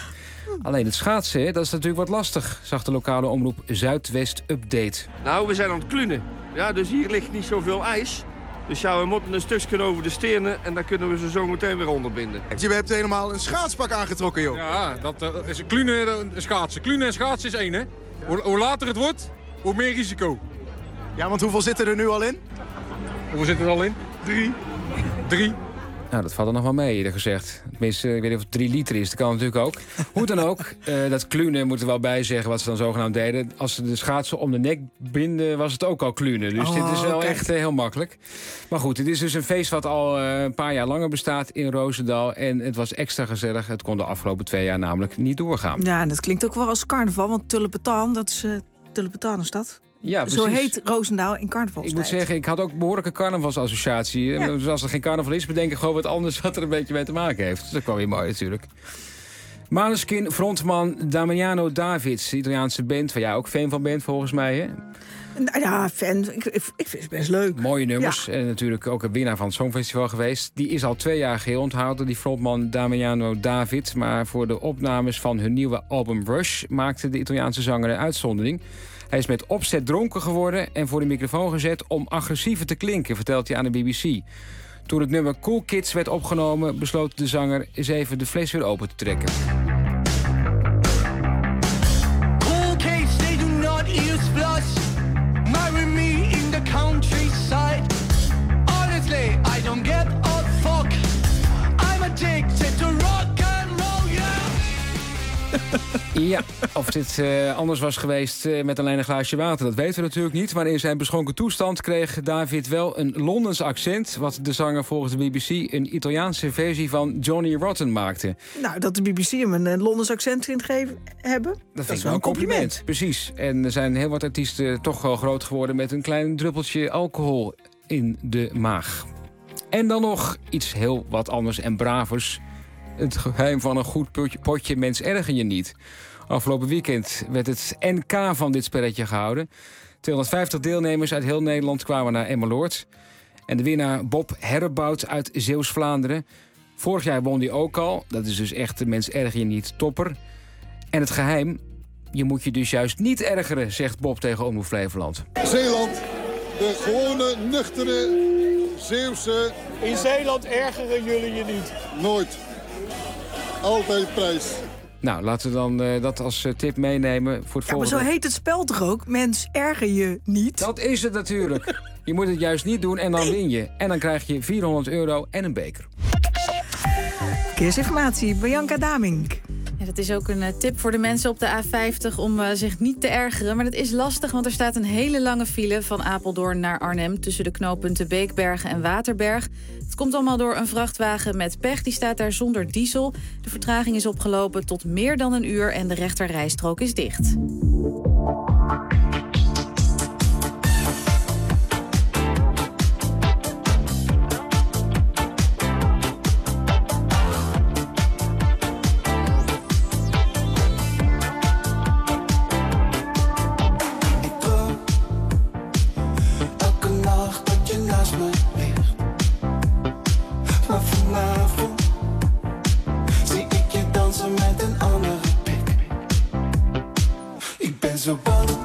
Speaker 4: Alleen het schaatsen, hè, dat is natuurlijk wat lastig, zag de lokale omroep Zuidwest Update.
Speaker 15: Nou, we zijn aan het klunen. Ja, dus hier ligt niet zoveel ijs. Dus ja, we moeten een stukje over de stenen en dan kunnen we ze zo meteen weer onderbinden.
Speaker 17: Je hebt helemaal een schaatspak aangetrokken, joh.
Speaker 18: Ja, dat is klunen en schaatsen. Klunen en schaatsen is één, hè. Hoe later het wordt, hoe meer risico.
Speaker 17: Ja, want hoeveel zitten er nu al in?
Speaker 18: Hoeveel zitten er al in? 3.
Speaker 4: Nou, dat valt er nog wel mee, eerder gezegd. Tenminste, ik weet niet of het 3 liter is. Dat kan natuurlijk ook. Hoe dan ook, dat klunen moet er wel bij zeggen wat ze dan zogenaamd deden. Als ze de schaatsen om de nek binden, was het ook al klunen. Dus dit is wel echt heel makkelijk. Maar goed, het is dus een feest wat al een paar jaar langer bestaat in Roosendaal. En het was extra gezellig. Het kon de afgelopen 2 jaar namelijk niet doorgaan.
Speaker 3: Ja, en dat klinkt ook wel als carnaval. Want Tulpentaan, dat is Tulpentaan is dat.
Speaker 4: Ja, precies.
Speaker 3: Zo heet Roosendaal in carnavalstijd.
Speaker 4: Ik moet zeggen, ik had ook behoorlijke carnavalsassociatie. Ja. Dus als er geen carnaval is, bedenk ik gewoon wat anders wat er een beetje mee te maken heeft. Dus dat kwam weer mooi natuurlijk. Måneskin frontman Damiano Davids, de Italiaanse band, waar jij ook fan van bent volgens mij, hè?
Speaker 3: Nou ja, fan. Ik vind het best leuk.
Speaker 4: Mooie nummers.
Speaker 3: Ja.
Speaker 4: En natuurlijk ook een winnaar van het Songfestival geweest. Die is al 2 jaar geheel onthouden, die frontman Damiano David. Maar voor de opnames van hun nieuwe album Rush maakte de Italiaanse zanger een uitzondering. Hij is met opzet dronken geworden en voor de microfoon gezet om agressiever te klinken, vertelt hij aan de BBC. Toen het nummer Cool Kids werd opgenomen, besloot de zanger eens even de fles weer open te trekken.
Speaker 8: Cool kids, they do not use flush. Marry me in the countryside. Honestly, I don't get a fuck. I'm addicted to rock and roll, yeah.
Speaker 4: Ja, of dit anders was geweest met alleen een glaasje water, dat weten we natuurlijk niet. Maar in zijn beschonken toestand kreeg David wel een Londens accent, wat de zanger volgens de BBC een Italiaanse versie van Johnny Rotten maakte.
Speaker 3: Nou, dat de BBC hem een Londens accent vindt hebben,
Speaker 4: dat vind ik wel een compliment. Precies. En er zijn heel wat artiesten toch wel groot geworden met een klein druppeltje alcohol in de maag. En dan nog iets heel wat anders en bravers. Het geheim van een goed potje mens erger je niet. Afgelopen weekend werd het NK van dit spelletje gehouden. 250 deelnemers uit heel Nederland kwamen naar Emmeloord. En de winnaar Bob Herrebout uit Zeeuws-Vlaanderen. Vorig jaar won hij ook al. Dat is dus echt de mens erger je niet topper. En het geheim, je moet je dus juist niet ergeren, zegt Bob tegen Omroep Flevoland.
Speaker 24: Zeeland, de gewone, nuchtere, Zeeuwse...
Speaker 25: In Zeeland ergeren jullie je niet?
Speaker 24: Nooit. Altijd prijs.
Speaker 4: Nou, laten we dan dat als tip meenemen voor het volgende.
Speaker 3: Maar zo heet het spel toch ook? Mens, erger je niet?
Speaker 4: Dat is het natuurlijk. Je moet het juist niet doen en dan win je. En dan krijg je €400 en een beker.
Speaker 3: Verkeersinformatie, Bianca Damink.
Speaker 21: Ja, dat is ook een tip voor de mensen op de A50 om zich niet te ergeren. Maar dat is lastig, want er staat een hele lange file van Apeldoorn naar Arnhem tussen de knooppunten Beekbergen en Waterberg. Het komt allemaal door een vrachtwagen met pech. Die staat daar zonder diesel. De vertraging is opgelopen tot meer dan 1 uur en de rechterrijstrook is dicht.
Speaker 8: Zo bang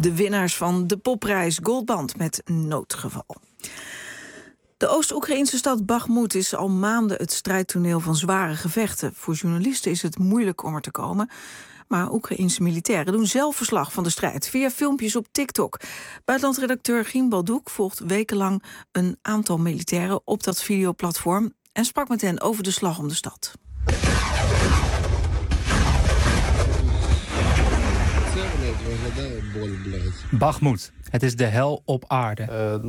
Speaker 3: De winnaars van de popprijs Goldband met Noodgeval. De Oost-Oekraïnse stad Bakhmut is al maanden het strijdtoneel van zware gevechten. Voor journalisten is het moeilijk om er te komen. Maar Oekraïense militairen doen zelf verslag van de strijd via filmpjes op TikTok. Buitenlandredacteur Giem Baldoek volgt wekenlang een aantal militairen op dat videoplatform en sprak met hen over de slag om de stad.
Speaker 1: Bakhmut. Het is de hel op aarde.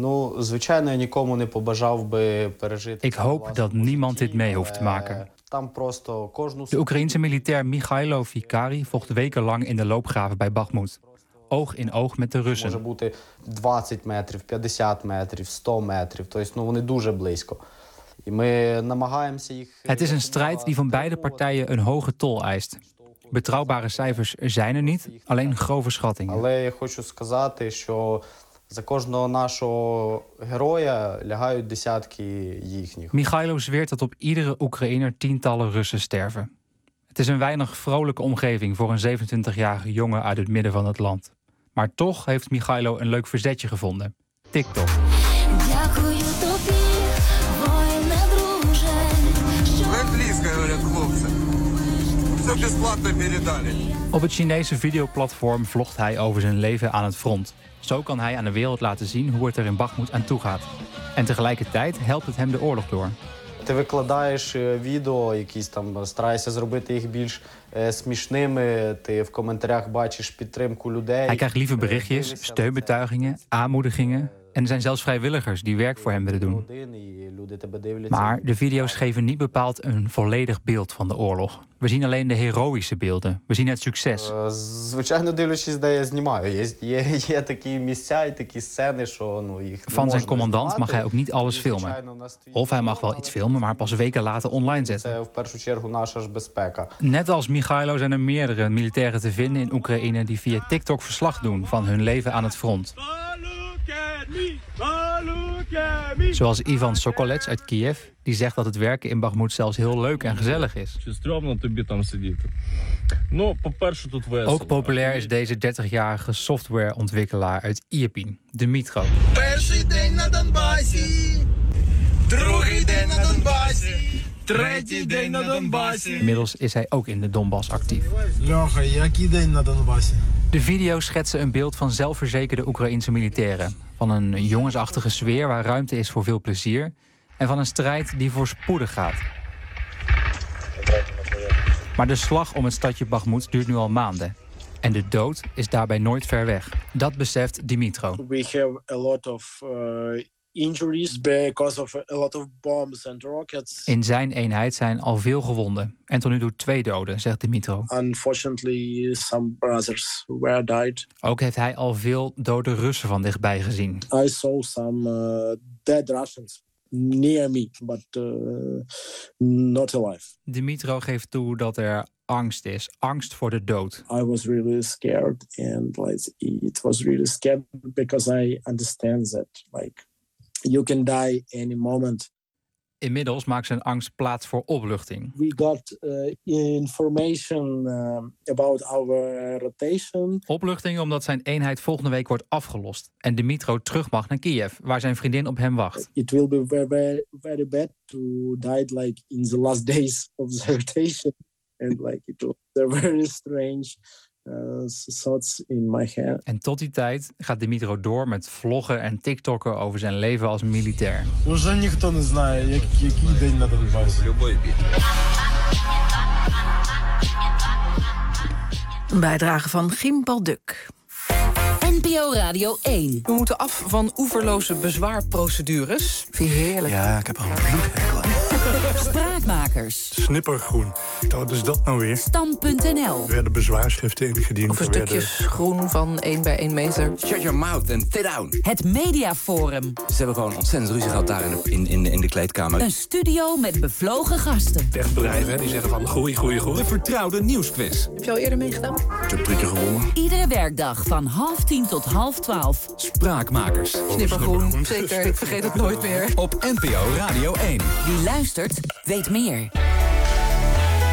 Speaker 1: Ik hoop dat niemand dit mee hoeft te maken. De Oekraïense militair Michailo Vikari vocht wekenlang in de loopgraven bij Bakhmut. Oog in oog met de Russen.
Speaker 6: 20 metrів, 50 metrів, 100 metrів. Тобто, вони дуже близько.
Speaker 1: Het is een strijd die van beide partijen een hoge tol eist. Betrouwbare cijfers zijn er niet, alleen grove schattingen.
Speaker 6: Але я хочу сказати, що за кожного нашого героя лягають десятки їхніх.
Speaker 1: Michailo zweert dat op iedere Oekraïner tientallen Russen sterven. Het is een weinig vrolijke omgeving voor een 27-jarige jongen uit het midden van het land. Maar toch heeft Michailo een leuk verzetje gevonden. TikTok. Op het Chinese videoplatform vlogt hij over zijn leven aan het front. Zo kan hij aan de wereld laten zien hoe het er in Bakhmut aan toe gaat. En tegelijkertijd helpt het hem de oorlog door.
Speaker 6: Ти викладаєш відео, якісь там, стараєшся зробити їх більш смішними, ти в коментарях бачиш підтримку людей.
Speaker 1: Hij krijgt lieve berichtjes, steunbetuigingen, aanmoedigingen. En er zijn zelfs vrijwilligers die werk voor hem willen doen. Maar de video's geven niet bepaald een volledig beeld van de oorlog. We zien alleen de heroïsche beelden. We zien het succes.
Speaker 6: Звичайно, дивлячись, де я знімаю. Є такі місця і такі сцени, що їх
Speaker 1: Van zijn commandant mag hij ook niet alles filmen. Of hij mag wel iets filmen, maar pas weken later online zetten.
Speaker 6: в першу чергу наша ж безпека.
Speaker 1: Net als Michailo zijn er meerdere militairen te vinden in Oekraïne die via TikTok verslag doen van hun leven aan het front. Zoals Ivan Sokolets uit Kiev, die zegt dat het werken in Bakhmut zelfs heel leuk en gezellig is. Ook populair is deze 30-jarige softwareontwikkelaar uit Irpin, Dmitro. Inmiddels is hij ook in de Donbass actief. De video's schetsen een beeld van zelfverzekerde Oekraïense militairen. Van een jongensachtige sfeer waar ruimte is voor veel plezier. En van een strijd die voorspoedig gaat. Maar de slag om het stadje Bakhmut duurt nu al maanden. En de dood is daarbij nooit ver weg. Dat beseft Dmitro.
Speaker 7: We have a lot of injuries because of a lot of bombs and rockets.
Speaker 1: In zijn eenheid zijn al veel gewonden. En tot nu toe 2 doden, zegt Dmitro.
Speaker 7: Unfortunately, some brothers were died.
Speaker 1: Ook heeft hij al veel dode Russen van dichtbij gezien.
Speaker 7: I saw some dead Russians near me, but not alive.
Speaker 1: Dmitro geeft toe dat er angst is. Angst voor de dood.
Speaker 7: I was really scared and it was really scared because I understand that you can die any moment.
Speaker 1: Inmiddels maakt zijn angst plaats voor opluchting.
Speaker 7: We got information about our rotation.
Speaker 1: Opluchting omdat zijn eenheid volgende week wordt afgelost en Dmitro terug mag naar Kiev, waar zijn vriendin op hem wacht.
Speaker 7: It will be very, very bad to die in the last days of the rotation, and it was very strange. Thoughts in my head.
Speaker 1: En tot die tijd gaat Dmitro door met vloggen en TikTokken over zijn leven als militair.
Speaker 7: Уже ніхто не знає, який день на Донбасі.
Speaker 3: Een bijdrage van Giem Baldoek.
Speaker 5: NPO Radio 1.
Speaker 9: We moeten af van oeverloze bezwaarprocedures.
Speaker 3: Vind je heerlijk?
Speaker 11: Ja, ik heb er een bloedhekel aan.
Speaker 5: Spraakmakers.
Speaker 10: Snippergroen. Wat is dat nou weer?
Speaker 5: Stam.nl.
Speaker 10: Er werden bezwaarschriften ingediend.
Speaker 9: Of stukjes groen van 1 bij 1 meter.
Speaker 2: Shut your mouth and sit down.
Speaker 5: Het Mediaforum.
Speaker 2: Ze hebben gewoon ontzettend ruzie gehad daar in de kleedkamer.
Speaker 5: Een studio met bevlogen gasten.
Speaker 10: Techbedrijven die zeggen van groei.
Speaker 2: De vertrouwde nieuwsquiz.
Speaker 9: Heb je al eerder meegedaan?
Speaker 10: Ik heb 3 keer gewonnen.
Speaker 5: Iedere werkdag van 11:30 tot 11:30.
Speaker 2: Spraakmakers.
Speaker 9: Snippergroen, zeker. Ik vergeet het nooit meer.
Speaker 2: Op NPO Radio 1.
Speaker 5: Wie luistert, weet meer.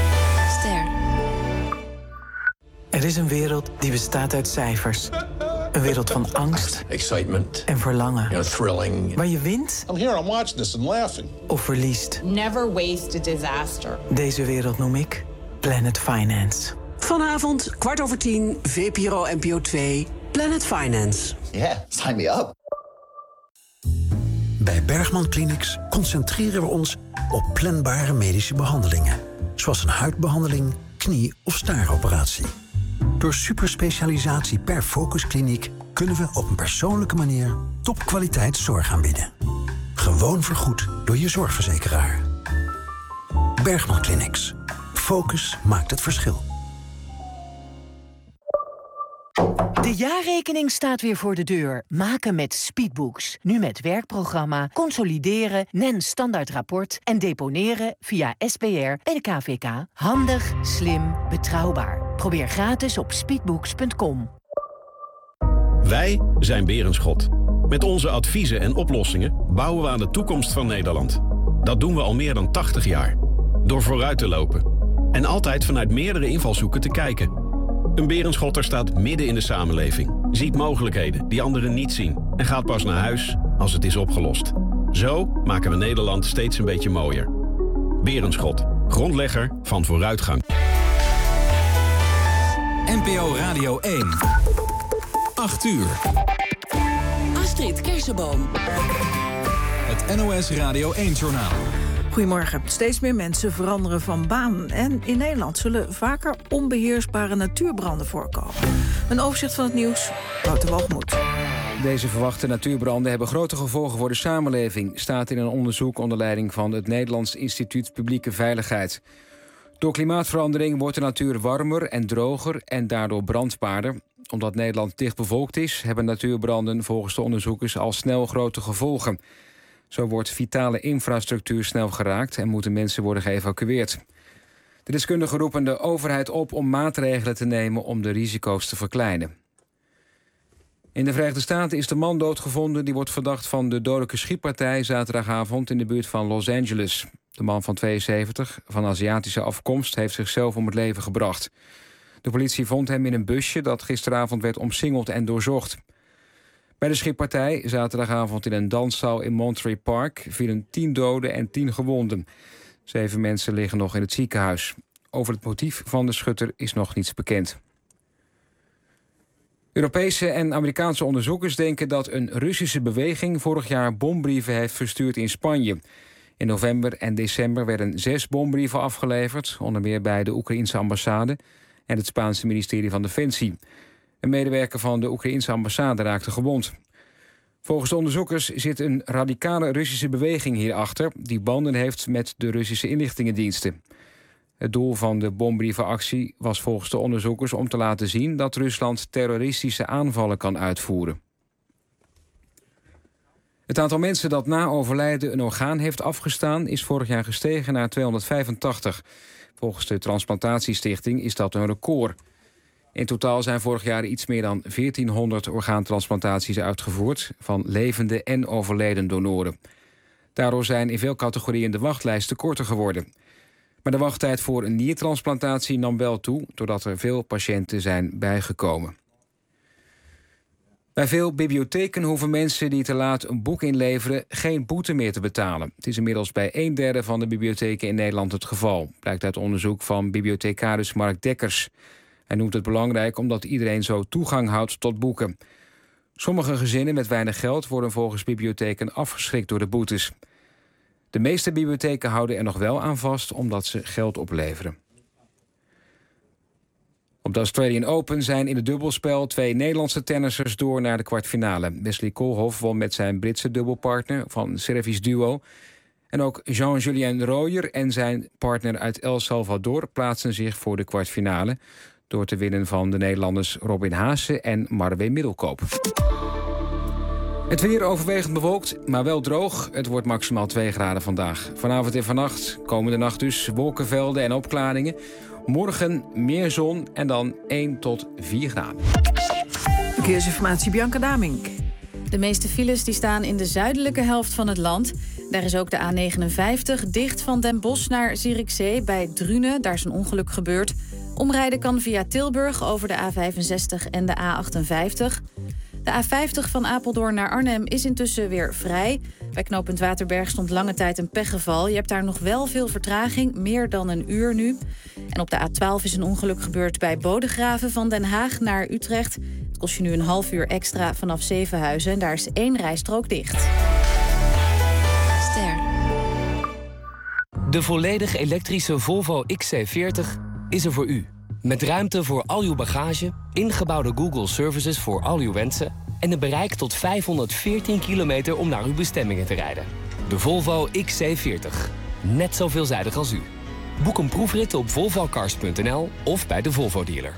Speaker 9: Ster.
Speaker 26: Er is een wereld die bestaat uit cijfers.
Speaker 12: Een wereld van angst,
Speaker 24: excitement
Speaker 12: en verlangen.
Speaker 24: thrilling.
Speaker 12: Waar je wint
Speaker 24: I'm here, I'm watching this and laughing.
Speaker 12: of verliest.
Speaker 13: Never waste a disaster.
Speaker 12: Deze wereld noem ik Planet Finance.
Speaker 19: Vanavond, 10:15, VPRO NPO 2, Planet Finance.
Speaker 24: Yeah, sign me up.
Speaker 11: Bij Bergman Clinics concentreren we ons op planbare medische behandelingen. Zoals een huidbehandeling, knie- of staaroperatie. Door superspecialisatie per focuskliniek kunnen we op een persoonlijke manier topkwaliteit zorg aanbieden. Gewoon vergoed door je zorgverzekeraar. Bergman Clinics. Focus maakt het verschil.
Speaker 20: De jaarrekening staat weer voor de deur. Maken met Speedbooks. Nu met werkprogramma, consolideren, NEN standaardrapport en deponeren via SPR bij de KVK. Handig, slim, betrouwbaar. Probeer gratis op speedbooks.com.
Speaker 22: Wij zijn Berenschot. Met onze adviezen en oplossingen bouwen we aan de toekomst van Nederland. Dat doen we al meer dan 80 jaar. Door vooruit te lopen. En altijd vanuit meerdere invalshoeken te kijken. Een Berenschotter staat midden in de samenleving. Ziet mogelijkheden die anderen niet zien. En gaat pas naar huis als het is opgelost. Zo maken we Nederland steeds een beetje mooier. Berenschot. Grondlegger van vooruitgang.
Speaker 2: NPO Radio 1. 8 uur.
Speaker 5: Astrid Kersenboom.
Speaker 2: Het NOS Radio 1-journaal.
Speaker 3: Goedemorgen. Steeds meer mensen veranderen van baan. En in Nederland zullen vaker onbeheersbare natuurbranden voorkomen. Een overzicht van het nieuws. Wouter Walgemoed.
Speaker 4: Deze verwachte natuurbranden hebben grote gevolgen voor de samenleving, staat in een onderzoek onder leiding van het Nederlands Instituut Publieke Veiligheid. Door klimaatverandering wordt de natuur warmer en droger en daardoor brandbaarder. Omdat Nederland dicht bevolkt is, hebben natuurbranden volgens de onderzoekers al snel grote gevolgen. Zo wordt vitale infrastructuur snel geraakt en moeten mensen worden geëvacueerd. De deskundigen roepen de overheid op om maatregelen te nemen om de risico's te verkleinen. In de Verenigde Staten is de man doodgevonden die wordt verdacht van de dodelijke schietpartij zaterdagavond in de buurt van Los Angeles. De man van 72, van Aziatische afkomst, heeft zichzelf om het leven gebracht. De politie vond hem in een busje dat gisteravond werd omsingeld en doorzocht. Bij de schietpartij zaterdagavond in een danszaal in Monterey Park vielen 10 doden en 10 gewonden. 7 mensen liggen nog in het ziekenhuis. Over het motief van de schutter is nog niets bekend. Europese en Amerikaanse onderzoekers denken dat een Russische beweging vorig jaar bombrieven heeft verstuurd in Spanje. In november en december werden 6 bombrieven afgeleverd, onder meer bij de Oekraïense ambassade en het Spaanse ministerie van Defensie. Een medewerker van de Oekraïense ambassade raakte gewond. Volgens de onderzoekers zit een radicale Russische beweging hierachter die banden heeft met de Russische inlichtingendiensten. Het doel van de bombrievenactie was volgens de onderzoekers om te laten zien dat Rusland terroristische aanvallen kan uitvoeren. Het aantal mensen dat na overlijden een orgaan heeft afgestaan is vorig jaar gestegen naar 285. Volgens de Transplantatiestichting is dat een record. In totaal zijn vorig jaar iets meer dan 1400 orgaantransplantaties uitgevoerd van levende en overleden donoren. Daardoor zijn in veel categorieën de wachtlijsten korter geworden. Maar de wachttijd voor een niertransplantatie nam wel toe, doordat er veel patiënten zijn bijgekomen. Bij veel bibliotheken hoeven mensen die te laat een boek inleveren geen boete meer te betalen. Het is inmiddels bij 1/3 van de bibliotheken in Nederland het geval, blijkt uit onderzoek van bibliothecaris Mark Dekkers. Hij noemt het belangrijk omdat iedereen zo toegang houdt tot boeken. Sommige gezinnen met weinig geld worden volgens bibliotheken afgeschrikt door de boetes. De meeste bibliotheken houden er nog wel aan vast omdat ze geld opleveren. Op de Australian Open zijn in het dubbelspel 2 Nederlandse tennissers door naar de kwartfinale. Wesley Koolhof won met zijn Britse dubbelpartner van een Servisch duo. En ook Jean-Julien Royer en zijn partner uit El Salvador plaatsen zich voor de kwartfinale door te winnen van de Nederlanders Robin Haase en Marwee Middelkoop. Het weer overwegend bewolkt, maar wel droog. Het wordt maximaal 2 graden vandaag. Vanavond en vannacht, komende nacht dus, wolkenvelden en opklaringen. Morgen meer zon en dan 1 tot 4 graden.
Speaker 3: Verkeersinformatie, Bianca Damink.
Speaker 21: De meeste files die staan in de zuidelijke helft van het land. Daar is ook de A59 dicht van Den Bosch naar Zierikzee bij Drunen. Daar is een ongeluk gebeurd. Omrijden kan via Tilburg over de A65 en de A58. De A50 van Apeldoorn naar Arnhem is intussen weer vrij. Bij knooppunt Waterberg stond lange tijd een pechgeval. Je hebt daar nog wel veel vertraging, meer dan een uur nu. En op de A12 is een ongeluk gebeurd bij Bodegraven van Den Haag naar Utrecht. Het kost je nu een half uur extra vanaf Zevenhuizen. En daar is 1 rijstrook dicht. Ster.
Speaker 14: De volledig elektrische Volvo XC40 is er voor u. Met ruimte voor al uw bagage, ingebouwde Google Services voor al uw wensen en een bereik tot 514 kilometer om naar uw bestemmingen te rijden. De Volvo XC40. Net zo veelzijdig als u. Boek een proefrit op volvocars.nl of bij de Volvo dealer.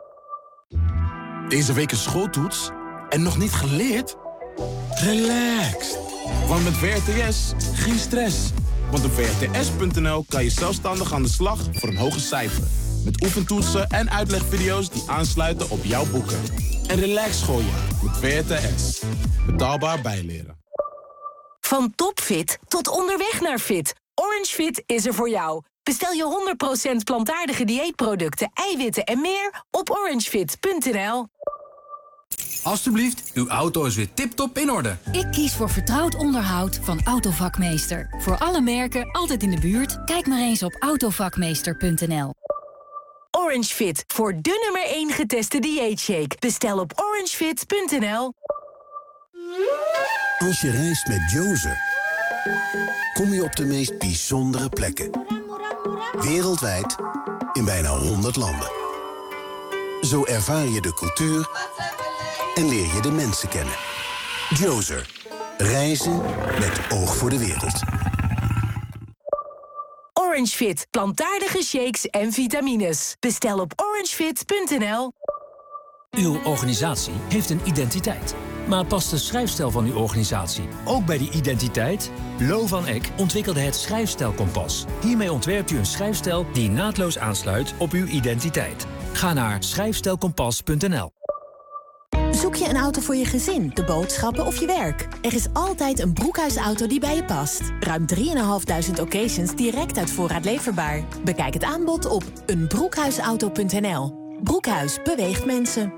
Speaker 15: Deze week een schooltoets en nog niet geleerd? Relax. Want met VRTS geen stress. Want op vrts.nl kan je zelfstandig aan de slag voor een hoger cijfer. Met oefentoetsen en uitlegvideo's die aansluiten op jouw boeken. En relax schooljaar met VRTS. Betaalbaar bijleren.
Speaker 16: Van topfit tot onderweg naar fit. Orange Fit is er voor jou. Bestel je 100% plantaardige dieetproducten, eiwitten en meer op orangefit.nl.
Speaker 2: Alsjeblieft, uw auto is weer tip-top in orde.
Speaker 17: Ik kies voor vertrouwd onderhoud van Autovakmeester. Voor alle merken, altijd in de buurt. Kijk maar eens op autovakmeester.nl.
Speaker 16: Orange Fit, voor de nummer 1 geteste dieetshake. Bestel op orangefit.nl.
Speaker 11: Als je reist met Jozer, kom je op de meest bijzondere plekken. Wereldwijd, in bijna 100 landen. Zo ervaar je de cultuur en leer je de mensen kennen. Jozer. Reizen met oog voor de wereld.
Speaker 16: Orange Fit, plantaardige shakes en vitamines. Bestel op orangefit.nl.
Speaker 23: Uw organisatie heeft een identiteit. Maar past de schrijfstijl van uw organisatie ook bij die identiteit? Lo van Eck ontwikkelde het Schrijfstijlkompas. Hiermee ontwerpt u een schrijfstijl die naadloos aansluit op uw identiteit. Ga naar schrijfstijlkompas.nl.
Speaker 26: Zoek je een auto voor je gezin, de boodschappen of je werk? Er is altijd een Broekhuisauto die bij je past. Ruim 3.500 occasions direct uit voorraad leverbaar. Bekijk het aanbod op eenbroekhuisauto.nl. Broekhuis beweegt mensen.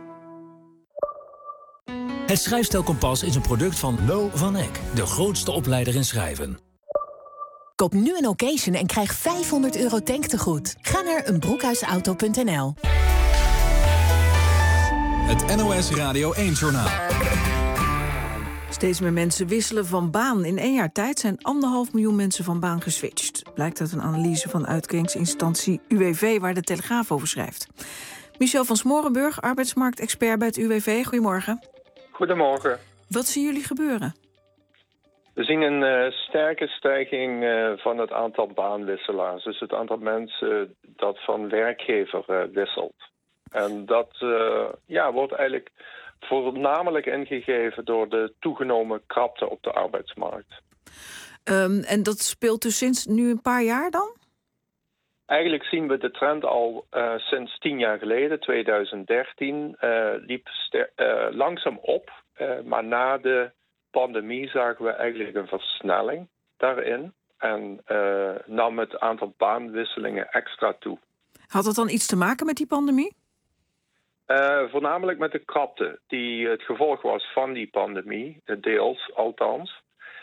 Speaker 23: Het Schrijfstijlkompas is een product van Lo van Eck, de grootste opleider in schrijven.
Speaker 26: Koop nu een occasion en krijg €500 tanktegoed. Ga naar eenbroekhuisauto.nl.
Speaker 2: Het NOS Radio 1-journaal.
Speaker 3: Steeds meer mensen wisselen van baan. In 1 jaar tijd zijn 1,5 miljoen mensen van baan geswitcht. Blijkt uit een analyse van uitkeringsinstantie UWV, waar de Telegraaf over schrijft. Michel van Smorenburg, arbeidsmarktexpert bij het UWV. Goedemorgen.
Speaker 27: Goedemorgen.
Speaker 3: Wat zien jullie gebeuren?
Speaker 27: We zien een sterke stijging van het aantal baanwisselaars. Dus het aantal mensen dat van werkgever wisselt. En dat wordt eigenlijk voornamelijk ingegeven door de toegenomen krapte op de arbeidsmarkt.
Speaker 3: En dat speelt dus sinds nu een paar jaar dan?
Speaker 27: Eigenlijk zien we de trend al sinds 10 jaar geleden, 2013, liep langzaam op. Maar na de pandemie zagen we eigenlijk een versnelling daarin. En nam het aantal baanwisselingen extra toe.
Speaker 3: Had dat dan iets te maken met die pandemie?
Speaker 27: Voornamelijk met de krapte die het gevolg was van die pandemie, deels althans.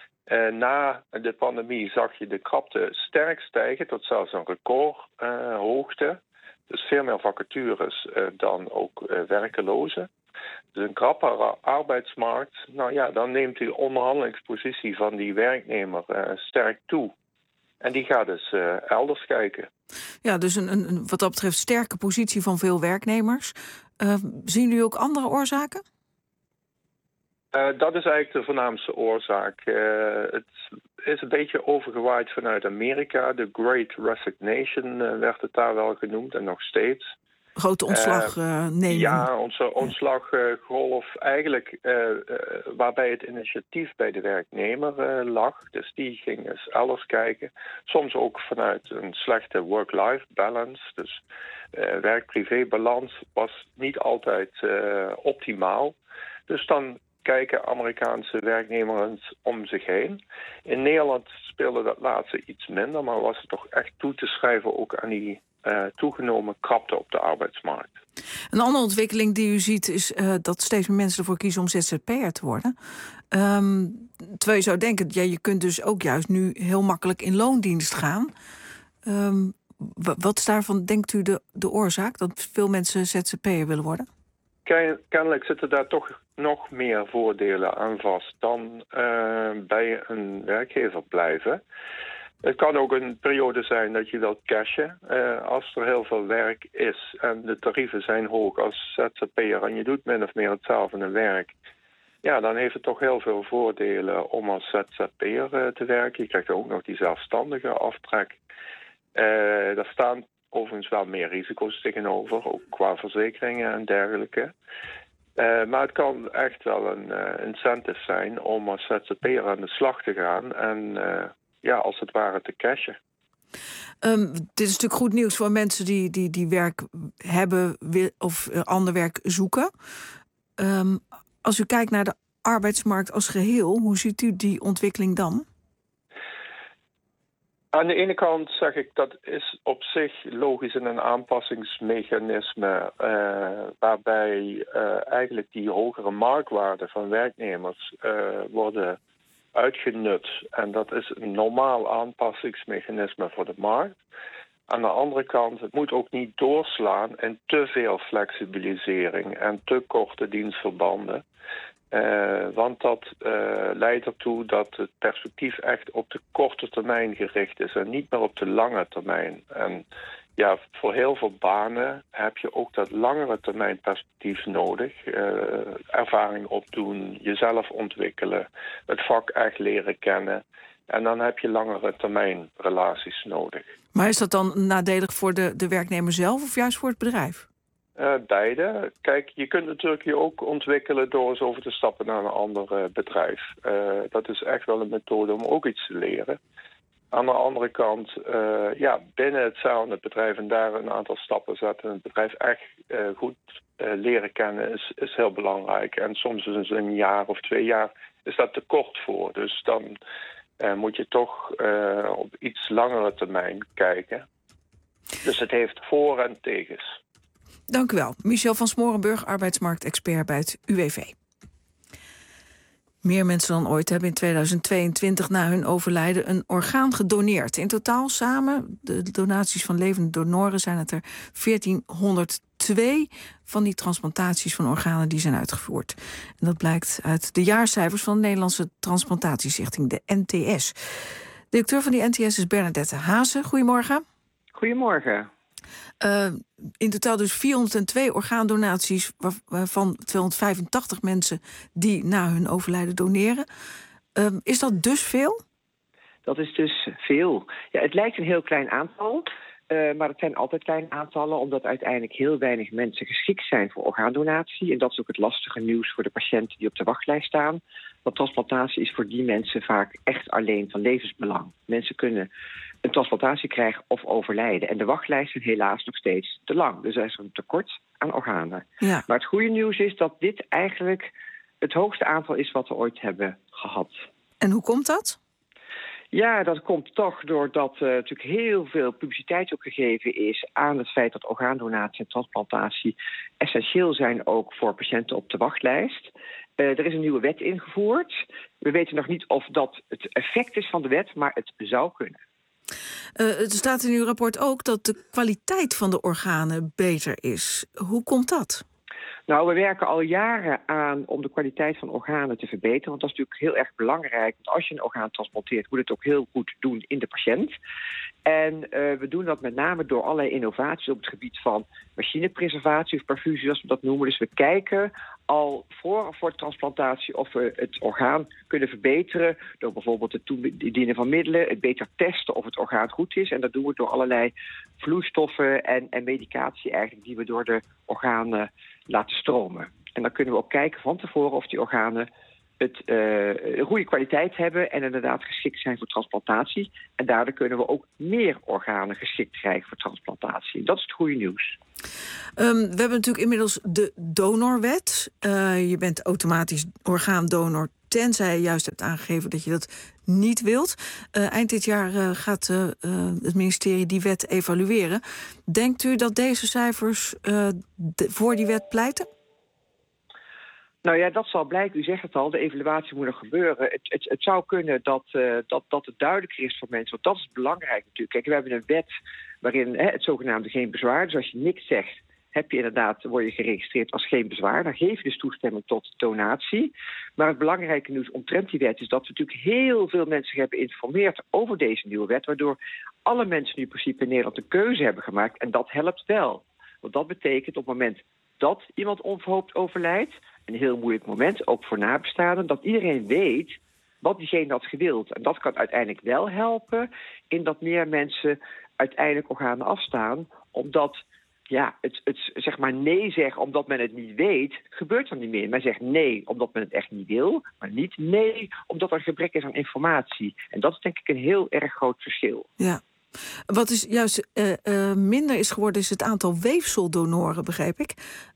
Speaker 27: Na de pandemie zag je de krapte sterk stijgen tot zelfs een recordhoogte. Dus veel meer vacatures dan ook werkelozen. Dus een krappere arbeidsmarkt, dan neemt de onderhandelingspositie van die werknemer sterk toe. En die gaat dus elders kijken. Ja, dus een wat dat betreft sterke positie van veel werknemers. Zien jullie ook andere oorzaken? Dat is eigenlijk de voornaamste oorzaak. Het is een beetje overgewaaid vanuit Amerika. De Great Resignation werd het daar wel genoemd en nog steeds. Grote ontslagneming. Ja, onze ontslaggolf eigenlijk waarbij het initiatief bij de werknemer lag. Dus die ging eens elders kijken. Soms ook vanuit een slechte work-life balance. Dus werk-privé-balans was niet altijd optimaal. Dus dan kijken Amerikaanse werknemers om zich heen. In Nederland speelde dat laatste iets minder, maar was het toch echt toe te schrijven ook aan die toegenomen krapte op de arbeidsmarkt.
Speaker 3: Een andere ontwikkeling die u ziet is dat steeds meer mensen ervoor kiezen om ZZP'er te worden. Terwijl je zou denken, je kunt dus ook juist nu heel makkelijk in loondienst gaan. Wat is daarvan, denkt u, de oorzaak dat veel mensen ZZP'er willen worden?
Speaker 27: Kennelijk zitten daar toch nog meer voordelen aan vast dan bij een werkgever blijven. Het kan ook een periode zijn dat je wilt cashen als er heel veel werk is. En de tarieven zijn hoog als ZZP'er en je doet min of meer hetzelfde werk. Ja, dan heeft het toch heel veel voordelen om als ZZP'er te werken. Je krijgt ook nog die zelfstandige aftrek. Daar staan overigens wel meer risico's tegenover, ook qua verzekeringen en dergelijke. Maar het kan echt wel een incentive zijn om als ZZP'er aan de slag te gaan en als het ware te cashen.
Speaker 3: Dit is natuurlijk goed nieuws voor mensen die werk hebben of ander werk zoeken. Als u kijkt naar de arbeidsmarkt als geheel, hoe ziet u die ontwikkeling dan?
Speaker 27: Aan de ene kant zeg ik dat is op zich logisch een aanpassingsmechanisme waarbij eigenlijk die hogere marktwaarden van werknemers worden uitgenut. En dat is een normaal aanpassingsmechanisme voor de markt. Aan de andere kant, het moet ook niet doorslaan in te veel flexibilisering en te korte dienstverbanden. Want dat leidt ertoe dat het perspectief echt op de korte termijn gericht is en niet meer op de lange termijn. En ja, voor heel veel banen heb je ook dat langere termijn perspectief nodig. Ervaring opdoen, jezelf ontwikkelen, het vak echt leren kennen. En dan heb je langere termijn relaties nodig.
Speaker 3: Maar is dat dan nadelig voor de werknemer zelf of juist voor het bedrijf?
Speaker 27: Beide. Kijk, je kunt natuurlijk je ook ontwikkelen door eens over te stappen naar een ander bedrijf. Dat is echt wel een methode om ook iets te leren. Aan de andere kant, binnen hetzelfde bedrijf en daar een aantal stappen zetten en het bedrijf echt goed leren kennen is heel belangrijk. En soms is een jaar of 2 jaar is dat te kort voor. Dus dan moet je toch op iets langere termijn kijken. Dus het heeft voor- en tegens.
Speaker 3: Dank u wel. Michel van Smorenburg, arbeidsmarktexpert bij het UWV. Meer mensen dan ooit hebben in 2022 na hun overlijden een orgaan gedoneerd. In totaal samen, de donaties van levende donoren, zijn het er 1402 van die transplantaties van organen die zijn uitgevoerd. En dat blijkt uit de jaarcijfers van de Nederlandse Transplantatiestichting, de NTS. Directeur van die NTS is Bernadette Haase. Goedemorgen.
Speaker 1: Goedemorgen.
Speaker 3: In totaal dus 402 orgaandonaties, waarvan 285 mensen die na hun overlijden doneren. Is dat dus veel?
Speaker 1: Dat is dus veel. Ja, het lijkt een heel klein aantal, maar het zijn altijd kleine aantallen, omdat uiteindelijk heel weinig mensen geschikt zijn voor orgaandonatie. En dat is ook het lastige nieuws voor de patiënten die op de wachtlijst staan. Want transplantatie is voor die mensen vaak echt alleen van levensbelang. Mensen kunnen een transplantatie krijgen of overlijden. En de wachtlijsten helaas nog steeds te lang. Dus er is een tekort aan organen. Ja. Maar het goede nieuws is dat dit eigenlijk het hoogste aantal is wat we ooit hebben gehad.
Speaker 3: En hoe komt dat?
Speaker 1: Ja, dat komt toch doordat natuurlijk heel veel publiciteit ook gegeven is aan het feit dat orgaandonatie en transplantatie essentieel zijn ook voor patiënten op de wachtlijst. Er is een nieuwe wet ingevoerd. We weten nog niet of dat het effect is van de wet, maar het zou kunnen.
Speaker 3: Er staat in uw rapport ook dat de kwaliteit van de organen beter is. Hoe komt dat?
Speaker 1: Nou, we werken al jaren aan om de kwaliteit van organen te verbeteren. Want dat is natuurlijk heel erg belangrijk. Want als je een orgaan transplanteert, moet het ook heel goed doen in de patiënt. En we doen dat met name door allerlei innovaties op het gebied van machinepreservatie of perfusie, zoals we dat noemen. Dus we kijken al voor de transplantatie of we het orgaan kunnen verbeteren door bijvoorbeeld het toedienen van middelen, het beter testen of het orgaan goed is. En dat doen we door allerlei vloeistoffen en medicatie eigenlijk die we door de organen laten stromen. En dan kunnen we ook kijken van tevoren of die organen een goede kwaliteit hebben en inderdaad geschikt zijn voor transplantatie. En daardoor kunnen we ook meer organen geschikt krijgen voor transplantatie. Dat is het goede nieuws.
Speaker 3: We hebben natuurlijk inmiddels de donorwet. Je bent automatisch orgaandonor tenzij je juist hebt aangegeven dat je dat niet wilt. Eind dit jaar gaat het ministerie die wet evalueren. Denkt u dat deze cijfers voor die wet pleiten?
Speaker 1: Nou ja, dat zal blijken. U zegt het al, de evaluatie moet nog gebeuren. Het zou kunnen dat het duidelijker is voor mensen. Want dat is belangrijk natuurlijk. Kijk, we hebben een wet waarin het zogenaamde geen bezwaar. Dus als je niks zegt, word je geregistreerd als geen bezwaar. Dan geef je dus toestemming tot donatie. Maar het belangrijke nieuws omtrent die wet is dat we natuurlijk heel veel mensen hebben geïnformeerd over deze nieuwe wet. Waardoor alle mensen nu in principe in Nederland een keuze hebben gemaakt. En dat helpt wel. Want dat betekent op het moment dat iemand onverhoopt overlijdt, een heel moeilijk moment, ook voor nabestaanden, dat iedereen weet wat diegene had gewild. En dat kan uiteindelijk wel helpen in dat meer mensen uiteindelijk organen afstaan, omdat het zeg maar nee zeggen omdat men het niet weet, gebeurt dan niet meer. Men zegt nee omdat men het echt niet wil, maar niet nee omdat er gebrek is aan informatie. En dat is denk ik een heel erg groot verschil.
Speaker 3: Ja. Wat is juist minder is geworden, is het aantal weefseldonoren, begreep ik.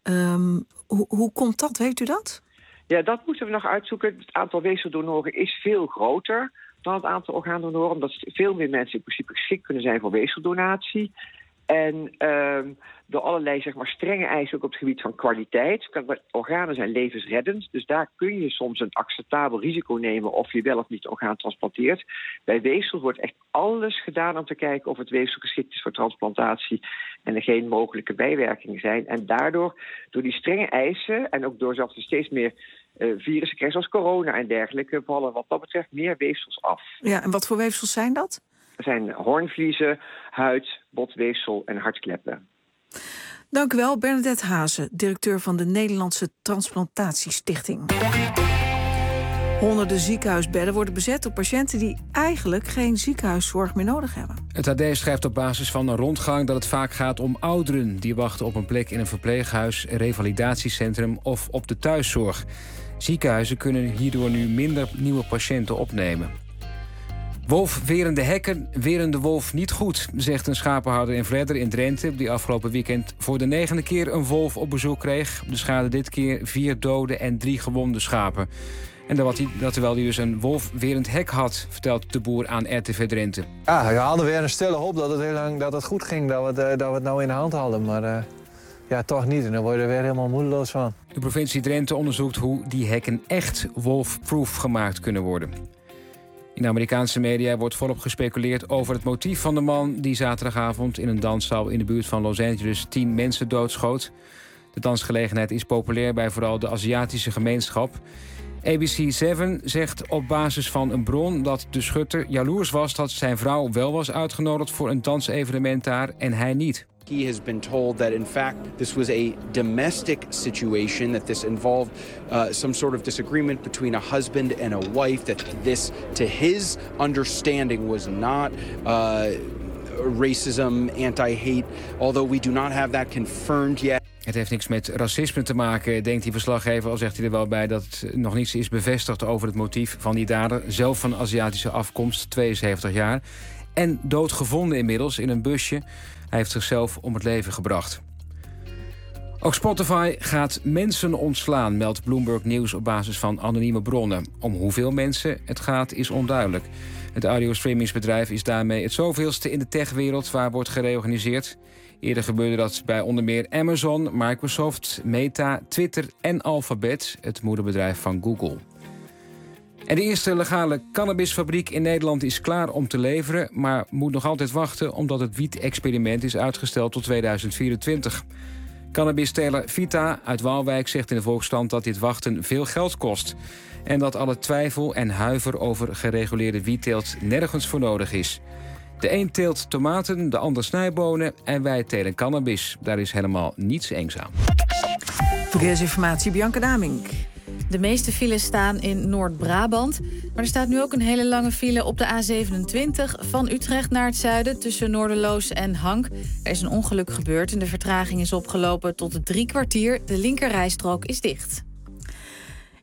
Speaker 3: Hoe komt dat? Weet u dat?
Speaker 1: Ja, dat moeten we nog uitzoeken. Het aantal weefseldonoren is veel groter dan het aantal orgaandonoren, omdat veel meer mensen in principe geschikt kunnen zijn voor weefseldonatie. En door allerlei zeg maar strenge eisen ook op het gebied van kwaliteit. Organen zijn levensreddend, dus daar kun je soms een acceptabel risico nemen of je wel of niet orgaan transplanteert. Bij weefsel wordt echt alles gedaan om te kijken of het weefsel geschikt is voor transplantatie en er geen mogelijke bijwerkingen zijn. En daardoor, door die strenge eisen en ook door zelfs steeds meer virussen krijgen zoals corona en dergelijke, vallen wat dat betreft meer weefsels af.
Speaker 3: Ja, en wat voor weefsels zijn dat?
Speaker 1: Er zijn hoornvliezen, huid, botweefsel en hartkleppen.
Speaker 3: Dank u wel, Bernadette Hazen, directeur van de Nederlandse Transplantatiestichting. Honderden ziekenhuisbedden worden bezet door patiënten die eigenlijk geen ziekenhuiszorg meer nodig hebben.
Speaker 4: Het AD schrijft op basis van een rondgang dat het vaak gaat om ouderen die wachten op een plek in een verpleeghuis, een revalidatiecentrum of op de thuiszorg. Ziekenhuizen kunnen hierdoor nu minder nieuwe patiënten opnemen. Wolf werende hekken, weren de wolf niet goed, zegt een schapenhouder in Vledder in Drenthe, die afgelopen weekend voor de 9e keer een wolf op bezoek kreeg. De schade dit keer 4 dode en 3 gewonde schapen. En dat terwijl hij dus een wolfwerend hek had, vertelt de boer aan RTV Drenthe.
Speaker 6: Ja, we hadden weer een stille hoop dat het heel lang dat het goed ging, dat we het nou in de hand hadden. Maar toch niet. En dan word je er weer helemaal moedeloos van.
Speaker 4: De provincie Drenthe onderzoekt hoe die hekken echt wolfproof gemaakt kunnen worden. In de Amerikaanse media wordt volop gespeculeerd over het motief van de man die zaterdagavond in een danszaal in de buurt van Los Angeles 10 mensen doodschoot. De dansgelegenheid is populair bij vooral de Aziatische gemeenschap. ABC 7 zegt op basis van een bron dat de schutter jaloers was dat zijn vrouw wel was uitgenodigd voor een dansevenement daar en hij niet.
Speaker 7: He has been told that in fact this was a domestic situation, that this involved some sort of disagreement between a husband and a wife, that this, to his understanding, was not racism, anti-hate, although we do not have that confirmed yet.
Speaker 4: Het heeft niks met racisme te maken, denkt die verslaggever, al zegt hij er wel bij dat het nog niets is bevestigd over het motief van die dader, zelf van Aziatische afkomst, 72 jaar, en doodgevonden inmiddels in een busje. Hij heeft zichzelf om het leven gebracht. Ook Spotify gaat mensen ontslaan, meldt Bloomberg News op basis van anonieme bronnen. Om hoeveel mensen het gaat is onduidelijk. Het audiostreamingsbedrijf is daarmee het zoveelste in de techwereld waar wordt gereorganiseerd. Eerder gebeurde dat bij onder meer Amazon, Microsoft, Meta, Twitter en Alphabet, het moederbedrijf van Google. En de eerste legale cannabisfabriek in Nederland is klaar om te leveren, maar moet nog altijd wachten omdat het wiet-experiment is uitgesteld tot 2024. Cannabisteler Vita uit Waalwijk zegt in de Volkskrant dat dit wachten veel geld kost. En dat alle twijfel en huiver over gereguleerde wietteelt nergens voor nodig is. De een teelt tomaten, de ander snijbonen en wij telen cannabis. Daar is helemaal niets engs aan.
Speaker 3: Verkeersinformatie, Bianca Damink.
Speaker 21: De meeste files staan in Noord-Brabant. Maar er staat nu ook een hele lange file op de A27... van Utrecht naar het zuiden tussen Noorderloos en Hank. Er is een ongeluk gebeurd en de vertraging is opgelopen tot 3 kwartier. De linkerrijstrook is dicht.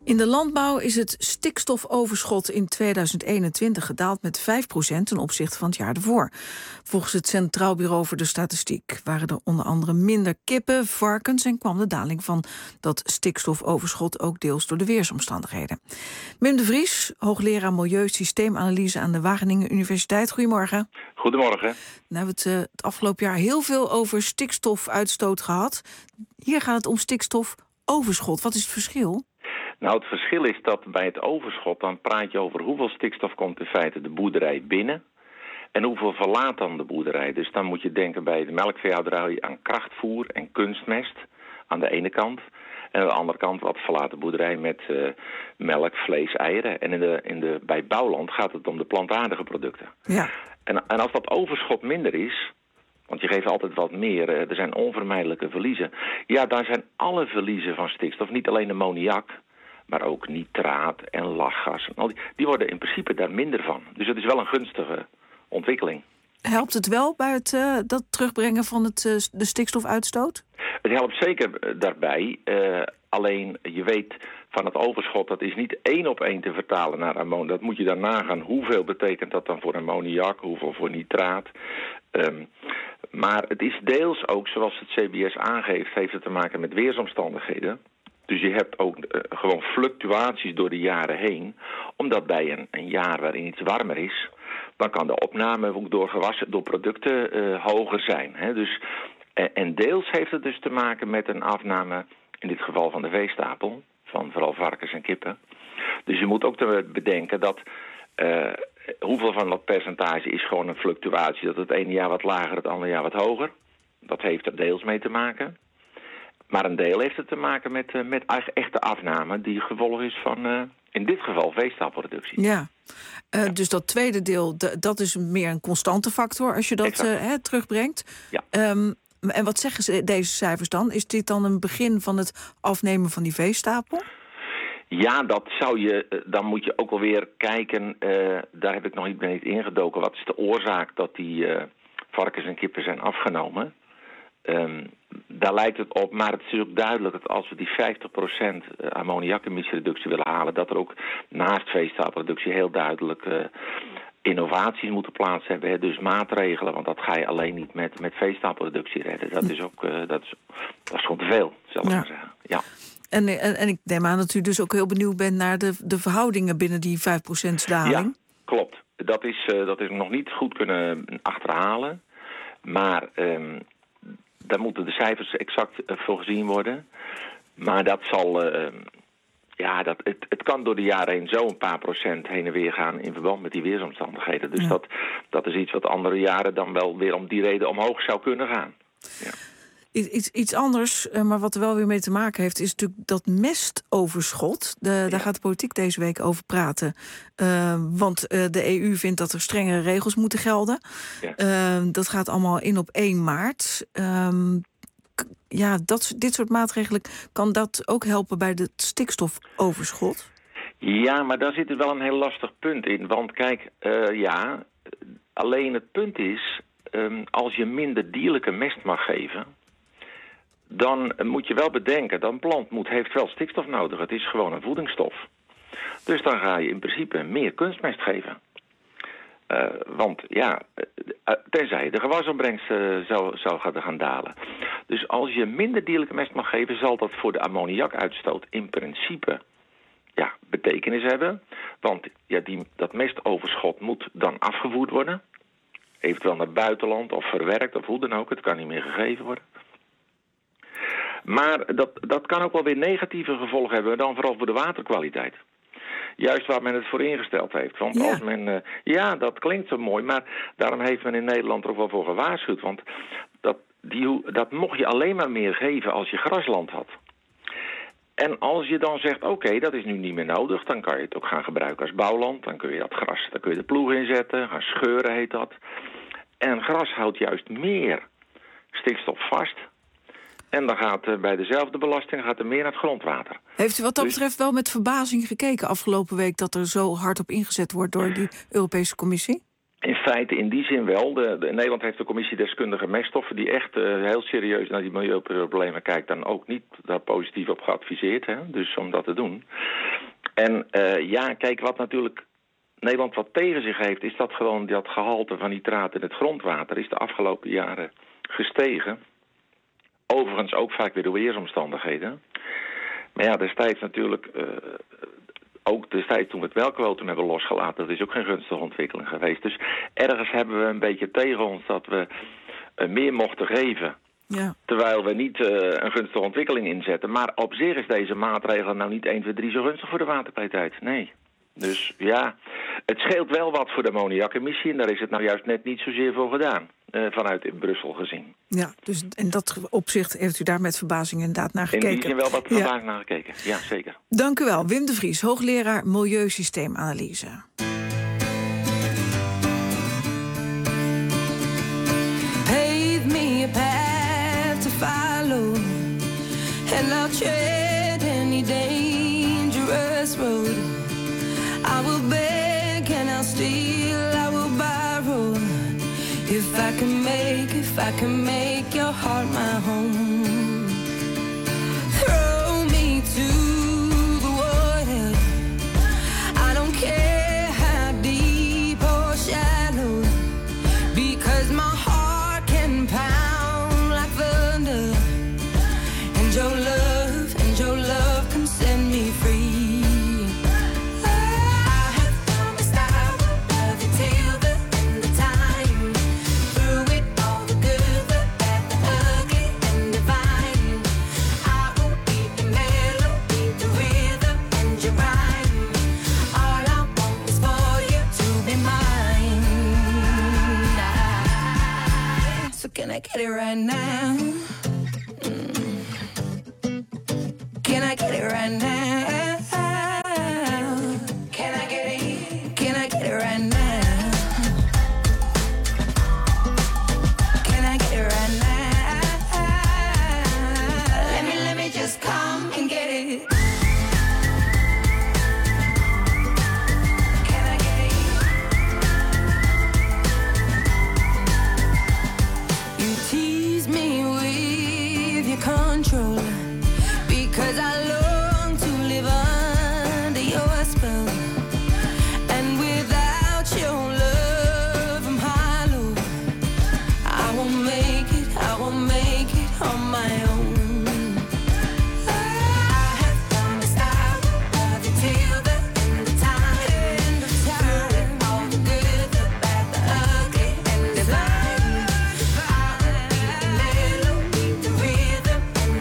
Speaker 3: In de landbouw is het stikstofoverschot in 2021 gedaald met 5% ten opzichte van het jaar ervoor. Volgens het Centraal Bureau voor de Statistiek waren er onder andere minder kippen, varkens en kwam de daling van dat stikstofoverschot ook deels door de weersomstandigheden. Wim de Vries, hoogleraar Milieusysteemanalyse aan de Wageningen Universiteit. Goedemorgen.
Speaker 8: Goedemorgen.
Speaker 3: Nou, we hebben het afgelopen jaar heel veel over stikstofuitstoot gehad. Hier gaat het om stikstofoverschot. Wat is het verschil?
Speaker 8: Nou, het verschil is dat bij het overschot, dan praat je over hoeveel stikstof komt in feite de boerderij binnen en hoeveel verlaat dan de boerderij. Dus dan moet je denken bij de melkveehouderij aan krachtvoer en kunstmest aan de ene kant. En aan de andere kant wat verlaat de boerderij met melk, vlees, eieren. En bij bouwland gaat het om de plantaardige producten.
Speaker 3: Ja.
Speaker 8: En als dat overschot minder is, want je geeft altijd wat meer, er zijn onvermijdelijke verliezen. Ja, daar zijn alle verliezen van stikstof, niet alleen ammoniak, maar ook nitraat en lachgas. Die worden in principe daar minder van. Dus het is wel een gunstige ontwikkeling.
Speaker 3: Helpt het wel bij dat terugbrengen van de stikstofuitstoot?
Speaker 8: Het helpt zeker daarbij. Alleen je weet van het overschot, dat is niet 1 op 1 te vertalen naar ammoniak. Dat moet je dan nagaan. Hoeveel betekent dat dan voor ammoniak? Hoeveel voor nitraat? Maar het is deels ook, zoals het CBS aangeeft, heeft het te maken met weersomstandigheden. Dus je hebt ook gewoon fluctuaties door de jaren heen. Omdat bij een jaar waarin iets warmer is, dan kan de opname ook door gewassen, door producten hoger zijn. Hè? Dus, en deels heeft het dus te maken met een afname, in dit geval van de veestapel, van vooral varkens en kippen. Dus je moet ook bedenken dat hoeveel van dat percentage is gewoon een fluctuatie. Dat het ene jaar wat lager, het andere jaar wat hoger. Dat heeft er deels mee te maken. Maar een deel heeft het te maken met echte afname die gevolg is van, in dit geval, veestapelreductie.
Speaker 3: Ja, dus dat tweede deel, dat is meer een constante factor als je dat terugbrengt.
Speaker 8: Ja.
Speaker 3: En wat zeggen deze cijfers dan? Is dit dan een begin van het afnemen van die veestapel?
Speaker 8: Ja, dat zou je. Dan moet je ook alweer kijken. Daar heb ik nog niet ingedoken. Wat is de oorzaak dat die varkens en kippen zijn afgenomen? Daar lijkt het op, maar het is ook duidelijk dat als we die 50% ammoniakemissiereductie willen halen, dat er ook naast veestapelreductie heel duidelijk innovaties moeten plaats hebben. Hè? Dus maatregelen, want dat ga je alleen niet met veestapelreductie redden. Dat is ook dat is gewoon te veel, zal ik maar zeggen. Ja.
Speaker 3: En ik neem aan dat u dus ook heel benieuwd bent naar de verhoudingen binnen die 5% daling.
Speaker 8: Ja, klopt. Dat is nog niet goed kunnen achterhalen. Maar daar moeten de cijfers exact voor gezien worden. Maar dat zal. Het kan door de jaren heen zo een paar procent heen en weer gaan in verband met die weersomstandigheden. Dus dat is iets wat andere jaren dan wel weer om die reden omhoog zou kunnen gaan. Ja.
Speaker 3: Iets anders, maar wat er wel weer mee te maken heeft, is natuurlijk dat mestoverschot. Daar gaat de politiek deze week over praten. Want de EU vindt dat er strengere regels moeten gelden. Ja. Dat gaat allemaal in op 1 maart. Dit soort maatregelen, kan dat ook helpen bij het stikstofoverschot? Ja,
Speaker 8: maar daar zit er wel een heel lastig punt in. Want kijk, alleen het punt is, als je minder dierlijke mest mag geven, dan moet je wel bedenken dat een plant heeft wel stikstof nodig. Het is gewoon een voedingsstof. Dus dan ga je in principe meer kunstmest geven. Want tenzij de gewasopbrengst zou gaan dalen. Dus als je minder dierlijke mest mag geven, zal dat voor de ammoniakuitstoot in principe betekenis hebben. Want dat mestoverschot moet dan afgevoerd worden. Eventueel naar het buitenland of verwerkt of hoe dan ook. Het kan niet meer gegeven worden. Maar dat kan ook wel weer negatieve gevolgen hebben, dan vooral voor de waterkwaliteit. Juist waar men het voor ingesteld heeft. Want als men, dat klinkt zo mooi, maar daarom heeft men in Nederland er ook wel voor gewaarschuwd. Want dat mocht je alleen maar meer geven als je grasland had. En als je dan zegt, oké, dat is nu niet meer nodig, dan kan je het ook gaan gebruiken als bouwland. Dan kun je dat gras, daar kun je de ploeg inzetten, gaan scheuren heet dat. En gras houdt juist meer stikstof vast. En dan gaat bij dezelfde belasting er meer naar het grondwater. Heeft u wat dat betreft wel met verbazing gekeken afgelopen week dat er zo hard op ingezet wordt door die Europese Commissie? In feite in die zin wel. Nederland heeft de commissie deskundige meststoffen die echt heel serieus naar die milieuproblemen kijkt. Dan ook niet daar positief op geadviseerd. Hè? Dus om dat te doen. En kijk, wat natuurlijk Nederland wat tegen zich heeft, is dat gewoon dat gehalte van nitraat in het grondwater is de afgelopen jaren gestegen. Overigens ook vaak weer door weersomstandigheden. Maar ja, destijds natuurlijk, ook destijds toen we het melkquotum hebben losgelaten, dat is ook geen gunstige ontwikkeling geweest. Dus ergens hebben we een beetje tegen ons dat we meer mochten geven. Ja. Terwijl we niet een gunstige ontwikkeling inzetten. Maar op zich is deze maatregel nou niet 1, 2, 3 zo gunstig voor de waterkwaliteit. Nee. Dus ja, het scheelt wel wat voor de ammoniakemissie. En daar is het nou juist net niet zozeer voor gedaan. Vanuit in Brussel gezien.
Speaker 3: Ja, dus in dat opzicht heeft u daar met verbazing inderdaad naar gekeken.
Speaker 8: In die zin wel wat verbazing naar gekeken, ja zeker.
Speaker 3: Dank u wel, Wim de Vries, hoogleraar Milieusysteemanalyse.
Speaker 9: Pave me a path to follow, and I'll tread any dangerous road. I will beg and I'll steal, I will borrow. If I can make your heart my home. Throw me to the water. I don't care how deep or shallow, because my heart can pound like thunder. And your love can set me free. Can I get it right now? Can I get it right now? Can I get it? Can I get it right now? Can I get it right now? Let me just come and get it. Control, because I long to live under your spell, and without your love I'm hollow. I won't make it on my own. I have promised I will love you till the end of time. Through all the good, the bad, the ugly, and the fine. I will be the melody, the rhythm.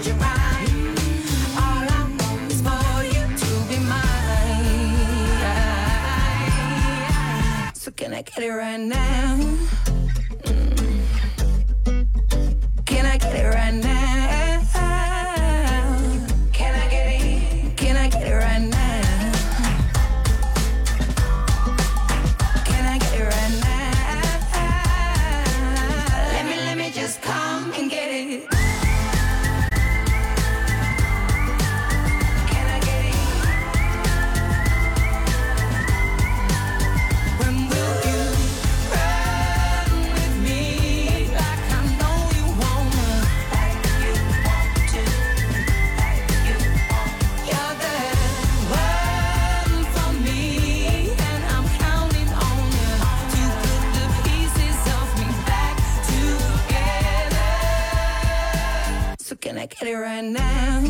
Speaker 9: Can I get it right now? Can I get it right now? Can I get it? Can I get it right now? Can I get it right now? Let me just come and get it. Can I get it right now?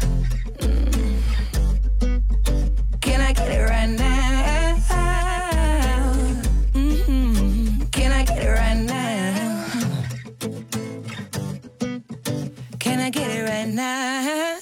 Speaker 9: Can I get it right now? Can I get it right now? Can I get it right now?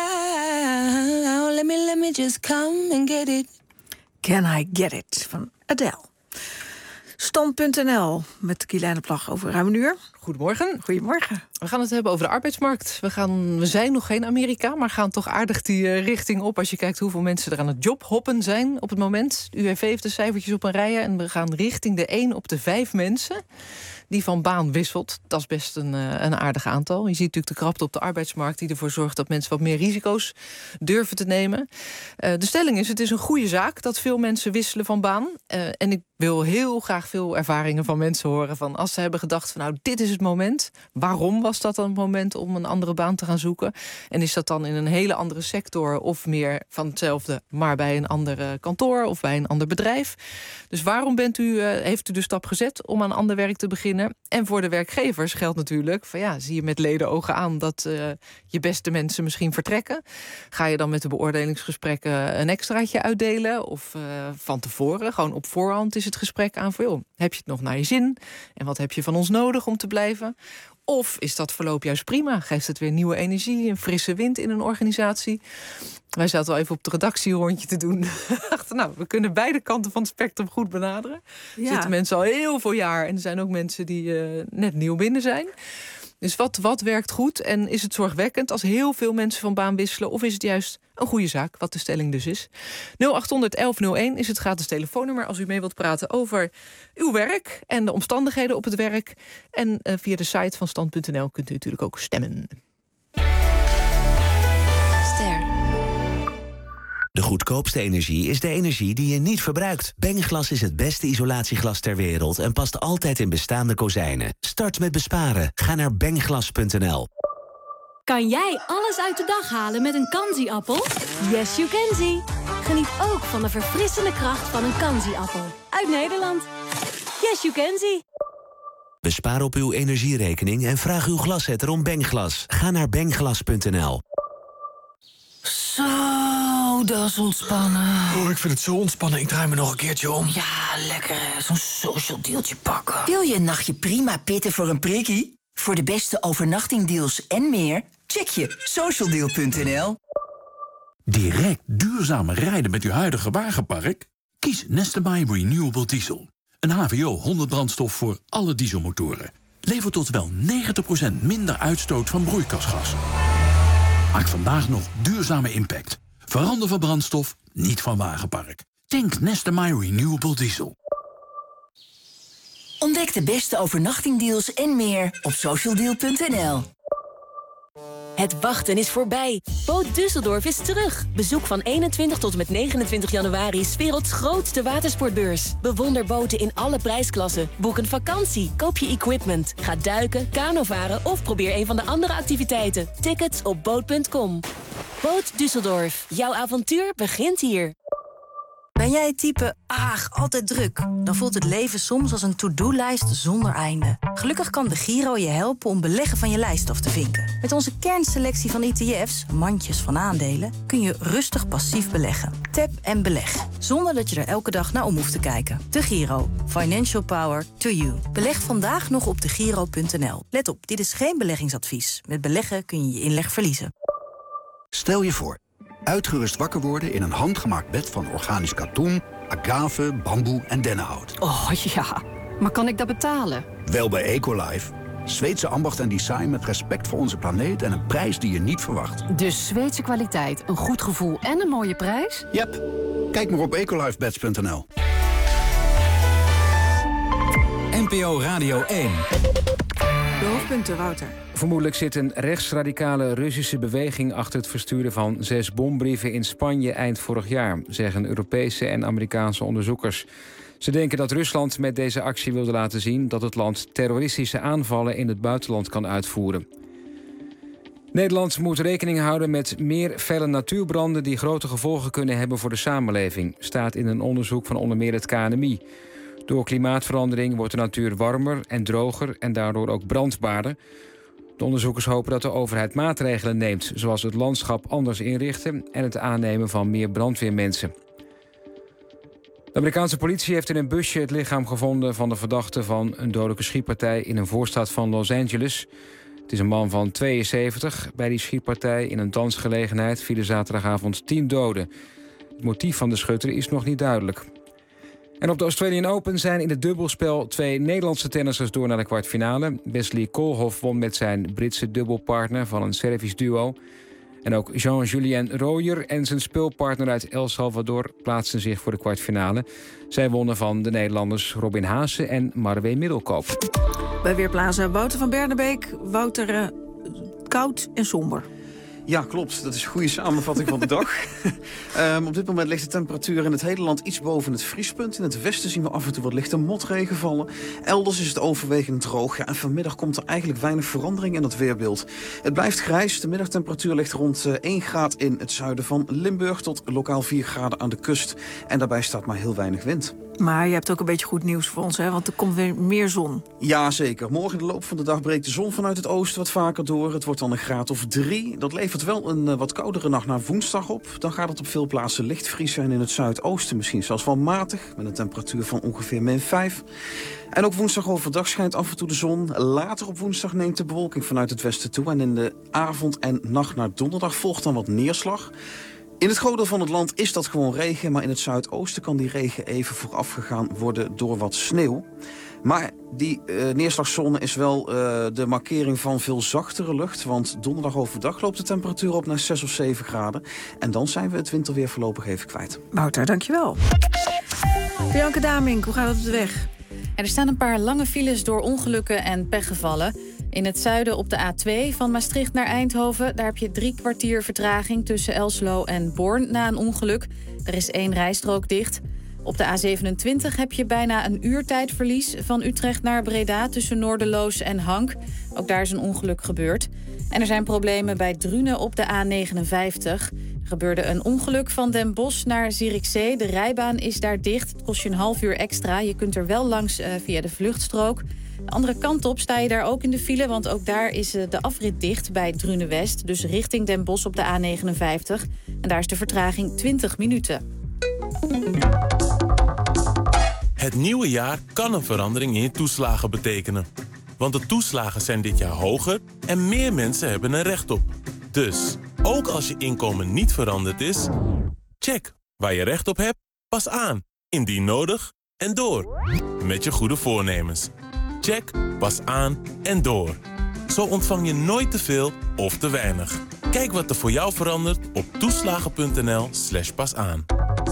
Speaker 9: Let me just come and get it.
Speaker 3: Can I Get It van Adele. Stand.nl met Kielijne Plag over ruim een uur.
Speaker 10: Goedemorgen.
Speaker 3: Goedemorgen.
Speaker 10: We gaan het hebben over de arbeidsmarkt. We zijn nog geen Amerika, maar gaan toch aardig die richting op als je kijkt hoeveel mensen er aan het jobhoppen zijn op het moment. De UWV heeft de cijfertjes op een rij en we gaan richting de 1 op de 5 mensen die van baan wisselt. Dat is best een aardig aantal. Je ziet natuurlijk de krapte op de arbeidsmarkt die ervoor zorgt dat mensen wat meer risico's durven te nemen. De stelling is, het is een goede zaak dat veel mensen wisselen van baan. En ik wil heel graag veel ervaringen van mensen horen. Van als ze hebben gedacht van nou, dit is het moment. Waarom was dat dan het moment om een andere baan te gaan zoeken? En is dat dan in een hele andere sector of meer van hetzelfde, maar bij een ander kantoor of bij een ander bedrijf? Dus waarom heeft u de stap gezet om aan ander werk te beginnen? En voor de werkgevers geldt natuurlijk van ja, zie je met ledenogen aan dat je beste mensen misschien vertrekken? Ga je dan met de beoordelingsgesprekken een extraatje uitdelen? Of van tevoren, gewoon op voorhand is het gesprek aan voor joh, heb je het nog naar je zin? En wat heb je van ons nodig om te blijven? Of is dat verloop juist prima? Geeft het weer nieuwe energie, een frisse wind in een organisatie? Wij zaten al even op het redactierondje te doen. Dachten, nou, we kunnen beide kanten van het spectrum goed benaderen. Er zitten mensen al heel veel jaar en er zijn ook mensen die net nieuw binnen zijn. Dus wat werkt goed en is het zorgwekkend als heel veel mensen van baan wisselen? Of is het juist een goede zaak, wat de stelling dus is? 0800 1101 is het gratis telefoonnummer als u mee wilt praten over uw werk en de omstandigheden op het werk. En via de site van stand.nl kunt u natuurlijk ook stemmen.
Speaker 12: De goedkoopste energie is de energie die je niet verbruikt. Bengglas is het beste isolatieglas ter wereld en past altijd in bestaande kozijnen. Start met besparen. Ga naar bengglas.nl.
Speaker 17: Kan jij alles uit de dag halen met een Kanzi-appel? Yes, you can see. Geniet ook van de verfrissende kracht van een Kanzi-appel. Uit Nederland. Yes, you can see.
Speaker 12: Bespaar op uw energierekening en vraag uw glaszetter om Bengglas. Ga naar bengglas.nl.
Speaker 13: Zo, dat is ontspannen.
Speaker 18: Oh, ik vind het zo ontspannen. Ik draai me nog een keertje om.
Speaker 13: Ja, lekker hè. Zo'n social dealtje pakken.
Speaker 19: Wil je een nachtje prima pitten voor een prikkie? Voor de beste overnachtingdeals en meer? Check je socialdeal.nl.
Speaker 20: Direct duurzamer rijden met uw huidige wagenpark? Kies Neste-MY Renewable Diesel. Een HVO 100 brandstof voor alle dieselmotoren. Levert tot wel 90% minder uitstoot van broeikasgassen. Maak vandaag nog duurzame impact. Verander van brandstof, niet van wagenpark. Tank Neste-MY Renewable Diesel.
Speaker 19: Ontdek de beste overnachtingdeals en meer op socialdeal.nl.
Speaker 16: Het wachten is voorbij. Boot Düsseldorf is terug. Bezoek van 21 tot en met 29 januari 's werelds grootste watersportbeurs. Bewonder boten in alle prijsklassen. Boek een vakantie, koop je equipment. Ga duiken, kanovaren of probeer een van de andere activiteiten. Tickets op boot.com. Boot Düsseldorf. Jouw avontuur begint hier.
Speaker 24: Ben jij het type, altijd druk? Dan voelt het leven soms als een to-do-lijst zonder einde. Gelukkig kan de Giro je helpen om beleggen van je lijst af te vinken. Met onze kernselectie van ETF's, mandjes van aandelen, kun je rustig passief beleggen. Tap en beleg, zonder dat je er elke dag naar om hoeft te kijken. De Giro. Financial power to you. Beleg vandaag nog op degiro.nl. Let op, dit is geen beleggingsadvies. Met beleggen kun je je inleg verliezen.
Speaker 25: Stel je voor, uitgerust wakker worden in een handgemaakt bed van organisch katoen, agave, bamboe en dennenhout.
Speaker 28: Oh ja, maar kan ik dat betalen?
Speaker 25: Wel bij Ecolife. Zweedse ambacht en design met respect voor onze planeet en een prijs die je niet verwacht.
Speaker 28: Dus Zweedse kwaliteit, een goed gevoel en een mooie prijs?
Speaker 25: Yep. Kijk maar op ecolifebeds.nl.
Speaker 2: NPO Radio 1.
Speaker 3: De hoofdpunten, Wouter.
Speaker 4: Vermoedelijk zit een rechtsradicale Russische beweging achter het versturen van 6 bombrieven in Spanje eind vorig jaar, zeggen Europese en Amerikaanse onderzoekers. Ze denken dat Rusland met deze actie wilde laten zien dat het land terroristische aanvallen in het buitenland kan uitvoeren. Nederland moet rekening houden met meer felle natuurbranden die grote gevolgen kunnen hebben voor de samenleving, staat in een onderzoek van onder meer het KNMI. Door klimaatverandering wordt de natuur warmer en droger en daardoor ook brandbaarder. De onderzoekers hopen dat de overheid maatregelen neemt, zoals het landschap anders inrichten en het aannemen van meer brandweermensen. De Amerikaanse politie heeft in een busje het lichaam gevonden van de verdachte van een dodelijke schietpartij in een voorstad van Los Angeles. Het is een man van 72. Bij die schietpartij in een dansgelegenheid vielen zaterdagavond 10 doden. Het motief van de schutter is nog niet duidelijk. En op de Australian Open zijn in het dubbelspel 2 Nederlandse tennissers door naar de kwartfinale. Wesley Koolhof won met zijn Britse dubbelpartner van een Servisch duo. En ook Jean-Julien Royer en zijn speelpartner uit El Salvador plaatsten zich voor de kwartfinale. Zij wonnen van de Nederlanders Robin Haase en Marwee Middelkoop.
Speaker 3: Bij Weerplaza Wouter van Bernebeek. Wouter, koud en somber.
Speaker 5: Ja, klopt. Dat is een goede samenvatting van de dag. Op dit moment ligt de temperatuur in het hele land iets boven het vriespunt. In het westen zien we af en toe wat lichte motregen vallen. Elders is het overwegend droog. Ja, en vanmiddag komt er eigenlijk weinig verandering in het weerbeeld. Het blijft grijs. De middagtemperatuur ligt rond 1 graad in het zuiden van Limburg tot lokaal 4 graden aan de kust. En daarbij staat maar heel weinig wind.
Speaker 3: Maar je hebt ook een beetje goed nieuws voor ons, hè? Want er komt weer meer zon.
Speaker 5: Ja, zeker. Morgen in de loop van de dag breekt de zon vanuit het oosten wat vaker door. Het wordt dan een graad of 3. Dat levert wel een wat koudere nacht naar woensdag op. Dan gaat het op veel plaatsen lichtvries zijn in het zuidoosten. Misschien zelfs wel matig, met een temperatuur van ongeveer -5. En ook woensdag overdag schijnt af en toe de zon. Later op woensdag neemt de bewolking vanuit het westen toe. En in de avond en nacht naar donderdag volgt dan wat neerslag. In het groot deel van het land is dat gewoon regen, maar in het zuidoosten kan die regen even voorafgegaan worden door wat sneeuw. Maar die neerslagzone is wel de markering van veel zachtere lucht, want donderdag overdag loopt de temperatuur op naar 6 of 7 graden. En dan zijn we het winterweer voorlopig even kwijt.
Speaker 3: Wouter, dankjewel. Bianca Damink, hoe gaat het op de weg?
Speaker 21: Er staan een paar lange files door ongelukken en pechgevallen. In het zuiden op de A2 van Maastricht naar Eindhoven. Daar heb je 3 kwartier vertraging tussen Elslo en Born na een ongeluk. Er is 1 rijstrook dicht. Op de A27 heb je bijna een uur tijdverlies van Utrecht naar Breda tussen Noorderloos en Hank. Ook daar is een ongeluk gebeurd. En er zijn problemen bij Drunen op de A59. Er gebeurde een ongeluk van Den Bosch naar Zierikzee. De rijbaan is daar dicht. Het kost je een half uur extra. Je kunt er wel langs via de vluchtstrook. De andere kant op sta je daar ook in de file, want ook daar is de afrit dicht bij Drunen-West. Dus richting Den Bosch op de A59. En daar is de vertraging 20 minuten.
Speaker 11: Het nieuwe jaar kan een verandering in je toeslagen betekenen. Want de toeslagen zijn dit jaar hoger en meer mensen hebben er recht op. Dus, ook als je inkomen niet veranderd is, check waar je recht op hebt, pas aan, indien nodig en door. Met je goede voornemens. Check, pas aan en door. Zo ontvang je nooit te veel of te weinig. Kijk wat er voor jou verandert op toeslagen.nl/pasaan.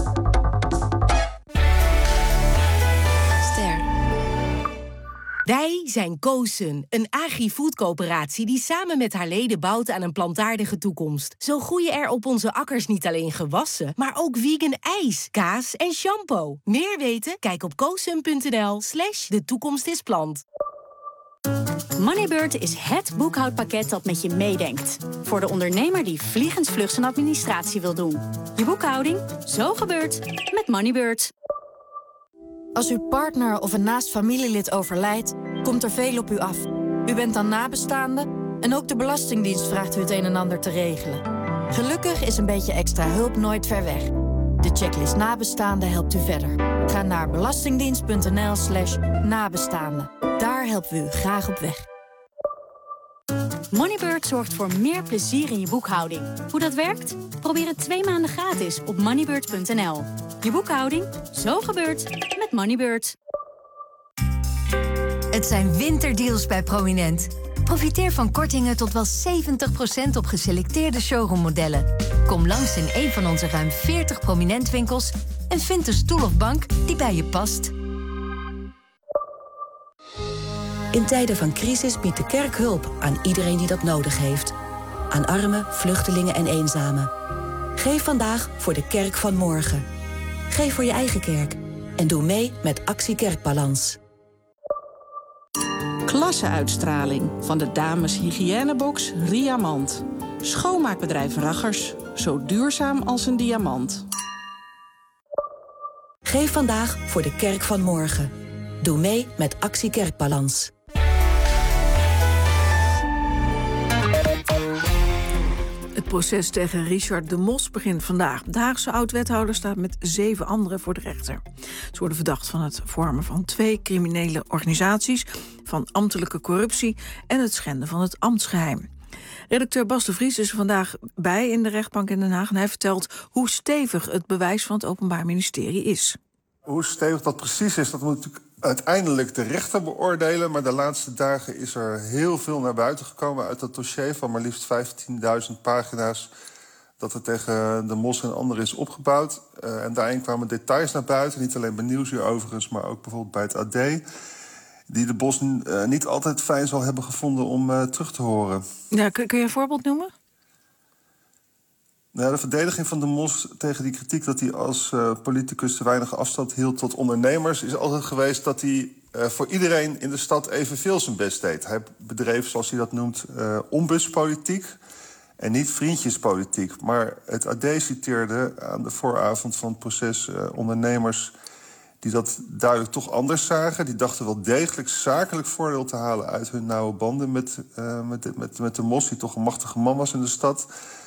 Speaker 14: Wij zijn Koosun, een agri-food-coöperatie die samen met haar leden bouwt aan een plantaardige toekomst. Zo groeien er op onze akkers niet alleen gewassen, maar ook vegan ijs, kaas en shampoo. Meer weten? Kijk op koosun.nl/de toekomst is plant.
Speaker 17: Moneybird is het boekhoudpakket dat met je meedenkt. Voor de ondernemer die vliegensvlug zijn administratie wil doen. Je boekhouding, zo gebeurt met Moneybird.
Speaker 24: Als uw partner of een naast familielid overlijdt, komt er veel op u af. U bent dan nabestaande en ook de Belastingdienst vraagt u het een en ander te regelen. Gelukkig is een beetje extra hulp nooit ver weg. De checklist nabestaanden helpt u verder. Ga naar belastingdienst.nl/nabestaanden. Daar helpen we u graag op weg.
Speaker 17: Moneybird zorgt voor meer plezier in je boekhouding. Hoe dat werkt? Probeer het 2 maanden gratis op moneybird.nl. Je boekhouding, zo gebeurt met Moneybird.
Speaker 15: Het zijn winterdeals bij Prominent. Profiteer van kortingen tot wel 70% op geselecteerde showroommodellen. Kom langs in een van onze ruim 40 Prominent-winkels en vind een stoel of bank die bij je past.
Speaker 22: In tijden van crisis biedt de kerk hulp aan iedereen die dat nodig heeft. Aan armen, vluchtelingen en eenzamen. Geef vandaag voor de kerk van morgen. Geef voor je eigen kerk. En doe mee met Actie Kerkbalans.
Speaker 23: Klasseuitstraling van de dames hygiënebox Riamant. Schoonmaakbedrijf Raggers. Zo duurzaam als een diamant.
Speaker 22: Geef vandaag voor de kerk van morgen. Doe mee met Actie Kerkbalans.
Speaker 3: Het proces tegen Richard de Mos begint vandaag. De Haagse oud-wethouder staat met 7 anderen voor de rechter. Ze worden verdacht van het vormen van 2 criminele organisaties, van ambtelijke corruptie en het schenden van het ambtsgeheim. Redacteur Bas de Vries is er vandaag bij in de rechtbank in Den Haag en hij vertelt hoe stevig het bewijs van het Openbaar Ministerie is.
Speaker 26: Hoe stevig dat precies is, dat moet natuurlijk
Speaker 1: uiteindelijk de rechter beoordelen. Maar de laatste dagen is er heel veel naar buiten gekomen uit dat dossier van maar liefst 15.000 pagina's dat er tegen de Mos en anderen is opgebouwd. En daarin kwamen details naar buiten, niet alleen bij Nieuwsuur overigens, maar ook bijvoorbeeld bij het AD, die de Bos niet altijd fijn zal hebben gevonden om terug te horen.
Speaker 3: Ja, kun je een voorbeeld noemen?
Speaker 1: Nou, de verdediging van de Mos tegen die kritiek dat hij als politicus te weinig afstand hield tot ondernemers is altijd geweest dat hij voor iedereen in de stad evenveel zijn best deed. Hij bedreef, zoals hij dat noemt, ombuspolitiek en niet vriendjespolitiek. Maar het AD citeerde aan de vooravond van het proces ondernemers die dat duidelijk toch anders zagen. Die dachten wel degelijk zakelijk voordeel te halen uit hun nauwe banden met de Mos, die toch een machtige man was in de stad.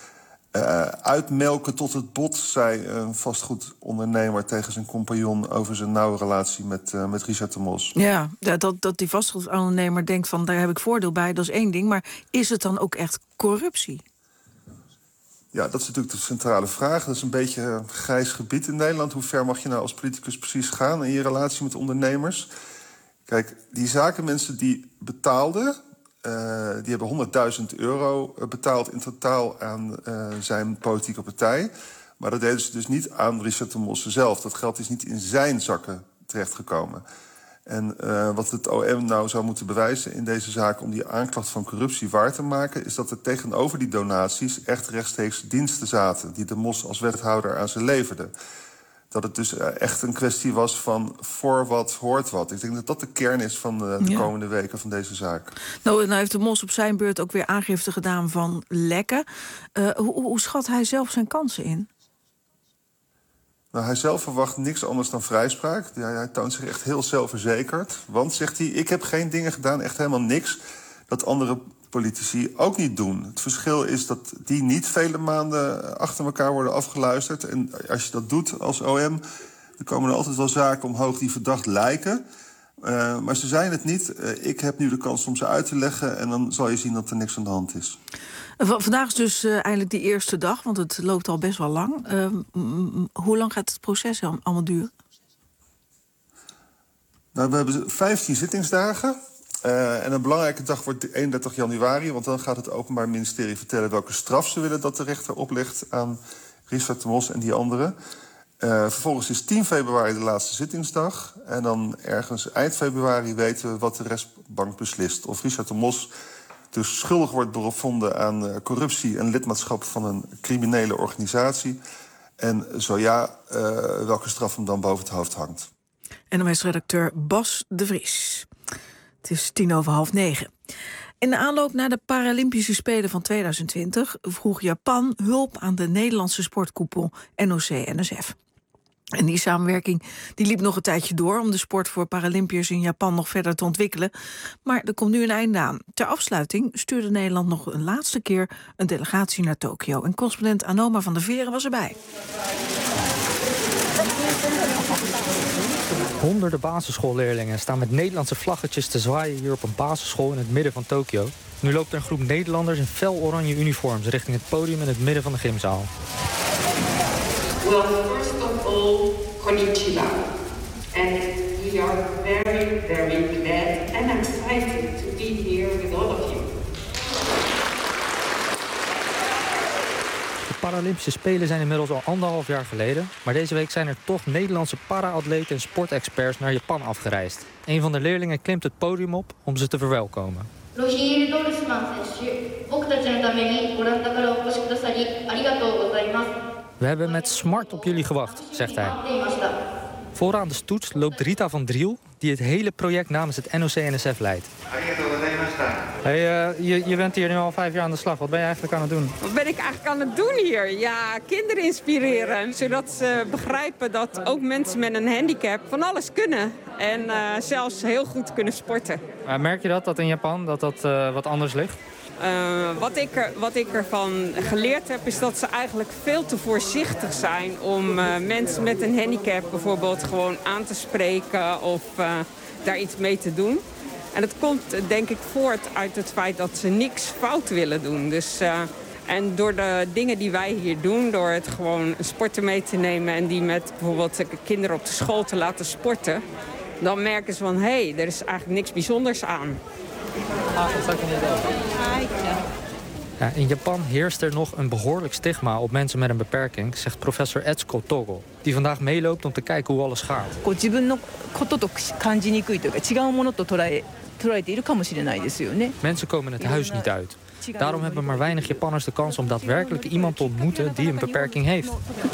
Speaker 1: Uitmelken tot het bot, zei een vastgoedondernemer tegen zijn compagnon over zijn nauwe relatie met Richard de Mos.
Speaker 3: Ja, dat die vastgoedondernemer denkt van daar heb ik voordeel bij, dat is één ding. Maar is het dan ook echt corruptie?
Speaker 1: Ja, dat is natuurlijk de centrale vraag. Dat is een beetje een grijs gebied in Nederland. Hoe ver mag je nou als politicus precies gaan in je relatie met ondernemers? Kijk, die zakenmensen die betaalden, die hebben €100.000 betaald in totaal aan zijn politieke partij. Maar dat deden ze dus niet aan Richard de Mos zelf. Dat geld is niet in zijn zakken terechtgekomen. En wat het OM nou zou moeten bewijzen in deze zaak om die aanklacht van corruptie waar te maken, is dat er tegenover die donaties echt rechtstreeks diensten zaten die de Mos als wethouder aan ze leverde. Dat het dus echt een kwestie was van voor wat hoort wat. Ik denk dat dat de kern is van de komende weken van deze zaak.
Speaker 3: Nou heeft de Mos op zijn beurt ook weer aangifte gedaan van lekken. Hoe schat hij zelf zijn kansen in?
Speaker 1: Nou, hij zelf verwacht niks anders dan vrijspraak. Ja, hij toont zich echt heel zelfverzekerd. Want, zegt hij, ik heb geen dingen gedaan, echt helemaal niks, dat andere politici ook niet doen. Het verschil is dat die niet vele maanden achter elkaar worden afgeluisterd. En als je dat doet als OM, dan komen er altijd wel zaken omhoog die verdacht lijken. Maar ze zijn het niet. Ik heb nu de kans om ze uit te leggen en dan zal je zien dat er niks aan de hand is.
Speaker 3: Vandaag is dus eigenlijk die eerste dag, want het loopt al best wel lang. Hoe lang gaat het proces allemaal duren?
Speaker 1: Nou, we hebben 15 zittingsdagen. En een belangrijke dag wordt 31 januari... want dan gaat het Openbaar Ministerie vertellen welke straf ze willen dat de rechter oplegt aan Richard de Mos en die anderen. Vervolgens is 10 februari de laatste zittingsdag. En dan ergens eind februari weten we wat de rechtbank beslist. Of Richard de Mos dus schuldig wordt bevonden aan corruptie en lidmaatschap van een criminele organisatie. En zo ja, welke straf hem dan boven het hoofd hangt.
Speaker 3: NOS-redacteur Bas de Vries. Het is 9:10. In de aanloop naar de Paralympische Spelen van 2020 vroeg Japan hulp aan de Nederlandse sportkoepel NOC-NSF. En die samenwerking die liep nog een tijdje door om de sport voor Paralympiërs in Japan nog verder te ontwikkelen. Maar er komt nu een einde aan. Ter afsluiting stuurde Nederland nog een laatste keer een delegatie naar Tokio. En correspondent Anoma van der Veren was erbij.
Speaker 6: Honderden basisschoolleerlingen staan met Nederlandse vlaggetjes te zwaaien hier op een basisschool in het midden van Tokio. Nu loopt er een groep Nederlanders in fel oranje uniforms richting het podium in het midden van de gymzaal.
Speaker 7: Well, first of all, konnichiwa. And we are very, very glad and excited to be here with all of you.
Speaker 6: De Paralympische Spelen zijn inmiddels al 1,5 jaar geleden. Maar deze week zijn er toch Nederlandse para-atleten en sportexperts naar Japan afgereisd. Een van de leerlingen klimt het podium op om ze te verwelkomen. We hebben met smart op jullie gewacht, zegt hij. Vooraan de stoets loopt Rita van Driel, die het hele project namens het NOC-NSF leidt. Hey, je bent hier nu al 5 jaar aan de slag. Wat ben je eigenlijk aan het doen?
Speaker 8: Wat ben ik eigenlijk aan het doen hier? Ja, kinderen inspireren. Zodat ze begrijpen dat ook mensen met een handicap van alles kunnen. En zelfs heel goed kunnen sporten.
Speaker 6: Merk je dat in Japan, dat wat anders ligt?
Speaker 8: Wat ik ervan geleerd heb, is dat ze eigenlijk veel te voorzichtig zijn om mensen met een handicap bijvoorbeeld gewoon aan te spreken of daar iets mee te doen. En dat komt denk ik voort uit het feit dat ze niks fout willen doen. Dus, en door de dingen die wij hier doen, door het gewoon sporten mee te nemen en die met bijvoorbeeld kinderen op de school te laten sporten, dan merken ze van, hé, er is eigenlijk niks bijzonders aan.
Speaker 6: Ja, in Japan heerst er nog een behoorlijk stigma op mensen met een beperking, zegt professor Etsuko Togo, die vandaag meeloopt om te kijken hoe alles gaat. Mensen komen het huis niet uit. Daarom hebben maar weinig Japanners de kans om daadwerkelijk iemand te ontmoeten die een beperking heeft.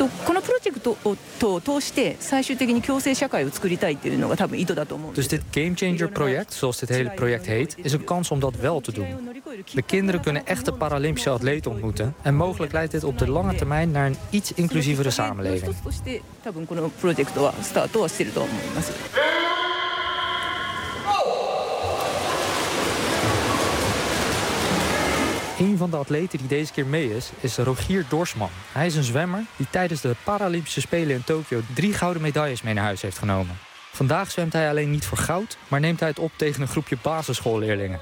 Speaker 6: Dus dit Game Changer project, zoals dit hele project heet, is een kans om dat wel te doen. De kinderen kunnen echte Paralympische atleten ontmoeten en mogelijk leidt dit op de lange termijn naar een iets inclusievere samenleving. Een van de atleten die deze keer mee is Rogier Dorsman. Hij is een zwemmer die tijdens de Paralympische Spelen in Tokio 3 gouden medailles mee naar huis heeft genomen. Vandaag zwemt hij alleen niet voor goud, maar neemt hij het op tegen een groepje basisschoolleerlingen.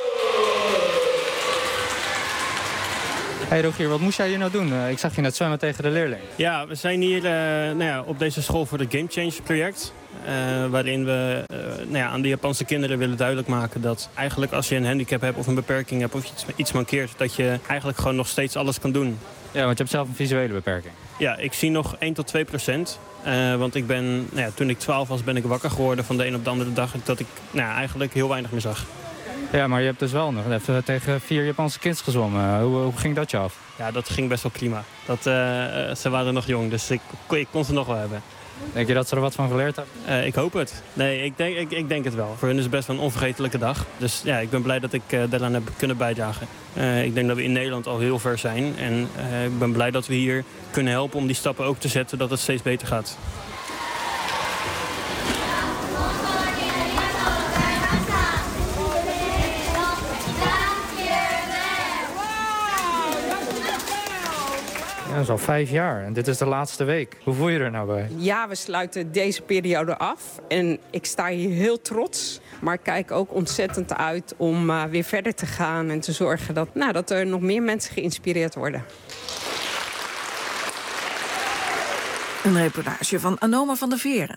Speaker 6: Hey Rogier, wat moest jij hier nou doen? Ik zag je net zwemmen tegen de leerlingen.
Speaker 9: Ja, we zijn hier op deze school voor het Game Changer project. Waarin we aan de Japanse kinderen willen duidelijk maken dat eigenlijk als je een handicap hebt of een beperking hebt of iets mankeert, dat je eigenlijk gewoon nog steeds alles kan doen.
Speaker 6: Ja, want je hebt zelf een visuele beperking.
Speaker 9: Ja, ik zie nog 1-2%. Want ik ben, toen ik 12 was, ben ik wakker geworden van de een op de andere dag dat ik eigenlijk heel weinig meer zag.
Speaker 6: Ja, maar je hebt dus wel nog even tegen 4 Japanse kids gezwommen. Hoe ging dat je af?
Speaker 9: Ja, dat ging best wel prima. Ze waren nog jong, dus ik kon ze nog wel hebben.
Speaker 6: Denk je dat ze er wat van geleerd hebben?
Speaker 9: Ik hoop het. Nee, ik denk het wel. Voor hun is het best wel een onvergetelijke dag. Dus ja, ik ben blij dat ik daaraan heb kunnen bijdragen. Ik denk dat we in Nederland al heel ver zijn. En ik ben blij dat we hier kunnen helpen om die stappen ook te zetten dat het steeds beter gaat.
Speaker 6: Ja, dat is al 5 jaar en dit is de laatste week. Hoe voel je er nou bij?
Speaker 8: Ja, we sluiten deze periode af en ik sta hier heel trots. Maar ik kijk ook ontzettend uit om weer verder te gaan en te zorgen dat er nog meer mensen geïnspireerd worden.
Speaker 3: Een reportage van Anoma van der Veren.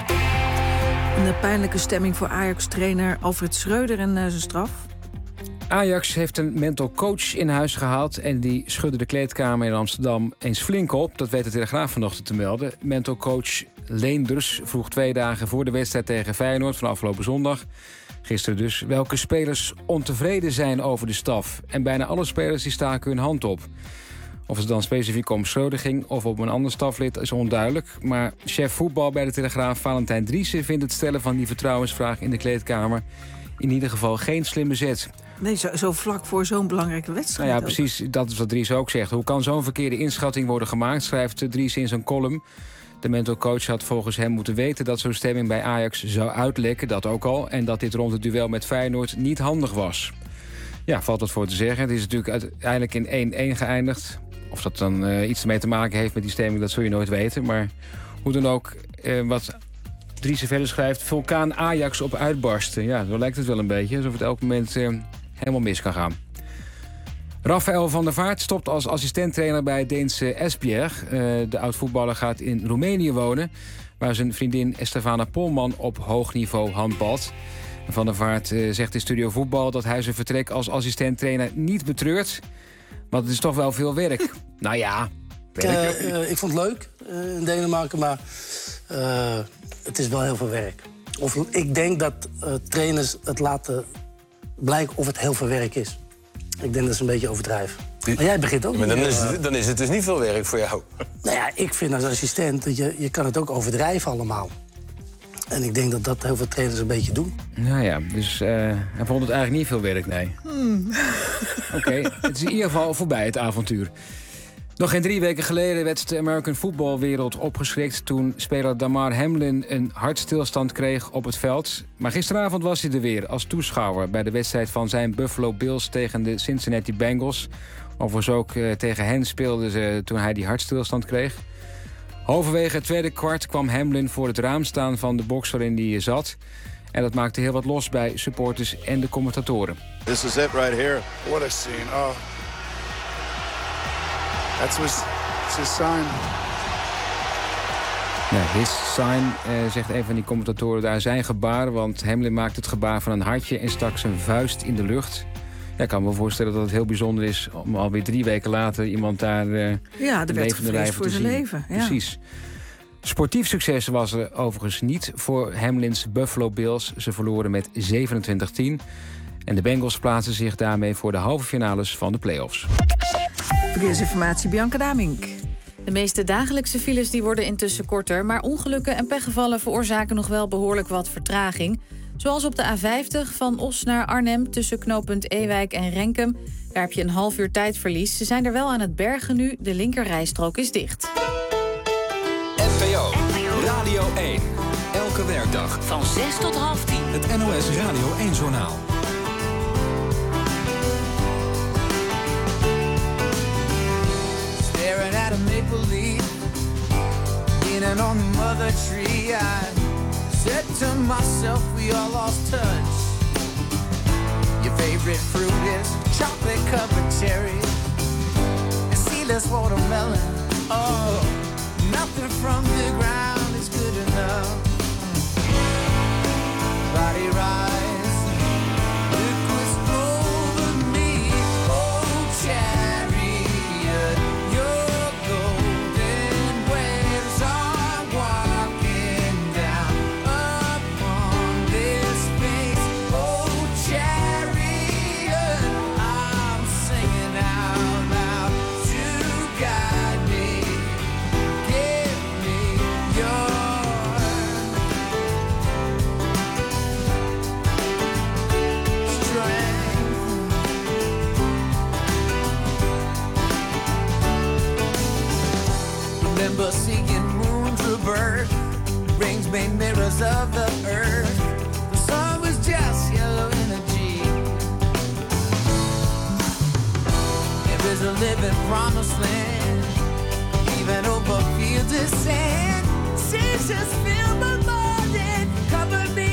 Speaker 3: Een pijnlijke stemming voor Ajax-trainer Alfred Schreuder en zijn straf.
Speaker 4: Ajax heeft een mental coach in huis gehaald en die schudde de kleedkamer in Amsterdam eens flink op. Dat weet de Telegraaf vanochtend te melden. Mental coach Leenders vroeg 2 dagen voor de wedstrijd tegen Feyenoord van afgelopen zondag, gisteren dus, welke spelers ontevreden zijn over de staf. En bijna alle spelers die staken hun hand op. Of het dan specifiek om Schreuder ging of op een ander staflid is onduidelijk. Maar chef voetbal bij de Telegraaf Valentijn Driessen vindt het stellen van die vertrouwensvraag in de kleedkamer in ieder geval geen slimme zet.
Speaker 3: Nee, zo vlak voor zo'n belangrijke wedstrijd.
Speaker 4: Nou ja, precies. Dat is wat Dries ook zegt. Hoe kan zo'n verkeerde inschatting worden gemaakt, schrijft Dries in zijn column. De mental coach had volgens hem moeten weten dat zo'n stemming bij Ajax zou uitlekken, dat ook al. En dat dit rond het duel met Feyenoord niet handig was. Ja, valt wat voor te zeggen. Het is natuurlijk uiteindelijk in 1-1 geëindigd. Of dat dan iets ermee te maken heeft met die stemming, dat zul je nooit weten. Maar hoe dan ook, wat Dries verder schrijft, vulkaan Ajax op uitbarsten. Ja, zo lijkt het wel een beetje. Alsof het elk moment helemaal mis kan gaan. Rafael van der Vaart stopt als assistenttrainer bij Deense Esbjerg. De oud-voetballer gaat in Roemenië wonen, waar zijn vriendin Estefana Polman op hoog niveau handbalt. Van der Vaart zegt in Studio Voetbal dat hij zijn vertrek als assistenttrainer niet betreurt. Want het is toch wel veel werk. Nou ja,
Speaker 10: ik vond het leuk in Denemarken, maar het is wel heel veel werk. Of ik denk dat trainers het laten blijken of het heel veel werk is. Ik denk dat ze een beetje overdrijven. Maar jij begint ook.
Speaker 12: Maar dan is het dus niet veel werk voor jou.
Speaker 10: Nou ja, ik vind als assistent dat je kan het ook overdrijven allemaal. En ik denk dat heel veel trainers een beetje doen.
Speaker 4: Nou ja, dus hij vond het eigenlijk niet veel werk, nee. Oké, het is in ieder geval voorbij, het avontuur. Nog geen 3 weken geleden werd de American voetbalwereld opgeschrikt toen speler Damar Hamlin een hartstilstand kreeg op het veld. Maar gisteravond was hij er weer als toeschouwer bij de wedstrijd van zijn Buffalo Bills tegen de Cincinnati Bengals. Overigens ook tegen hen speelden ze toen hij die hartstilstand kreeg. Halverwege het tweede kwart kwam Hamlin voor het raam staan van de box waarin hij zat. En dat maakte heel wat los bij supporters en de commentatoren.
Speaker 13: This is it right here. What a scene. Oh. It's his sign.
Speaker 4: His sign, zegt een van die commentatoren, daar zijn gebaren. Want Hamlin maakt het gebaar van een hartje en stak zijn vuist in de lucht. Ja, ik kan me voorstellen dat het heel bijzonder is om alweer 3 weken later iemand daar
Speaker 3: er werd gevreesd voor zijn leven. Ja.
Speaker 4: Precies. Sportief succes was er overigens niet voor Hamlin's Buffalo Bills. Ze verloren met 27-10. En de Bengals plaatsen zich daarmee voor de halve finales van de play-offs.
Speaker 3: Verkeersinformatie, Bianca Damink.
Speaker 21: De meeste dagelijkse files die worden intussen korter, maar ongelukken en pechgevallen veroorzaken nog wel behoorlijk wat vertraging. Zoals op de A50 van Os naar Arnhem tussen knooppunt Ewijk en Renkum. Daar heb je een half uur tijdverlies. Ze zijn er wel aan het bergen nu, de linkerrijstrook is dicht.
Speaker 2: NPO Radio 1. Elke werkdag
Speaker 24: van 6 tot half 10.
Speaker 2: Het NOS Radio 1-journaal.
Speaker 16: Staring at a maple leaf, leaning on the mother tree. I said to myself, we all lost touch. Your favorite fruit is chocolate-covered cherries and seedless watermelon. Oh, nothing from the ground is good enough. Body rise, liquids over me. Oh, chariot, your golden waves are walking down upon this face. Oh, chariot, I'm singing out loud to guide me. Give me your remember seeing moons rebirth, rings made mirrors of the earth. The sun was just yellow energy. There is a living promised land, even over fields of sand. Seasons fill my mind and cover me.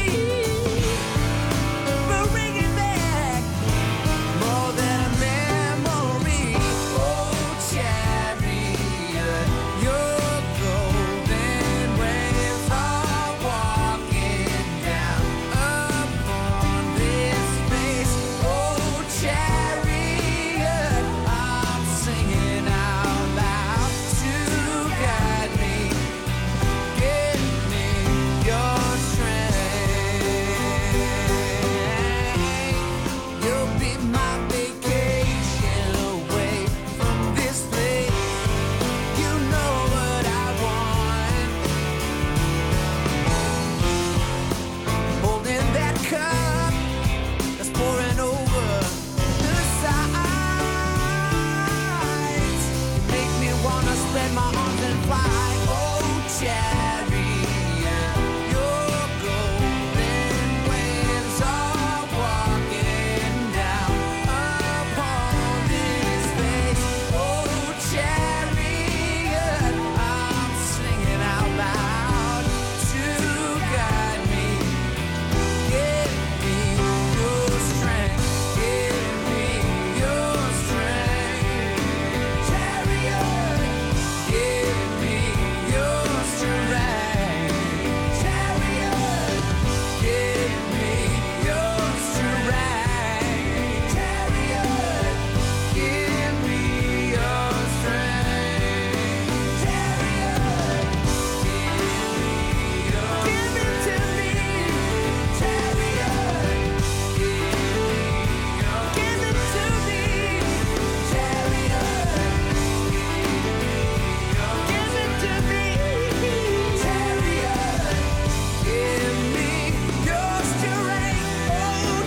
Speaker 16: We're bringing back more than a memory. Oh, chariot, your golden waves are walking down upon this space. Oh, chariot, I'm singing out loud to guide me. Give me your strength. You'll be my vacation away from this place. You know what I want. Holding that cup that's pouring over the sides. You make me wanna spread my arms and fly. Oh, chariot, your golden waves are walking down upon this face. Oh, chariot, I'm singing out loud to guide me. Give me your strength. Give me your strength. Chariot, give me your strength. Chariot, give me your strength. Chariot, give me your strength. Chariot, give it to me. Chariot, give it to me. Chariot, give it to me. Chariot, give me your strength. Oh,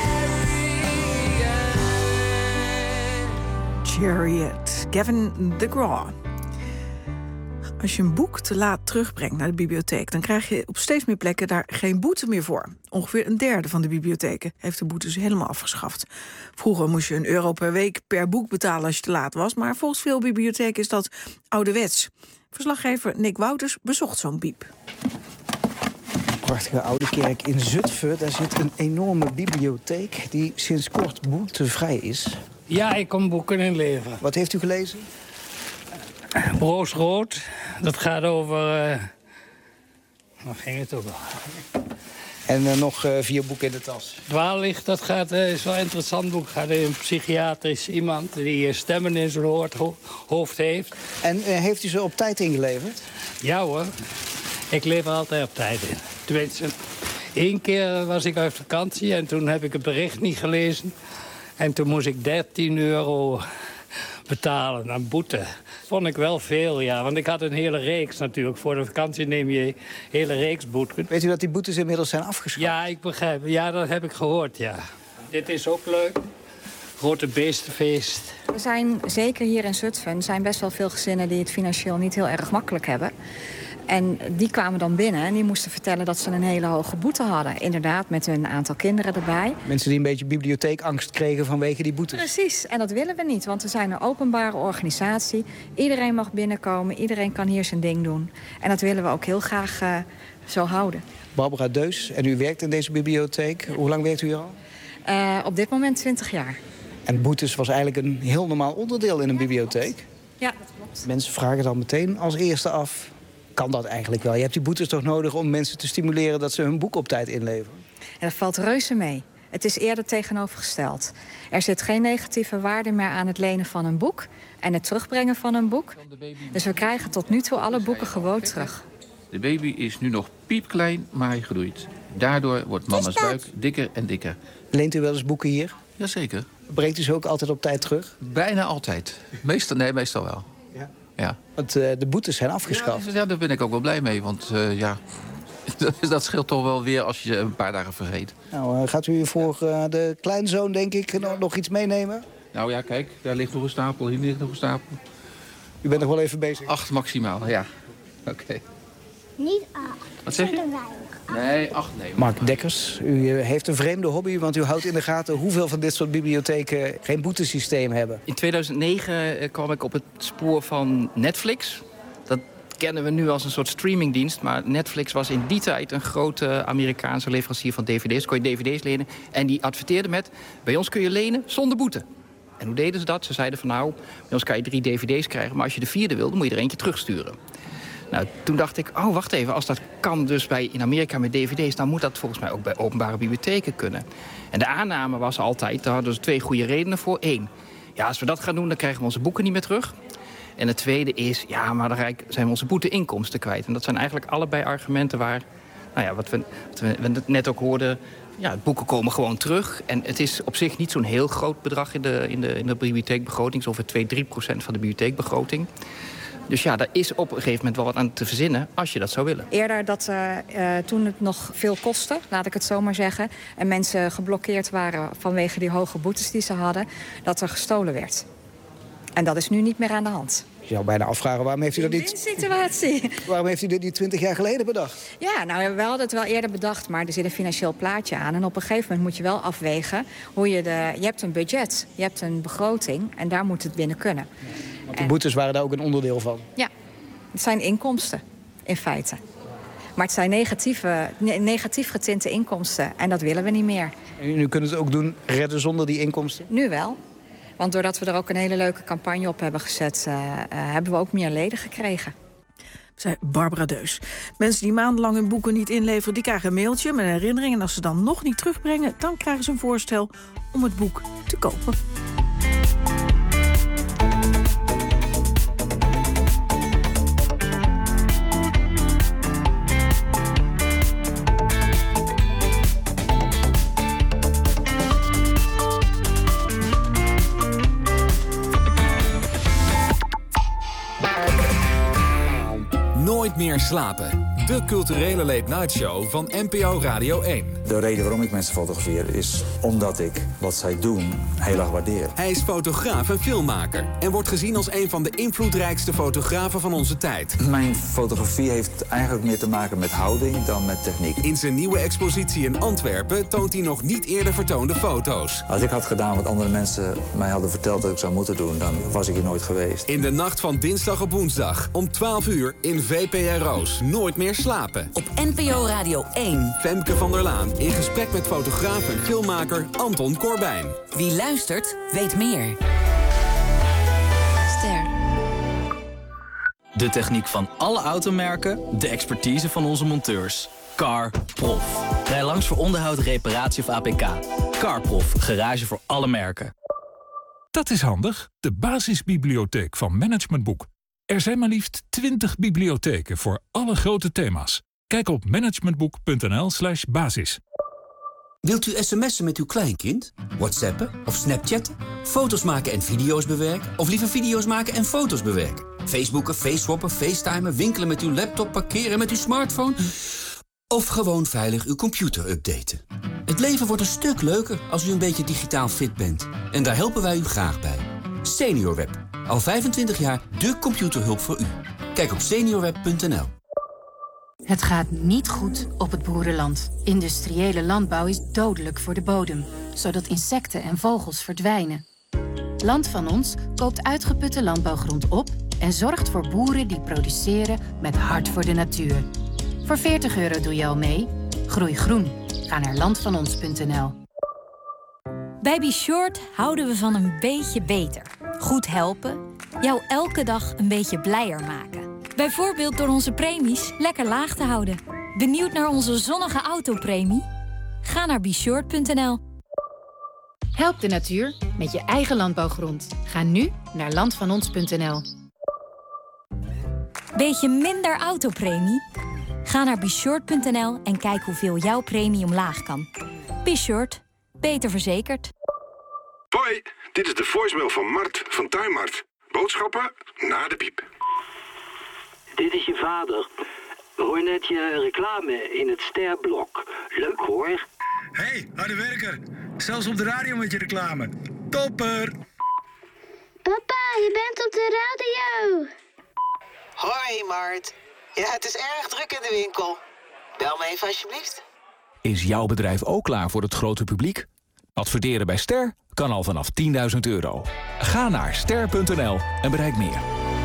Speaker 16: chariot.
Speaker 3: Chariot, Gavin DeGraw. Als je een boek te laat terugbrengt naar de bibliotheek, dan krijg je op steeds meer plekken daar geen boete meer voor. Ongeveer een derde van de bibliotheken heeft de boetes helemaal afgeschaft. Vroeger moest je €1 per week per boek betalen als je te laat was, maar volgens veel bibliotheken is dat ouderwets. Verslaggever Nick Wouters bezocht zo'n bieb.
Speaker 18: Prachtige oude kerk in Zutphen. Daar zit een enorme bibliotheek die sinds kort boetevrij is.
Speaker 19: Ja, ik kom boeken inleveren.
Speaker 18: Wat heeft u gelezen?
Speaker 19: Roosrood. Dat gaat over Dan ging het ook wel.
Speaker 18: En nog 4 boeken in de tas.
Speaker 19: Dwaallicht, dat is wel een interessant boek. Het gaat over een psychiatrisch iemand die stemmen in zijn hoofd heeft.
Speaker 18: En heeft u ze op tijd ingeleverd?
Speaker 19: Ja hoor, ik lever altijd op tijd in. Tenminste, 1 keer was ik uit vakantie en toen heb ik het bericht niet gelezen. En toen moest ik €13 betalen aan boete. Vond ik wel veel, ja. Want ik had een hele reeks natuurlijk. Voor de vakantie neem je een hele reeks boeten.
Speaker 18: Weet u dat die boetes inmiddels zijn afgeschaft?
Speaker 19: Ja, ik begrijp. Ja, dat heb ik gehoord, ja. Dit is ook leuk. Grote beestenfeest.
Speaker 5: Er zijn, zeker hier in Zutphen, zijn best wel veel gezinnen die het financieel niet heel erg makkelijk hebben. En die kwamen dan binnen en die moesten vertellen dat ze een hele hoge boete hadden. Inderdaad, met hun aantal kinderen erbij.
Speaker 18: Mensen die een beetje bibliotheekangst kregen vanwege die boetes.
Speaker 5: Precies, en dat willen we niet, want we zijn een openbare organisatie. Iedereen mag binnenkomen, iedereen kan hier zijn ding doen. En dat willen we ook heel graag zo houden.
Speaker 18: Barbara Deus, en u werkt in deze bibliotheek. Hoe lang werkt u hier al?
Speaker 5: Op dit moment 20 jaar.
Speaker 18: En boetes was eigenlijk een heel normaal onderdeel in een bibliotheek?
Speaker 5: Ja, dat klopt.
Speaker 18: Mensen vragen dan meteen als eerste af, kan dat eigenlijk wel? Je hebt die boetes toch nodig om mensen te stimuleren dat ze hun boek op tijd inleveren?
Speaker 5: En dat valt reuze mee. Het is eerder tegenovergesteld. Er zit geen negatieve waarde meer aan het lenen van een boek en het terugbrengen van een boek. Dus we krijgen tot nu toe alle boeken gewoon terug.
Speaker 11: De baby is nu nog piepklein, maar hij groeit. Daardoor wordt mama's buik dikker en dikker.
Speaker 18: Leent u wel eens boeken hier?
Speaker 11: Jazeker.
Speaker 18: Brengt u ze ook altijd op tijd terug?
Speaker 11: Bijna altijd. Meestal wel. Ja.
Speaker 18: Want de boetes zijn afgeschaft.
Speaker 11: Ja, daar ben ik ook wel blij mee. Want dat scheelt toch wel weer als je een paar dagen vergeet.
Speaker 18: Nou, gaat u voor de kleinzoon, denk ik, nog iets meenemen?
Speaker 11: Nou ja, kijk, daar ligt nog een stapel, hier ligt nog een stapel.
Speaker 18: U bent nog wel even bezig?
Speaker 11: 8 maximaal, ja. Oké.
Speaker 14: Niet 8.
Speaker 11: Wat zeg je? Nee, 8 nee.
Speaker 18: Mark Dekkers, u heeft een vreemde hobby, want u houdt in de gaten hoeveel van dit soort bibliotheken geen boetesysteem hebben.
Speaker 20: In 2009 kwam ik op het spoor van Netflix. Dat kennen we nu als een soort streamingdienst, maar Netflix was in die tijd een grote Amerikaanse leverancier van dvd's. Kon je dvd's lenen en die adverteerde met, bij ons kun je lenen zonder boete. En hoe deden ze dat? Ze zeiden van nou, bij ons kan je 3 dvd's krijgen, maar als je de 4e wil, dan moet je er eentje terugsturen. Nou, toen dacht ik, oh, wacht even, als dat kan dus in Amerika met dvd's, dan moet dat volgens mij ook bij openbare bibliotheken kunnen. En de aanname was altijd, daar hadden ze 2 goede redenen voor. 1, ja, als we dat gaan doen, dan krijgen we onze boeken niet meer terug. En het tweede is, ja, maar dan zijn we onze boete-inkomsten kwijt. En dat zijn eigenlijk allebei argumenten waar, nou ja, wat we net ook hoorden, ja, boeken komen gewoon terug. En het is op zich niet zo'n heel groot bedrag in de bibliotheekbegroting, zo ongeveer 2-3% van de bibliotheekbegroting. Dus ja, daar is op een gegeven moment wel wat aan te verzinnen als je dat zou willen.
Speaker 5: Eerder dat toen het nog veel kostte, laat ik het zo maar zeggen, en mensen geblokkeerd waren vanwege die hoge boetes die ze hadden, dat er gestolen werd. En dat is nu niet meer aan de hand.
Speaker 18: Je zou bijna afvragen, waarom heeft u dat niet...
Speaker 5: situatie.
Speaker 18: Waarom heeft u dit niet 20 jaar geleden bedacht?
Speaker 5: Ja, nou, we hadden het wel eerder bedacht, maar er zit een financieel plaatje aan. En op een gegeven moment moet je wel afwegen hoe je hebt een budget, je hebt een begroting en daar moet het binnen kunnen.
Speaker 18: Want die boetes waren daar ook een onderdeel van?
Speaker 5: Ja, het zijn inkomsten, in feite. Maar het zijn negatief getinte inkomsten en dat willen we niet meer.
Speaker 18: En u kunt het ook doen, redden zonder die inkomsten?
Speaker 5: Nu wel. Want doordat we er ook een hele leuke campagne op hebben gezet, hebben we ook meer leden gekregen.
Speaker 3: Zei Barbara Deus. Mensen die maandenlang hun boeken niet inleveren, die krijgen een mailtje met een herinnering. En als ze dan nog niet terugbrengen, dan krijgen ze een voorstel om het boek te kopen.
Speaker 2: Nooit meer slapen. De culturele late-night show van NPO Radio 1.
Speaker 25: De reden waarom ik mensen fotografeer is omdat ik wat zij doen heel erg waardeer.
Speaker 2: Hij is fotograaf en filmmaker en wordt gezien als een van de invloedrijkste fotografen van onze tijd.
Speaker 25: Mijn fotografie heeft eigenlijk meer te maken met houding dan met techniek.
Speaker 2: In zijn nieuwe expositie in Antwerpen toont hij nog niet eerder vertoonde foto's.
Speaker 25: Als ik had gedaan wat andere mensen mij hadden verteld dat ik zou moeten doen, dan was ik hier nooit geweest.
Speaker 2: In de nacht van dinsdag op woensdag om 12 uur in VPRO's Nooit meer slapen.
Speaker 22: Op NPO Radio 1.
Speaker 2: Femke van der Laan in gesprek met fotograaf en filmmaker Anton Corbijn.
Speaker 22: Wie luistert, weet meer. Ster.
Speaker 1: De techniek van alle automerken, de expertise van onze monteurs. CarProf. Rij langs voor onderhoud, reparatie of APK. CarProf, garage voor alle merken.
Speaker 14: Dat is handig, de basisbibliotheek van Management Boek. Er zijn maar liefst 20 bibliotheken voor alle grote thema's. Kijk op managementboek.nl/basis.
Speaker 15: Wilt u sms'en met uw kleinkind? WhatsAppen of Snapchatten? Foto's maken en video's bewerken? Of liever video's maken en foto's bewerken? Facebooken, faceswappen, facetimen, winkelen met uw laptop, parkeren met uw smartphone? Of gewoon veilig uw computer updaten? Het leven wordt een stuk leuker als u een beetje digitaal fit bent. En daar helpen wij u graag bij. SeniorWeb. Al 25 jaar de computerhulp voor u. Kijk op seniorweb.nl.
Speaker 17: Het gaat niet goed op het boerenland. Industriële landbouw is dodelijk voor de bodem, zodat insecten en vogels verdwijnen. Land van Ons koopt uitgeputte landbouwgrond op en zorgt voor boeren die produceren met hart voor de natuur. Voor €40 doe je al mee. Groei groen. Ga naar landvanons.nl.
Speaker 23: Bij Be Short houden we van een beetje beter. Goed helpen, jou elke dag een beetje blijer maken. Bijvoorbeeld door onze premies lekker laag te houden. Benieuwd naar onze zonnige autopremie? Ga naar beshort.nl.
Speaker 17: Help de natuur met je eigen landbouwgrond. Ga nu naar landvanons.nl.
Speaker 23: Beetje minder autopremie? Ga naar beshort.nl en kijk hoeveel jouw premie omlaag kan. Be Short. Beter verzekerd.
Speaker 26: Hoi, dit is de voicemail van Mart van Tuinmart. Boodschappen na de piep.
Speaker 27: Dit is je vader. We hoorden net je reclame in het Sterblok. Leuk hoor.
Speaker 28: Hey, harde werker. Zelfs op de radio met je reclame. Topper.
Speaker 29: Papa, je bent op de radio.
Speaker 30: Hoi Mart. Ja, het is erg druk in de winkel. Bel me even alsjeblieft.
Speaker 31: Is jouw bedrijf ook klaar voor het grote publiek? Adverteren bij Ster kan al vanaf €10.000. Ga naar ster.nl en bereik meer.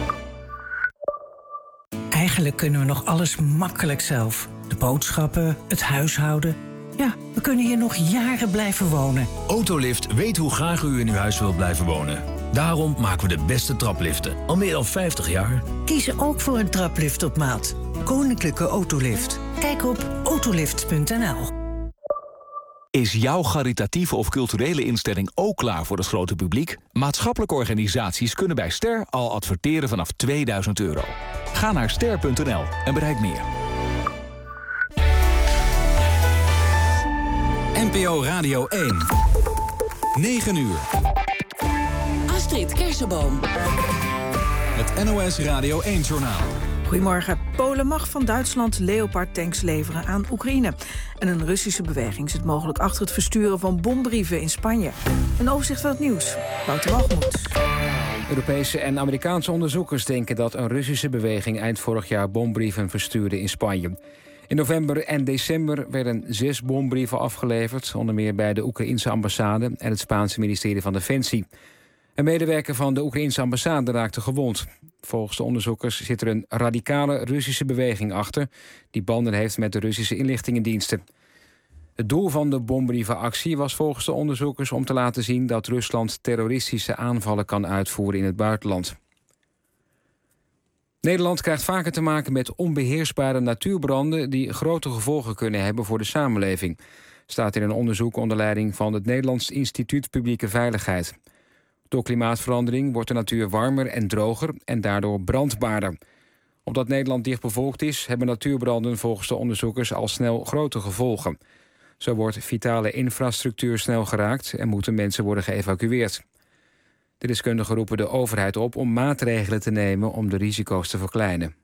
Speaker 32: Eigenlijk kunnen we nog alles makkelijk zelf. De boodschappen, het huishouden. Ja, we kunnen hier nog jaren blijven wonen.
Speaker 33: Autolift weet hoe graag u in uw huis wilt blijven wonen. Daarom maken we de beste trapliften. Al meer dan 50 jaar.
Speaker 32: Kiezen ook voor een traplift op maat. Koninklijke Autolift. Kijk op autolift.nl.
Speaker 31: Is jouw caritatieve of culturele instelling ook klaar voor het grote publiek? Maatschappelijke organisaties kunnen bij Ster al adverteren vanaf €2000. Ga naar ster.nl en bereik meer.
Speaker 2: NPO Radio 1. 9 uur.
Speaker 22: Astrid Kersenboom.
Speaker 2: Het NOS Radio 1-journaal.
Speaker 3: Goedemorgen. Polen mag van Duitsland Leopard-tanks leveren aan Oekraïne. En een Russische beweging zit mogelijk achter het versturen van bombrieven in Spanje. Een overzicht van het nieuws. Wouter Walgemoed.
Speaker 4: Europese en Amerikaanse onderzoekers denken dat een Russische beweging eind vorig jaar bombrieven verstuurde in Spanje. In november en december werden 6 bombrieven afgeleverd, onder meer bij de Oekraïense ambassade en het Spaanse ministerie van Defensie. Een medewerker van de Oekraïense ambassade raakte gewond. Volgens de onderzoekers zit er een radicale Russische beweging achter die banden heeft met de Russische inlichtingendiensten. Het doel van de bombrievenactie was volgens de onderzoekers om te laten zien dat Rusland terroristische aanvallen kan uitvoeren in het buitenland. Nederland krijgt vaker te maken met onbeheersbare natuurbranden die grote gevolgen kunnen hebben voor de samenleving, staat in een onderzoek onder leiding van het Nederlands Instituut Publieke Veiligheid. Door klimaatverandering wordt de natuur warmer en droger en daardoor brandbaarder. Omdat Nederland dichtbevolkt is, hebben natuurbranden volgens de onderzoekers al snel grote gevolgen. Zo wordt vitale infrastructuur snel geraakt en moeten mensen worden geëvacueerd. De deskundigen roepen de overheid op om maatregelen te nemen om de risico's te verkleinen.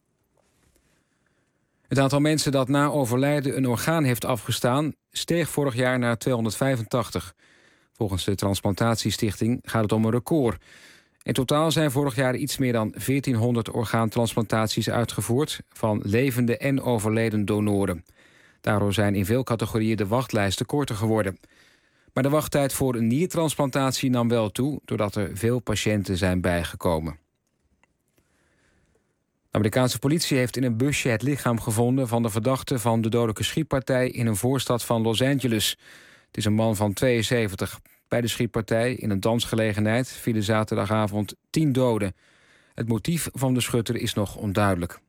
Speaker 4: Het aantal mensen dat na overlijden een orgaan heeft afgestaan steeg vorig jaar naar 285. Volgens de Transplantatiestichting gaat het om een record. In totaal zijn vorig jaar iets meer dan 1400 orgaantransplantaties uitgevoerd van levende en overleden donoren. Daardoor zijn in veel categorieën de wachtlijsten korter geworden. Maar de wachttijd voor een niertransplantatie nam wel toe, doordat er veel patiënten zijn bijgekomen. De Amerikaanse politie heeft in een busje het lichaam gevonden van de verdachte van de dodelijke schietpartij in een voorstad van Los Angeles. Het is een man van 72. Bij de schietpartij in een dansgelegenheid vielen zaterdagavond 10 doden. Het motief van de schutter is nog onduidelijk.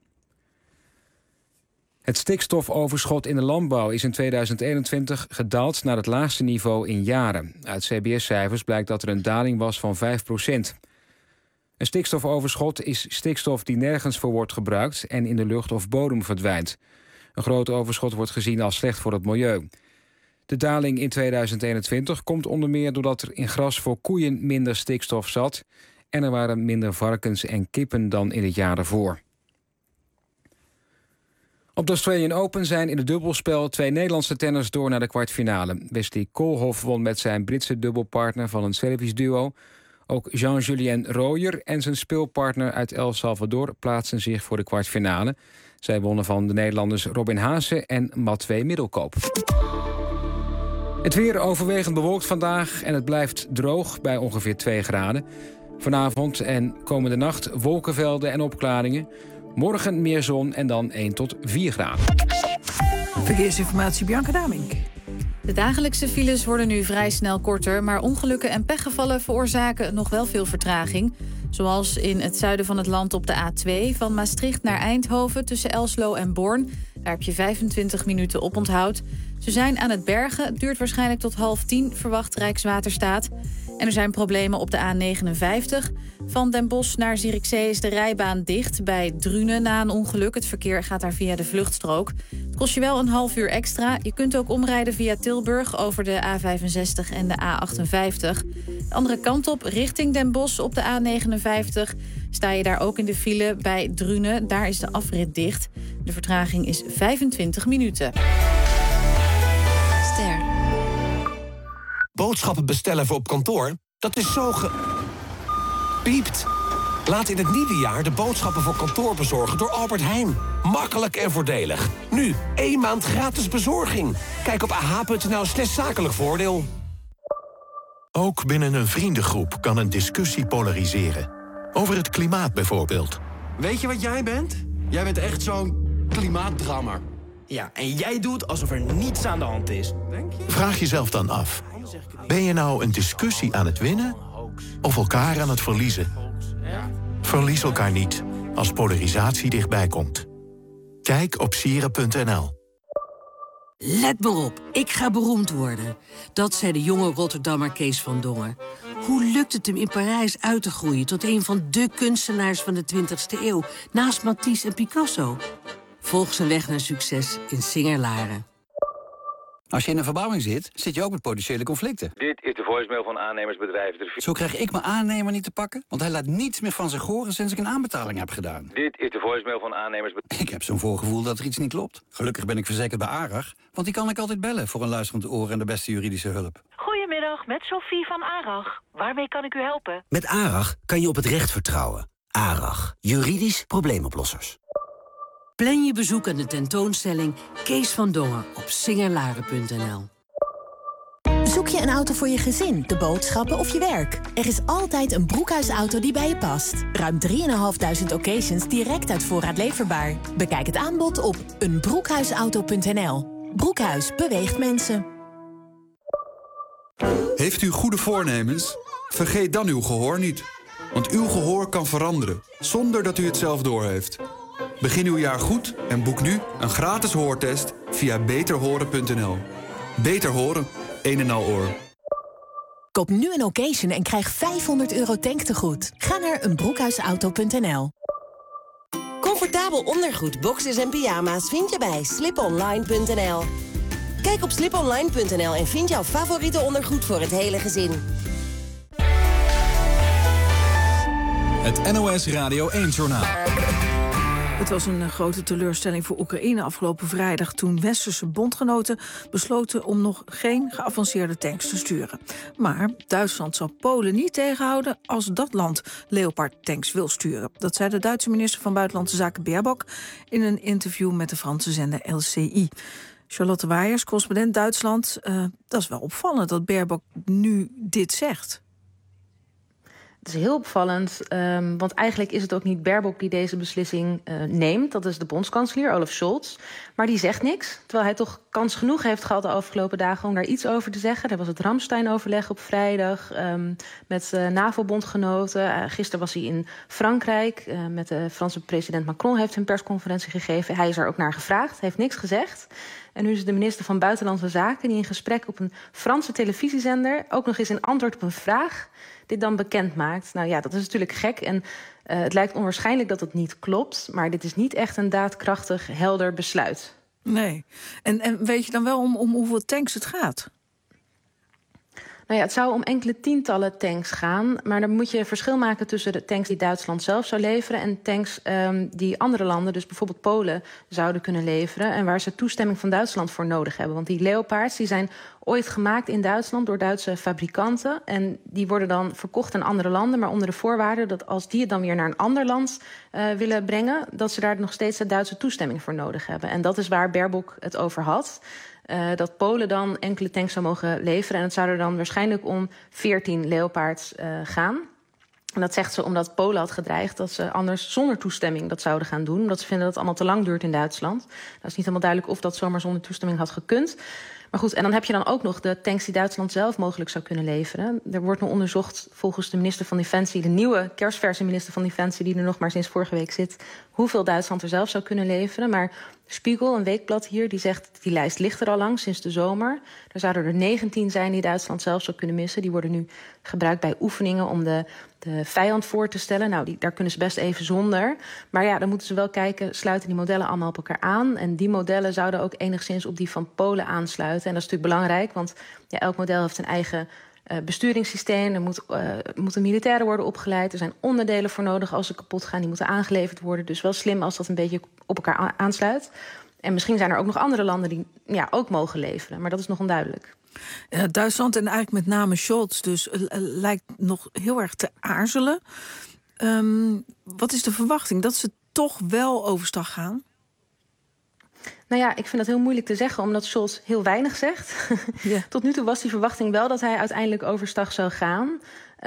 Speaker 4: Het stikstofoverschot in de landbouw is in 2021 gedaald naar het laagste niveau in jaren. Uit CBS-cijfers blijkt dat er een daling was van 5%. Een stikstofoverschot is stikstof die nergens voor wordt gebruikt en in de lucht of bodem verdwijnt. Een groot overschot wordt gezien als slecht voor het milieu. De daling in 2021 komt onder meer doordat er in gras voor koeien minder stikstof zat en er waren minder varkens en kippen dan in het jaar daarvoor. Op de Australian Open zijn in het dubbelspel 2 Nederlandse tenners door naar de kwartfinale. Wesley Koolhof won met zijn Britse dubbelpartner van een Servisch duo. Ook Jean-Julien Royer en zijn speelpartner uit El Salvador plaatsen zich voor de kwartfinale. Zij wonnen van de Nederlanders Robin Haase en Matwee Middelkoop. Het weer overwegend bewolkt vandaag en het blijft droog bij ongeveer 2 graden. Vanavond en komende nacht wolkenvelden en opklaringen. Morgen meer zon en dan 1 tot 4 graden.
Speaker 3: Verkeersinformatie, Bianca Damink.
Speaker 6: De dagelijkse files worden nu vrij snel korter, maar ongelukken en pechgevallen veroorzaken nog wel veel vertraging. Zoals in het zuiden van het land op de A2 van Maastricht naar Eindhoven tussen Elslo en Born. Daar heb je 25 minuten oponthoud. Ze zijn aan het bergen. Het duurt waarschijnlijk tot 9:30, verwacht Rijkswaterstaat. En er zijn problemen op de A59. Van Den Bosch naar Zierikzee is de rijbaan dicht bij Drunen na een ongeluk. Het verkeer gaat daar via de vluchtstrook. Het kost je wel een half uur extra. Je kunt ook omrijden via Tilburg over de A65 en de A58. De andere kant op, richting Den Bosch op de A59... sta je daar ook in de file bij Drunen. Daar is de afrit dicht. De vertraging is 25 minuten.
Speaker 7: Ster. Boodschappen bestellen voor op kantoor? Dat is zo piept. Laat in het nieuwe jaar de boodschappen voor kantoor bezorgen door Albert Heijn. Makkelijk en voordelig. Nu 1 maand gratis bezorging. Kijk op ah.nl/zakelijk voordeel.
Speaker 8: Ook binnen een vriendengroep kan een discussie polariseren. Over het klimaat bijvoorbeeld.
Speaker 9: Weet je wat jij bent? Jij bent echt zo'n klimaatdrammer. Ja, en jij doet alsof er niets aan de hand is.
Speaker 8: Vraag jezelf dan af. Ben je nou een discussie aan het winnen of elkaar aan het verliezen? Verlies elkaar niet als polarisatie dichtbij komt. Kijk op sieren.nl.
Speaker 10: Let maar op, ik ga beroemd worden. Dat zei de jonge Rotterdammer Kees van Dongen. Hoe lukt het hem in Parijs uit te groeien tot een van de kunstenaars van de 20e eeuw... naast Matisse en Picasso? Volg zijn weg naar succes in Singer-Laren.
Speaker 11: Als je in een verbouwing zit je ook met potentiële conflicten.
Speaker 12: Dit is de voicemail van aannemersbedrijf De Vier.
Speaker 11: Zo krijg ik mijn aannemer niet te pakken, want hij laat niets meer van zich horen sinds ik een aanbetaling heb gedaan.
Speaker 12: Dit is de voicemail van aannemersbedrijf.
Speaker 11: Ik heb zo'n voorgevoel dat er iets niet klopt. Gelukkig ben ik verzekerd bij ARAG, want die kan ik altijd bellen voor een luisterend oor en de beste juridische hulp.
Speaker 13: Goedemiddag, met Sophie van ARAG. Waarmee kan ik u helpen?
Speaker 16: Met ARAG kan je op het recht vertrouwen. ARAG, juridisch probleemoplossers.
Speaker 10: Plan je bezoek aan de tentoonstelling Kees van Dongen op singerlaren.nl.
Speaker 22: Zoek je een auto voor je gezin, de boodschappen of je werk? Er is altijd een Broekhuisauto die bij je past. Ruim 3.500 occasions direct uit voorraad leverbaar. Bekijk het aanbod op eenbroekhuisauto.nl. Broekhuis beweegt mensen.
Speaker 19: Heeft u goede voornemens? Vergeet dan uw gehoor niet. Want uw gehoor kan veranderen, zonder dat u het zelf doorheeft. Begin uw jaar goed en boek nu een gratis hoortest via beterhoren.nl. Beter horen, een en al oor.
Speaker 22: Koop nu een occasion en krijg €500 tanktegoed. Ga naar eenbroekhuisauto.nl.
Speaker 20: Comfortabel ondergoed, boxers en pyjama's vind je bij sliponline.nl. Kijk op sliponline.nl en vind jouw favoriete ondergoed voor het hele gezin.
Speaker 2: Het NOS Radio 1-journaal.
Speaker 3: Het was een grote teleurstelling voor Oekraïne afgelopen vrijdag toen westerse bondgenoten besloten om nog geen geavanceerde tanks te sturen. Maar Duitsland zal Polen niet tegenhouden als dat land Leopard-tanks wil sturen. Dat zei de Duitse minister van Buitenlandse Zaken Baerbock in een interview met de Franse zender LCI. Charlotte Waaiers, correspondent Duitsland. Dat is wel opvallend dat Baerbock nu dit zegt.
Speaker 1: Het is heel opvallend, want eigenlijk is het ook niet Baerbock die deze beslissing neemt. Dat is de bondskanselier, Olaf Scholz. Maar die zegt niks, terwijl hij toch kans genoeg heeft gehad de afgelopen dagen om daar iets over te zeggen. Er was het Ramstein-overleg op vrijdag met NAVO-bondgenoten. Gisteren was hij in Frankrijk met de Franse president Macron, heeft een persconferentie gegeven. Hij is er ook naar gevraagd, heeft niks gezegd. En nu is het de minister van Buitenlandse Zaken die in gesprek op een Franse televisiezender ook nog eens in antwoord op een vraag dit dan bekend maakt. Nou ja, dat is natuurlijk gek en het lijkt onwaarschijnlijk dat het niet klopt, maar dit is niet echt een daadkrachtig, helder besluit.
Speaker 3: Nee. En weet je dan wel om hoeveel tanks het gaat?
Speaker 1: Nou ja, het zou om enkele tientallen tanks gaan, maar dan moet je verschil maken tussen de tanks die Duitsland zelf zou leveren en tanks die andere landen, dus bijvoorbeeld Polen, zouden kunnen leveren en waar ze toestemming van Duitsland voor nodig hebben. Want die Leopards die zijn ooit gemaakt in Duitsland door Duitse fabrikanten en die worden dan verkocht aan andere landen, maar onder de voorwaarde dat als die het dan weer naar een ander land willen brengen, dat ze daar nog steeds de Duitse toestemming voor nodig hebben. En dat is waar Baerbock het over had. Dat Polen dan enkele tanks zou mogen leveren. En het zou er dan waarschijnlijk om 14 Leopards gaan. En dat zegt ze omdat Polen had gedreigd dat ze anders zonder toestemming dat zouden gaan doen. Omdat ze vinden dat het allemaal te lang duurt in Duitsland. Dat is niet helemaal duidelijk of dat zomaar zonder toestemming had gekund. Maar goed, en dan heb je dan ook nog de tanks die Duitsland zelf mogelijk zou kunnen leveren. Er wordt nu onderzocht volgens de minister van Defensie, de nieuwe kerstverse minister van Defensie, die er nog maar sinds vorige week zit, hoeveel Duitsland er zelf zou kunnen leveren. Maar Spiegel, een weekblad hier, die zegt die lijst ligt er al lang sinds de zomer. Er zouden er 19 zijn die Duitsland zelf zou kunnen missen. Die worden nu gebruikt bij oefeningen om de vijand voor te stellen. Nou, daar kunnen ze best even zonder. Maar ja, dan moeten ze wel kijken, sluiten die modellen allemaal op elkaar aan? En die modellen zouden ook enigszins op die van Polen aansluiten. En dat is natuurlijk belangrijk, want ja, elk model heeft een eigen besturingssysteem. Er moeten militairen worden opgeleid. Er zijn onderdelen voor nodig als ze kapot gaan. Die moeten aangeleverd worden. Dus wel slim als dat een beetje op elkaar aansluit. En misschien zijn er ook nog andere landen die ook mogen leveren. Maar dat is nog onduidelijk.
Speaker 3: Duitsland en eigenlijk met name Scholz dus lijkt nog heel erg te aarzelen. Wat is de verwachting? Dat ze toch wel overstag gaan?
Speaker 1: Nou ja, ik vind dat heel moeilijk te zeggen, omdat Scholz heel weinig zegt. Ja. Tot nu toe was die verwachting wel dat hij uiteindelijk overstag zou gaan.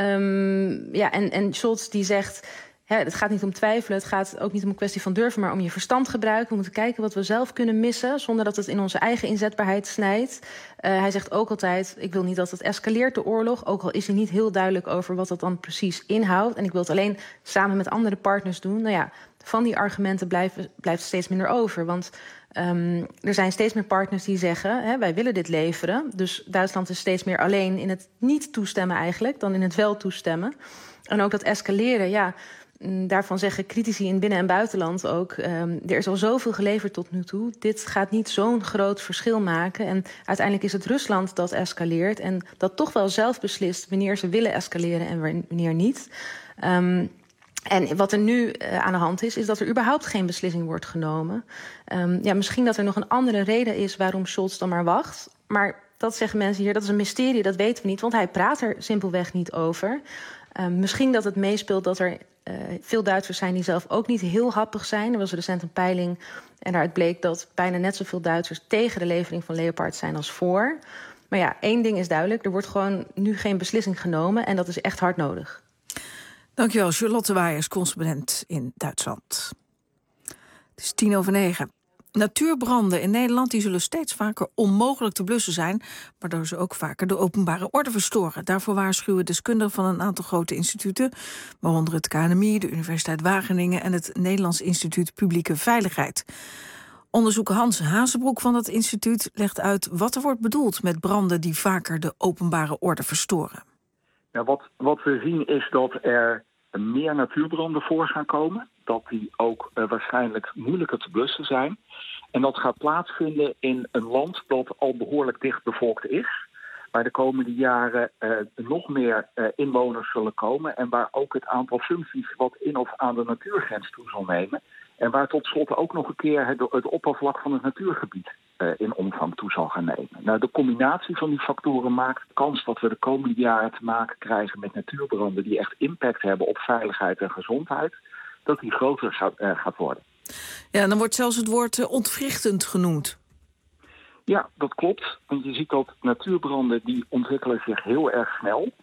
Speaker 1: En Scholz die zegt, het gaat niet om twijfelen, het gaat ook niet om een kwestie van durven, maar om je verstand gebruiken. We moeten kijken wat we zelf kunnen missen, zonder dat het in onze eigen inzetbaarheid snijdt. Hij zegt ook altijd, ik wil niet dat het escaleert, de oorlog. Ook al is hij niet heel duidelijk over wat dat dan precies inhoudt. En ik wil het alleen samen met andere partners doen. Nou ja, van die argumenten blijft steeds minder over. Want er zijn steeds meer partners die zeggen, wij willen dit leveren. Dus Duitsland is steeds meer alleen in het niet toestemmen eigenlijk, dan in het wel toestemmen. En ook dat escaleren, daarvan zeggen critici in binnen- en buitenland ook, er is al zoveel geleverd tot nu toe. Dit gaat niet zo'n groot verschil maken. En uiteindelijk is het Rusland dat escaleert en dat toch wel zelf beslist wanneer ze willen escaleren en wanneer niet. En wat er nu aan de hand is dat er überhaupt geen beslissing wordt genomen. Misschien dat er nog een andere reden is waarom Scholz dan maar wacht. Maar dat zeggen mensen hier, dat is een mysterie, dat weten we niet. Want hij praat er simpelweg niet over. Misschien dat het meespeelt dat er veel Duitsers zijn die zelf ook niet heel happig zijn. Er was recent een peiling en daaruit bleek dat bijna net zoveel Duitsers tegen de levering van Leopard zijn als voor. Maar ja, één ding is duidelijk, er wordt gewoon nu geen beslissing genomen en dat is echt hard nodig.
Speaker 3: Dankjewel, Charlotte Waaiers, correspondent in Duitsland. Het is 9:10. Natuurbranden in Nederland die zullen steeds vaker onmogelijk te blussen zijn, waardoor ze ook vaker de openbare orde verstoren. Daarvoor waarschuwen deskundigen van een aantal grote instituten, waaronder het KNMI, de Universiteit Wageningen en het Nederlands Instituut Publieke Veiligheid. Onderzoeker Hans Hazebroek van dat instituut legt uit wat er wordt bedoeld met branden die vaker de openbare orde verstoren.
Speaker 5: Nou, wat we zien is dat er meer natuurbranden voor gaan komen. Dat die ook waarschijnlijk moeilijker te blussen zijn. En dat gaat plaatsvinden in een land dat al behoorlijk dicht bevolkt is. Waar de komende jaren nog meer inwoners zullen komen. En waar ook het aantal functies wat in of aan de natuurgrens toe zal nemen. En waar tot slot ook nog een keer het oppervlak van het natuurgebied in omvang toe zal gaan nemen. Nou, de combinatie van die factoren maakt de kans dat we de komende jaren te maken krijgen met natuurbranden die echt impact hebben op veiligheid en gezondheid, dat die groter gaat worden.
Speaker 3: Ja, dan wordt zelfs het woord ontwrichtend genoemd.
Speaker 5: Ja, dat klopt. Want je ziet dat natuurbranden die ontwikkelen zich heel erg snel.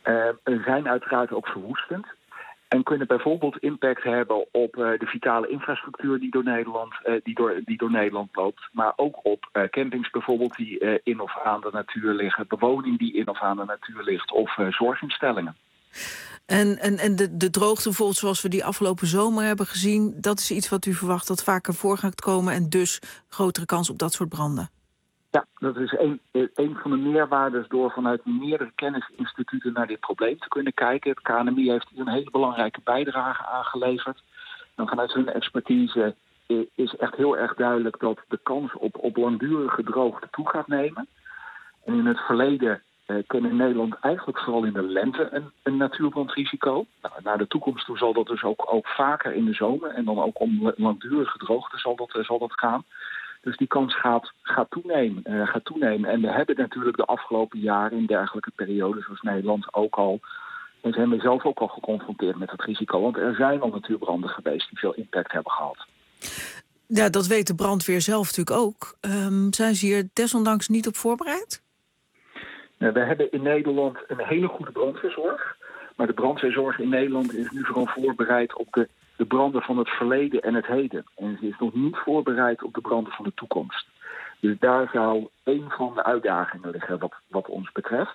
Speaker 5: zijn uiteraard ook verwoestend. En kunnen bijvoorbeeld impact hebben op de vitale infrastructuur die door Nederland loopt. Maar ook op campings bijvoorbeeld die in of aan de natuur liggen. Bewoning die in of aan de natuur ligt. Of zorginstellingen.
Speaker 3: En de droogte bijvoorbeeld zoals we die afgelopen zomer hebben gezien, dat is iets wat u verwacht dat vaker voor gaat komen en dus grotere kans op dat soort branden?
Speaker 5: Ja, dat is een van de meerwaardes door vanuit meerdere kennisinstituten naar dit probleem te kunnen kijken. Het KNMI heeft hier een hele belangrijke bijdrage aangeleverd. En vanuit hun expertise is echt heel erg duidelijk dat de kans op langdurige droogte toe gaat nemen. En in het verleden kennen in Nederland eigenlijk vooral in de lente een natuurbrandrisico. Nou, naar de toekomst toe zal dat dus ook vaker in de zomer en dan ook om langdurige droogte zal dat gaan. Dus die kans gaat toenemen. En we hebben natuurlijk de afgelopen jaren in dergelijke periodes zoals Nederland ook al, en zijn we zelf ook al geconfronteerd met het risico. Want er zijn al natuurbranden geweest die veel impact hebben gehad.
Speaker 3: Ja, dat weet de brandweer zelf natuurlijk ook. Zijn ze hier desondanks niet op voorbereid?
Speaker 5: We hebben in Nederland een hele goede brandweerzorg. Maar de brandweerzorg in Nederland is nu vooral voorbereid op de branden van het verleden en het heden. En ze is nog niet voorbereid op de branden van de toekomst. Dus daar zou een van de uitdagingen liggen wat ons betreft.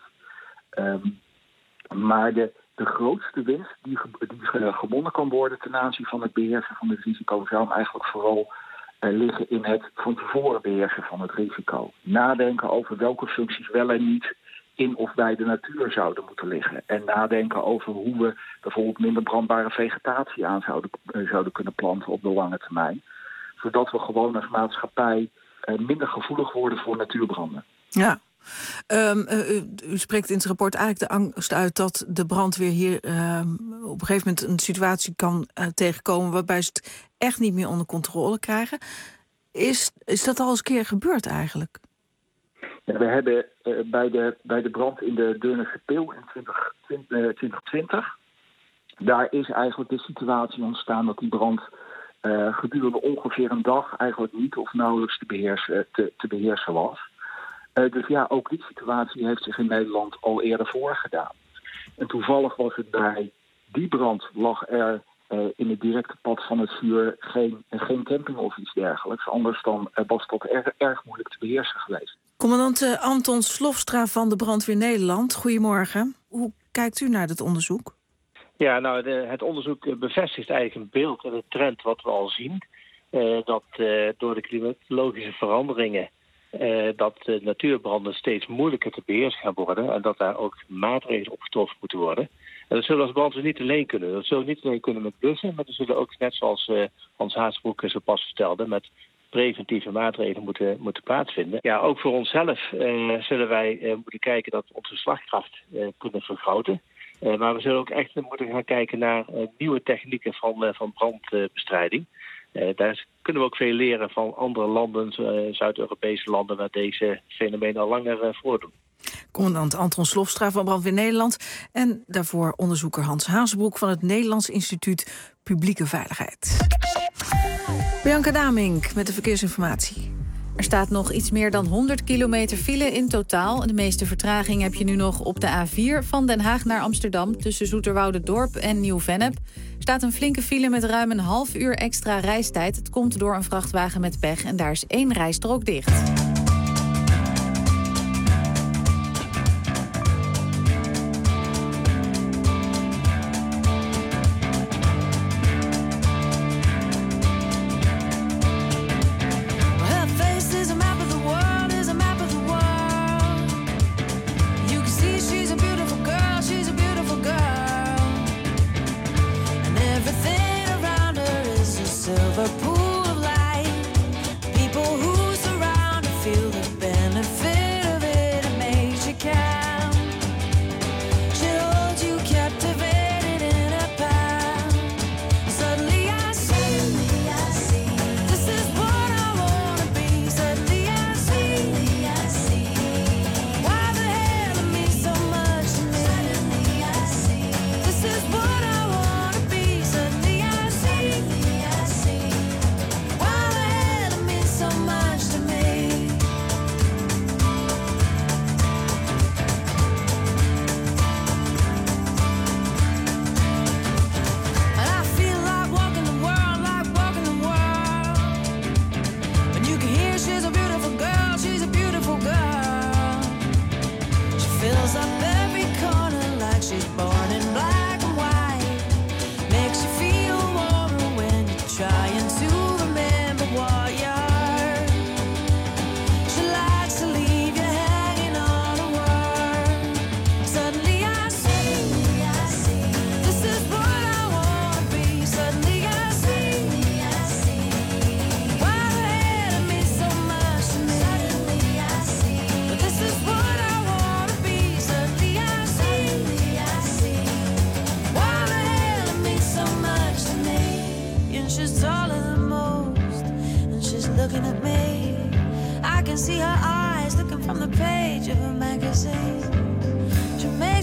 Speaker 5: Maar de grootste winst die gewonnen kan worden ten aanzien van het beheersen van het risico zou hem eigenlijk vooral liggen in het van tevoren beheersen van het risico. Nadenken over welke functies wel en niet in of bij de natuur zouden moeten liggen. En nadenken over hoe we bijvoorbeeld minder brandbare vegetatie aan zouden kunnen planten op de lange termijn. Zodat we gewoon als maatschappij minder gevoelig worden voor natuurbranden. Ja.
Speaker 3: U spreekt in het rapport eigenlijk de angst uit dat de brandweer hier op een gegeven moment een situatie kan tegenkomen waarbij ze het echt niet meer onder controle krijgen. Is dat al eens een keer gebeurd eigenlijk?
Speaker 5: Ja, we hebben bij de brand in de Deurnerse Pil in 2020... daar is eigenlijk de situatie ontstaan dat die brand gedurende ongeveer een dag eigenlijk niet of nauwelijks te beheersen was. Dus ja, ook die situatie heeft zich in Nederland al eerder voorgedaan. En toevallig was het bij die brand lag er in het directe pad van het vuur geen camping of iets dergelijks. Anders dan was dat erg moeilijk te beheersen geweest.
Speaker 3: Commandant Anton Slofstra van de Brandweer Nederland, goedemorgen. Hoe kijkt u naar dit onderzoek?
Speaker 14: Ja, nou, het onderzoek bevestigt eigenlijk een beeld en een trend wat we al zien. Dat door de klimatologische veranderingen dat natuurbranden steeds moeilijker te beheersen gaan worden. En dat daar ook maatregelen op getroffen moeten worden. En dat zullen als brandweer niet alleen kunnen. Dat zullen niet alleen kunnen met blussen, maar dat zullen ook, net zoals Hans Haasbroek zo pas vertelde, met preventieve maatregelen moeten plaatsvinden. Ja, ook voor onszelf zullen wij moeten kijken dat we onze slagkracht kunnen vergroten. Maar we zullen ook echt moeten gaan kijken naar nieuwe technieken van brandbestrijding. Daar kunnen we ook veel leren van andere landen, Zuid-Europese landen, waar deze fenomenen al langer voordoen.
Speaker 3: Commandant Anton Slofstra van Brandweer Nederland en daarvoor onderzoeker Hans Haasbroek van het Nederlands Instituut Publieke Veiligheid. Bianca Damink met de verkeersinformatie.
Speaker 6: Er staat nog iets meer dan 100 kilometer file in totaal. De meeste vertraging heb je nu nog op de A4 van Den Haag naar Amsterdam tussen Zoeterwouderdorp en Nieuw-Vennep. Er staat een flinke file met ruim een half uur extra reistijd. Het komt door een vrachtwagen met pech en daar is 1 rijstrook dicht.
Speaker 15: Silver pool of light, people who surround her feel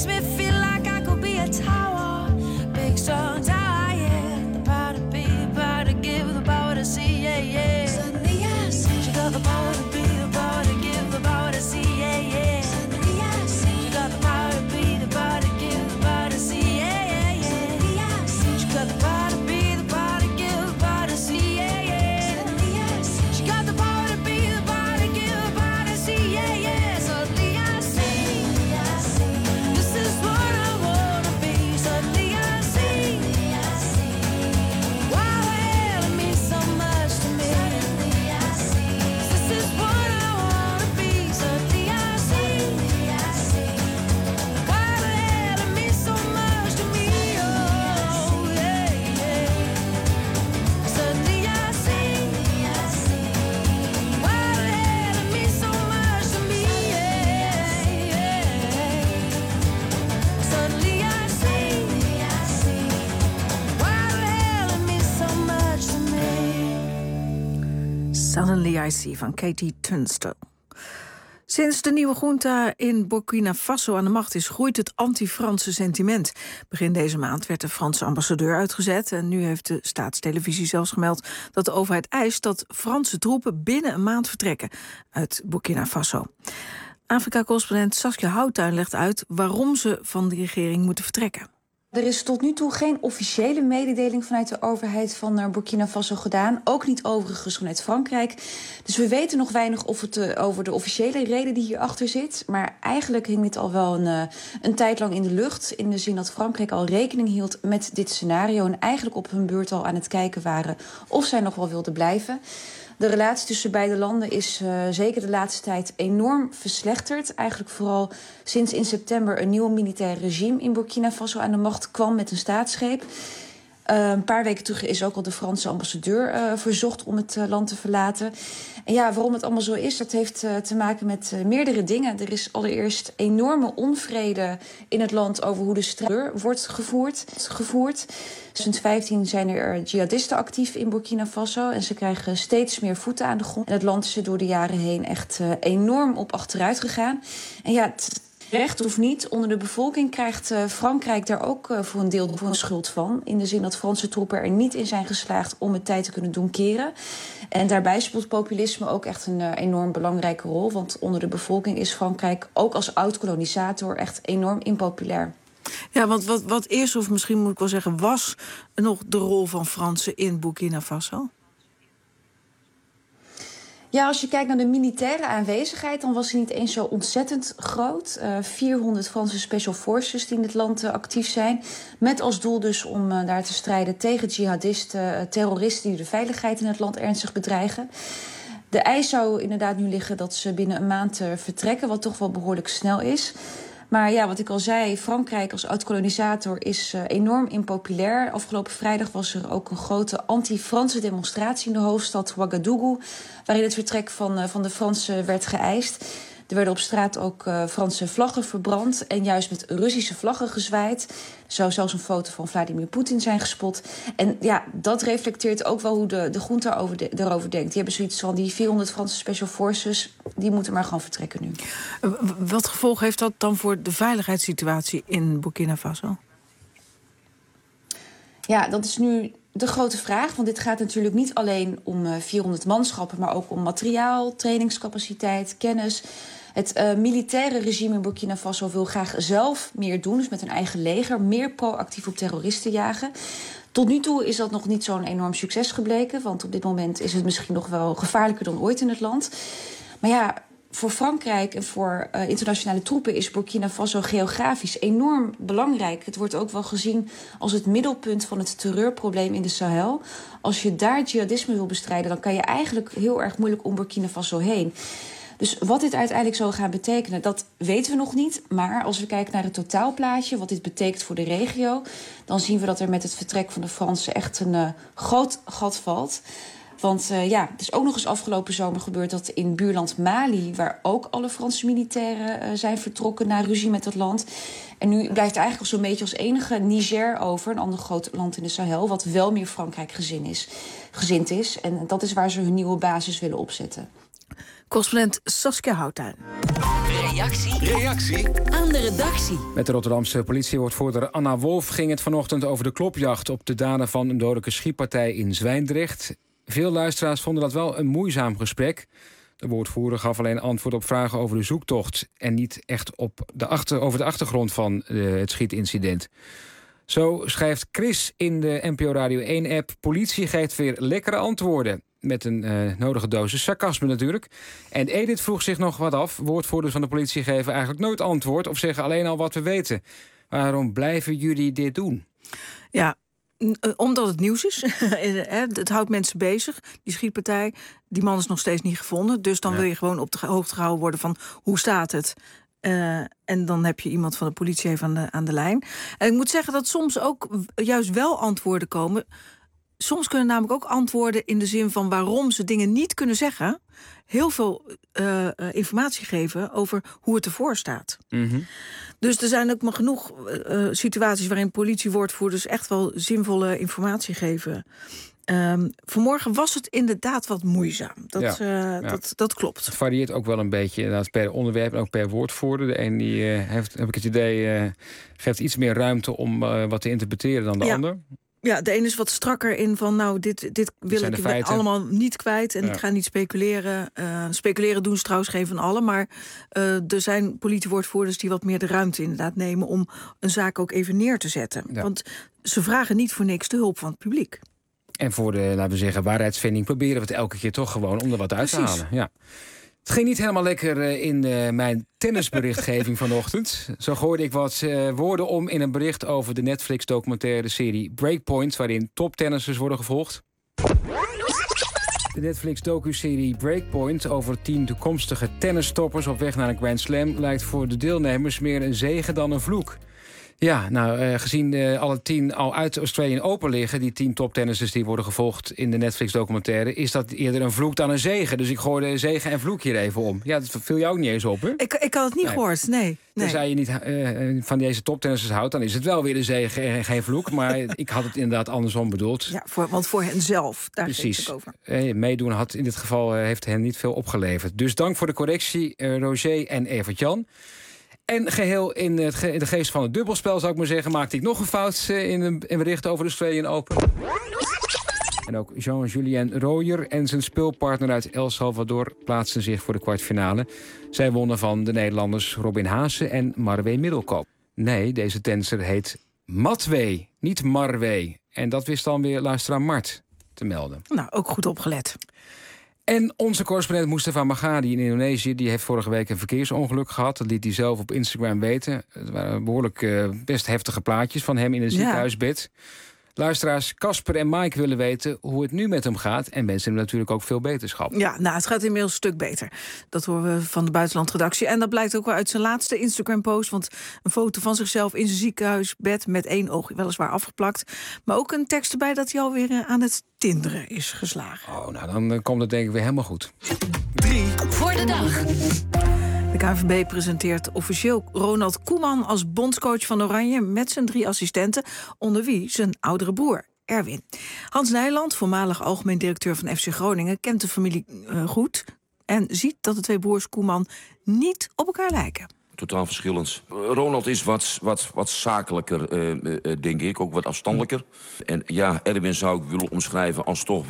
Speaker 15: makes me feel like I could be a tower, big strong tower, yeah. The power to be, the power to give, the power to see, yeah, yeah. Suddenly I see she got the power to be, the power to give, the power to see, yeah, yeah. Suddenly I see she got the power to be, the power to give, the power to see, yeah, yeah, yeah. Suddenly I see she got the power to be, the power to give, the power to see, yeah, yeah. Suddenly I see she got the power to be, the power to give, the power to see, yeah, yeah. Suddenly I see this is what I wanna be. Suddenly I see why the hell it means so much to me. Suddenly I see this is what I wanna be. Suddenly I see why the hell it means so much to me. Oh yeah, yeah. Suddenly I see why the hell it means so much to me. Yeah, yeah. Suddenly I see why the hell it means so much to me.
Speaker 3: Suddenly I See van Katie Tunstall. Sinds de nieuwe junta in Burkina Faso aan de macht is, groeit het anti-Franse sentiment. Begin deze maand werd de Franse ambassadeur uitgezet en nu heeft de staatstelevisie zelfs gemeld dat de overheid eist dat Franse troepen binnen een maand vertrekken uit Burkina Faso. Afrika-correspondent Saskia Houtuin legt uit waarom ze van de regering moeten vertrekken.
Speaker 17: Er is tot nu toe geen officiële mededeling vanuit de overheid van Burkina Faso gedaan. Ook niet overigens vanuit Frankrijk. Dus we weten nog weinig over de officiële reden die hierachter zit. Maar eigenlijk hing dit al wel een tijd lang in de lucht. In de zin dat Frankrijk al rekening hield met dit scenario. En eigenlijk op hun beurt al aan het kijken waren of zij nog wel wilden blijven. De relatie tussen beide landen is zeker de laatste tijd enorm verslechterd. Eigenlijk vooral sinds in september een nieuw militair regime in Burkina Faso aan de macht kwam met een staatsgreep. Een paar weken terug is ook al de Franse ambassadeur verzocht om het land te verlaten. En ja, waarom het allemaal zo is, dat heeft te maken met meerdere dingen. Er is allereerst enorme onvrede in het land over hoe de strijd wordt gevoerd. Sinds 2015 zijn er jihadisten actief in Burkina Faso en ze krijgen steeds meer voeten aan de grond. En het land is er door de jaren heen echt enorm op achteruit gegaan. En ja, recht of niet, onder de bevolking krijgt Frankrijk daar ook voor een deel de schuld van. In de zin dat Franse troepen er niet in zijn geslaagd om het tijd te kunnen doen keren. En daarbij speelt populisme ook echt een enorm belangrijke rol. Want onder de bevolking is Frankrijk ook als oud-kolonisator echt enorm impopulair.
Speaker 3: Ja, want wat is, of misschien moet ik wel zeggen, was nog de rol van Fransen in Burkina Faso?
Speaker 17: Ja, als je kijkt naar de militaire aanwezigheid, dan was die niet eens zo ontzettend groot. 400 Franse special forces die in het land actief zijn. Met als doel dus om daar te strijden tegen jihadisten, terroristen die de veiligheid in het land ernstig bedreigen. De eis zou inderdaad nu liggen dat ze binnen een maand vertrekken, wat toch wel behoorlijk snel is. Maar ja, wat ik al zei, Frankrijk als oud-kolonisator is enorm impopulair. Afgelopen vrijdag was er ook een grote anti-Franse demonstratie in de hoofdstad Ouagadougou, waarin het vertrek van de Fransen werd geëist. Er werden op straat ook Franse vlaggen verbrand en juist met Russische vlaggen gezwaaid. Er zou zelfs een foto van Vladimir Poetin zijn gespot. En ja, dat reflecteert ook wel hoe de junta erover denkt. Die hebben zoiets van, die 400 Franse special forces, die moeten maar gewoon vertrekken nu.
Speaker 3: Wat gevolg heeft dat dan voor de veiligheidssituatie in Burkina Faso?
Speaker 17: Ja, dat is nu de grote vraag. Want dit gaat natuurlijk niet alleen om 400 manschappen, maar ook om materiaal, trainingscapaciteit, kennis. Het militaire regime in Burkina Faso wil graag zelf meer doen, dus met een eigen leger, meer proactief op terroristen jagen. Tot nu toe is dat nog niet zo'n enorm succes gebleken, want op dit moment is het misschien nog wel gevaarlijker dan ooit in het land. Maar ja, voor Frankrijk en voor internationale troepen is Burkina Faso geografisch enorm belangrijk. Het wordt ook wel gezien als het middelpunt van het terreurprobleem in de Sahel. Als je daar jihadisme wil bestrijden, dan kan je eigenlijk heel erg moeilijk om Burkina Faso heen. Dus wat dit uiteindelijk zal gaan betekenen, dat weten we nog niet. Maar als we kijken naar het totaalplaatje, wat dit betekent voor de regio, dan zien we dat er met het vertrek van de Fransen echt een groot gat valt. Want ja, het is ook nog eens afgelopen zomer gebeurd dat in buurland Mali, waar ook alle Franse militairen zijn vertrokken na ruzie met dat land. En nu blijft er eigenlijk zo'n beetje als enige Niger over, een ander groot land in de Sahel, wat wel meer Frankrijk gezind is. En dat is waar ze hun nieuwe basis willen opzetten.
Speaker 3: Correspondent Saskia Houtuin.
Speaker 2: Reactie
Speaker 22: aan de redactie.
Speaker 4: Met de Rotterdamse politiewoordvoerder Anna Wolf ging het vanochtend over de klopjacht op de dader van een dodelijke schietpartij in Zwijndrecht. Veel luisteraars vonden dat wel een moeizaam gesprek. De woordvoerder gaf alleen antwoord op vragen over de zoektocht en niet echt over de achtergrond van het schietincident. Zo schrijft Chris in de NPO Radio 1-app... politie geeft weer lekkere antwoorden. Met een nodige dosis sarcasme natuurlijk. En Edith vroeg zich nog wat af. Woordvoerders van de politie geven eigenlijk nooit antwoord... of zeggen alleen al wat we weten. Waarom blijven jullie dit doen?
Speaker 3: Ja, omdat het nieuws is. Het houdt mensen bezig. Die schietpartij, die man is nog steeds niet gevonden. Dus dan wil je gewoon op de hoogte gehouden worden van... hoe staat het? En dan heb je iemand van de politie even aan de lijn. En ik moet zeggen dat soms ook juist wel antwoorden komen. Soms kunnen namelijk ook antwoorden in de zin van waarom ze dingen niet kunnen zeggen. Heel veel informatie geven over hoe het ervoor staat. Mm-hmm. Dus er zijn ook maar genoeg situaties waarin politiewoordvoerders echt wel zinvolle informatie geven. Vanmorgen was het inderdaad wat moeizaam. Dat klopt.
Speaker 4: Het varieert ook wel een beetje per onderwerp en ook per woordvoerder. De een die heeft, heb ik het idee, geeft iets meer ruimte om wat te interpreteren dan de ander.
Speaker 3: Ja, de een is wat strakker in van dit wil ik allemaal niet kwijt. En ik ga niet speculeren. Speculeren doen ze trouwens geen van allen. Maar er zijn politiewoordvoerders die wat meer de ruimte inderdaad nemen... om een zaak ook even neer te zetten. Ja. Want ze vragen niet voor niks de hulp van het publiek.
Speaker 4: En voor de, laten we zeggen, waarheidsvinding proberen we het elke keer toch gewoon om er wat uit te halen. Ja. Het ging niet helemaal lekker in mijn tennisberichtgeving vanochtend. Zo gooide ik wat woorden om in een bericht over de Netflix-documentaire serie Breakpoint... waarin toptennissers worden gevolgd. De Netflix-docu-serie Breakpoint over 10 toekomstige tennistoppers op weg naar een Grand Slam... lijkt voor de deelnemers meer een zegen dan een vloek. Ja, gezien alle 10 al uit de Australian Open liggen... die 10 toptennissers die worden gevolgd in de Netflix-documentaire... is dat eerder een vloek dan een zegen. Dus ik gooide zegen en vloek hier even om. Ja, dat viel jou ook niet eens op, hè?
Speaker 3: Ik had het niet gehoord, nee.
Speaker 4: Als je niet van deze toptennissers houdt... dan is het wel weer een zegen en geen vloek. Maar ik had het inderdaad andersom bedoeld.
Speaker 3: Ja, want voor hen zelf, daar ging het over.
Speaker 4: Meedoen had in dit geval heeft hen niet veel opgeleverd. Dus dank voor de correctie, Roger en Evert-Jan. En geheel in de geest van het dubbelspel, zou ik maar zeggen... maakte ik nog een fout in een bericht over de Australian Open. En ook Jean-Julien Royer en zijn speelpartner uit El Salvador... plaatsten zich voor de kwartfinale. Zij wonnen van de Nederlanders Robin Haase en Marwee Middelkoop. Nee, deze tennisser heet Matwee, niet Marwee. En dat wist dan weer luisteraar Mart te melden.
Speaker 3: Nou, ook goed opgelet.
Speaker 4: En onze correspondent Mustafa Magadi in Indonesië... die heeft vorige week een verkeersongeluk gehad. Dat liet hij zelf op Instagram weten. Het waren behoorlijk best heftige plaatjes van hem in een ziekenhuisbed. Luisteraars Casper en Mike willen weten hoe het nu met hem gaat... en wensen hem natuurlijk ook veel beterschap.
Speaker 3: Ja, het gaat inmiddels een stuk beter. Dat horen we van de buitenlandredactie. En dat blijkt ook wel uit zijn laatste Instagram-post... want een foto van zichzelf in zijn ziekenhuisbed... met 1 oog weliswaar afgeplakt. Maar ook een tekst erbij dat hij alweer aan het tinderen is geslagen.
Speaker 4: Oh, dan komt het denk ik weer helemaal goed.
Speaker 22: 3 voor de dag.
Speaker 3: De KNVB presenteert officieel Ronald Koeman als bondscoach van Oranje... met zijn 3 assistenten, onder wie zijn oudere broer, Erwin. Hans Nijland, voormalig algemeen directeur van FC Groningen... kent de familie goed en ziet dat de 2 broers Koeman niet op elkaar lijken.
Speaker 18: Totaal verschillend. Ronald is wat zakelijker, denk ik, ook wat afstandelijker. En ja, Erwin zou ik willen omschrijven als toch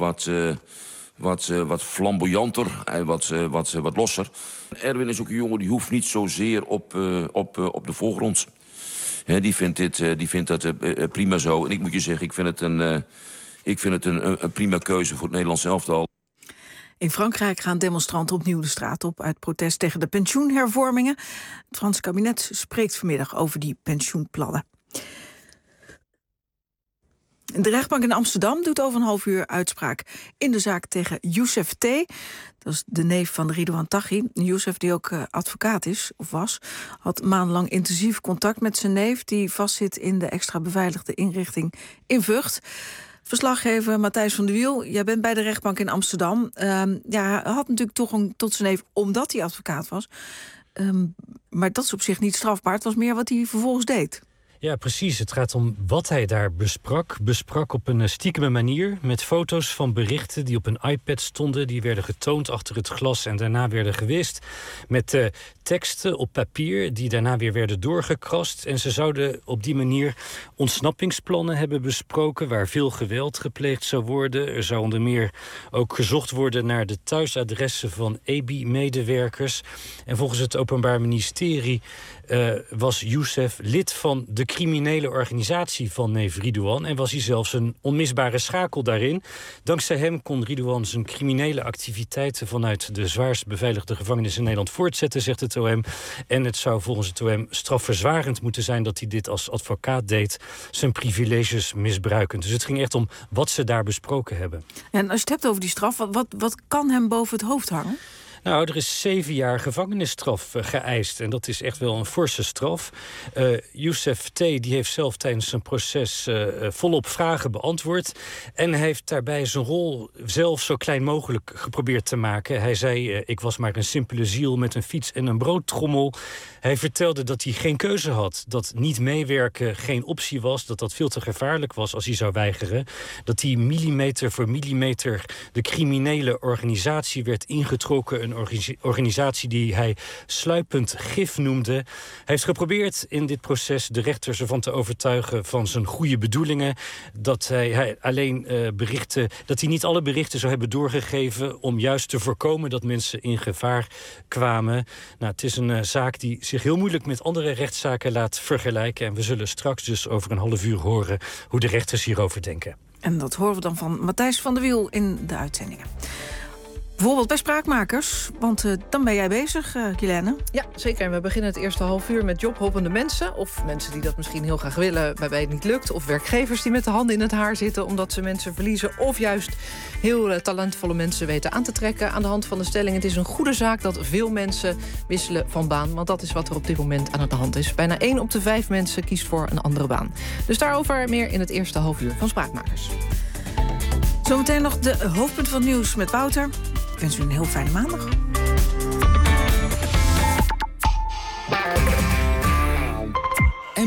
Speaker 18: wat flamboyanter en wat losser. Erwin is ook een jongen die hoeft niet zozeer op de voorgrond. Die vindt dat prima zo. En ik moet je zeggen, ik vind het een prima keuze voor het Nederlands elftal.
Speaker 3: In Frankrijk gaan demonstranten opnieuw de straat op... uit protest tegen de pensioenhervormingen. Het Franse kabinet spreekt vanmiddag over die pensioenplannen. De rechtbank in Amsterdam doet over een half uur uitspraak... in de zaak tegen Youssef T. Dat is de neef van Ridouan Taghi. Youssef, die ook advocaat is, of was... had maandenlang intensief contact met zijn neef... die vastzit in de extra beveiligde inrichting in Vught. Verslaggever Matthijs van der Wiel, jij bent bij de rechtbank in Amsterdam. Hij had natuurlijk toegang tot zijn neef omdat hij advocaat was. Maar dat is op zich niet strafbaar. Het was meer wat hij vervolgens deed.
Speaker 7: Ja, precies. Het gaat om wat hij daar besprak. Besprak op een stiekeme manier met foto's van berichten die op een iPad stonden. Die werden getoond achter het glas en daarna werden gewist. Met teksten op papier die daarna weer werden doorgekrast. En ze zouden op die manier ontsnappingsplannen hebben besproken waar veel geweld gepleegd zou worden. Er zou onder meer ook gezocht worden naar de thuisadressen van EBI-medewerkers. En volgens het Openbaar Ministerie was Youssef lid van de criminele organisatie van neef Ridouan en was hij zelfs een onmisbare schakel daarin. Dankzij hem kon Ridouan zijn criminele activiteiten vanuit de zwaarst beveiligde gevangenis in Nederland voortzetten, zegt het OM. En het zou volgens het OM strafverzwarend moeten zijn dat hij dit als advocaat deed, zijn privileges misbruikend. Dus het ging echt om wat ze daar besproken hebben.
Speaker 3: En als je het hebt over die straf, wat kan hem boven het hoofd hangen?
Speaker 7: Nou, er is 7 jaar gevangenisstraf geëist. En dat is echt wel een forse straf. Youssef T. die heeft zelf tijdens zijn proces volop vragen beantwoord. En hij heeft daarbij zijn rol zelf zo klein mogelijk geprobeerd te maken. Hij zei, ik was maar een simpele ziel met een fiets en een broodtrommel. Hij vertelde dat hij geen keuze had. Dat niet meewerken geen optie was. Dat dat veel te gevaarlijk was als hij zou weigeren. Dat hij millimeter voor millimeter de criminele organisatie werd ingetrokken. Een organisatie die hij sluipend gif noemde. Hij heeft geprobeerd in dit proces de rechters ervan te overtuigen van zijn goede bedoelingen. Dat hij alleen dat hij niet alle berichten zou hebben doorgegeven om juist te voorkomen dat mensen in gevaar kwamen. Nou, het is een zaak die zich heel moeilijk met andere rechtszaken laat vergelijken. En we zullen straks dus over een half uur horen hoe de rechters hierover denken.
Speaker 3: En dat horen we dan van Matthijs van der Wiel in de uitzendingen. Bijvoorbeeld bij Spraakmakers, want dan ben jij bezig, Guilaine.
Speaker 21: Ja, zeker. En we beginnen het eerste half uur met jobhoppende mensen. Of mensen die dat misschien heel graag willen, waarbij het niet lukt. Of werkgevers die met de handen in het haar zitten omdat ze mensen verliezen. Of juist heel talentvolle mensen weten aan te trekken. Aan de hand van de stelling, het is een goede zaak dat veel mensen wisselen van baan. Want dat is wat er op dit moment aan de hand is. Bijna 1 op de 5 mensen kiest voor een andere baan. Dus daarover meer in het eerste half uur van Spraakmakers.
Speaker 3: Zometeen nog de hoofdpunt van het nieuws met Wouter. Ik wens u een heel fijne maandag.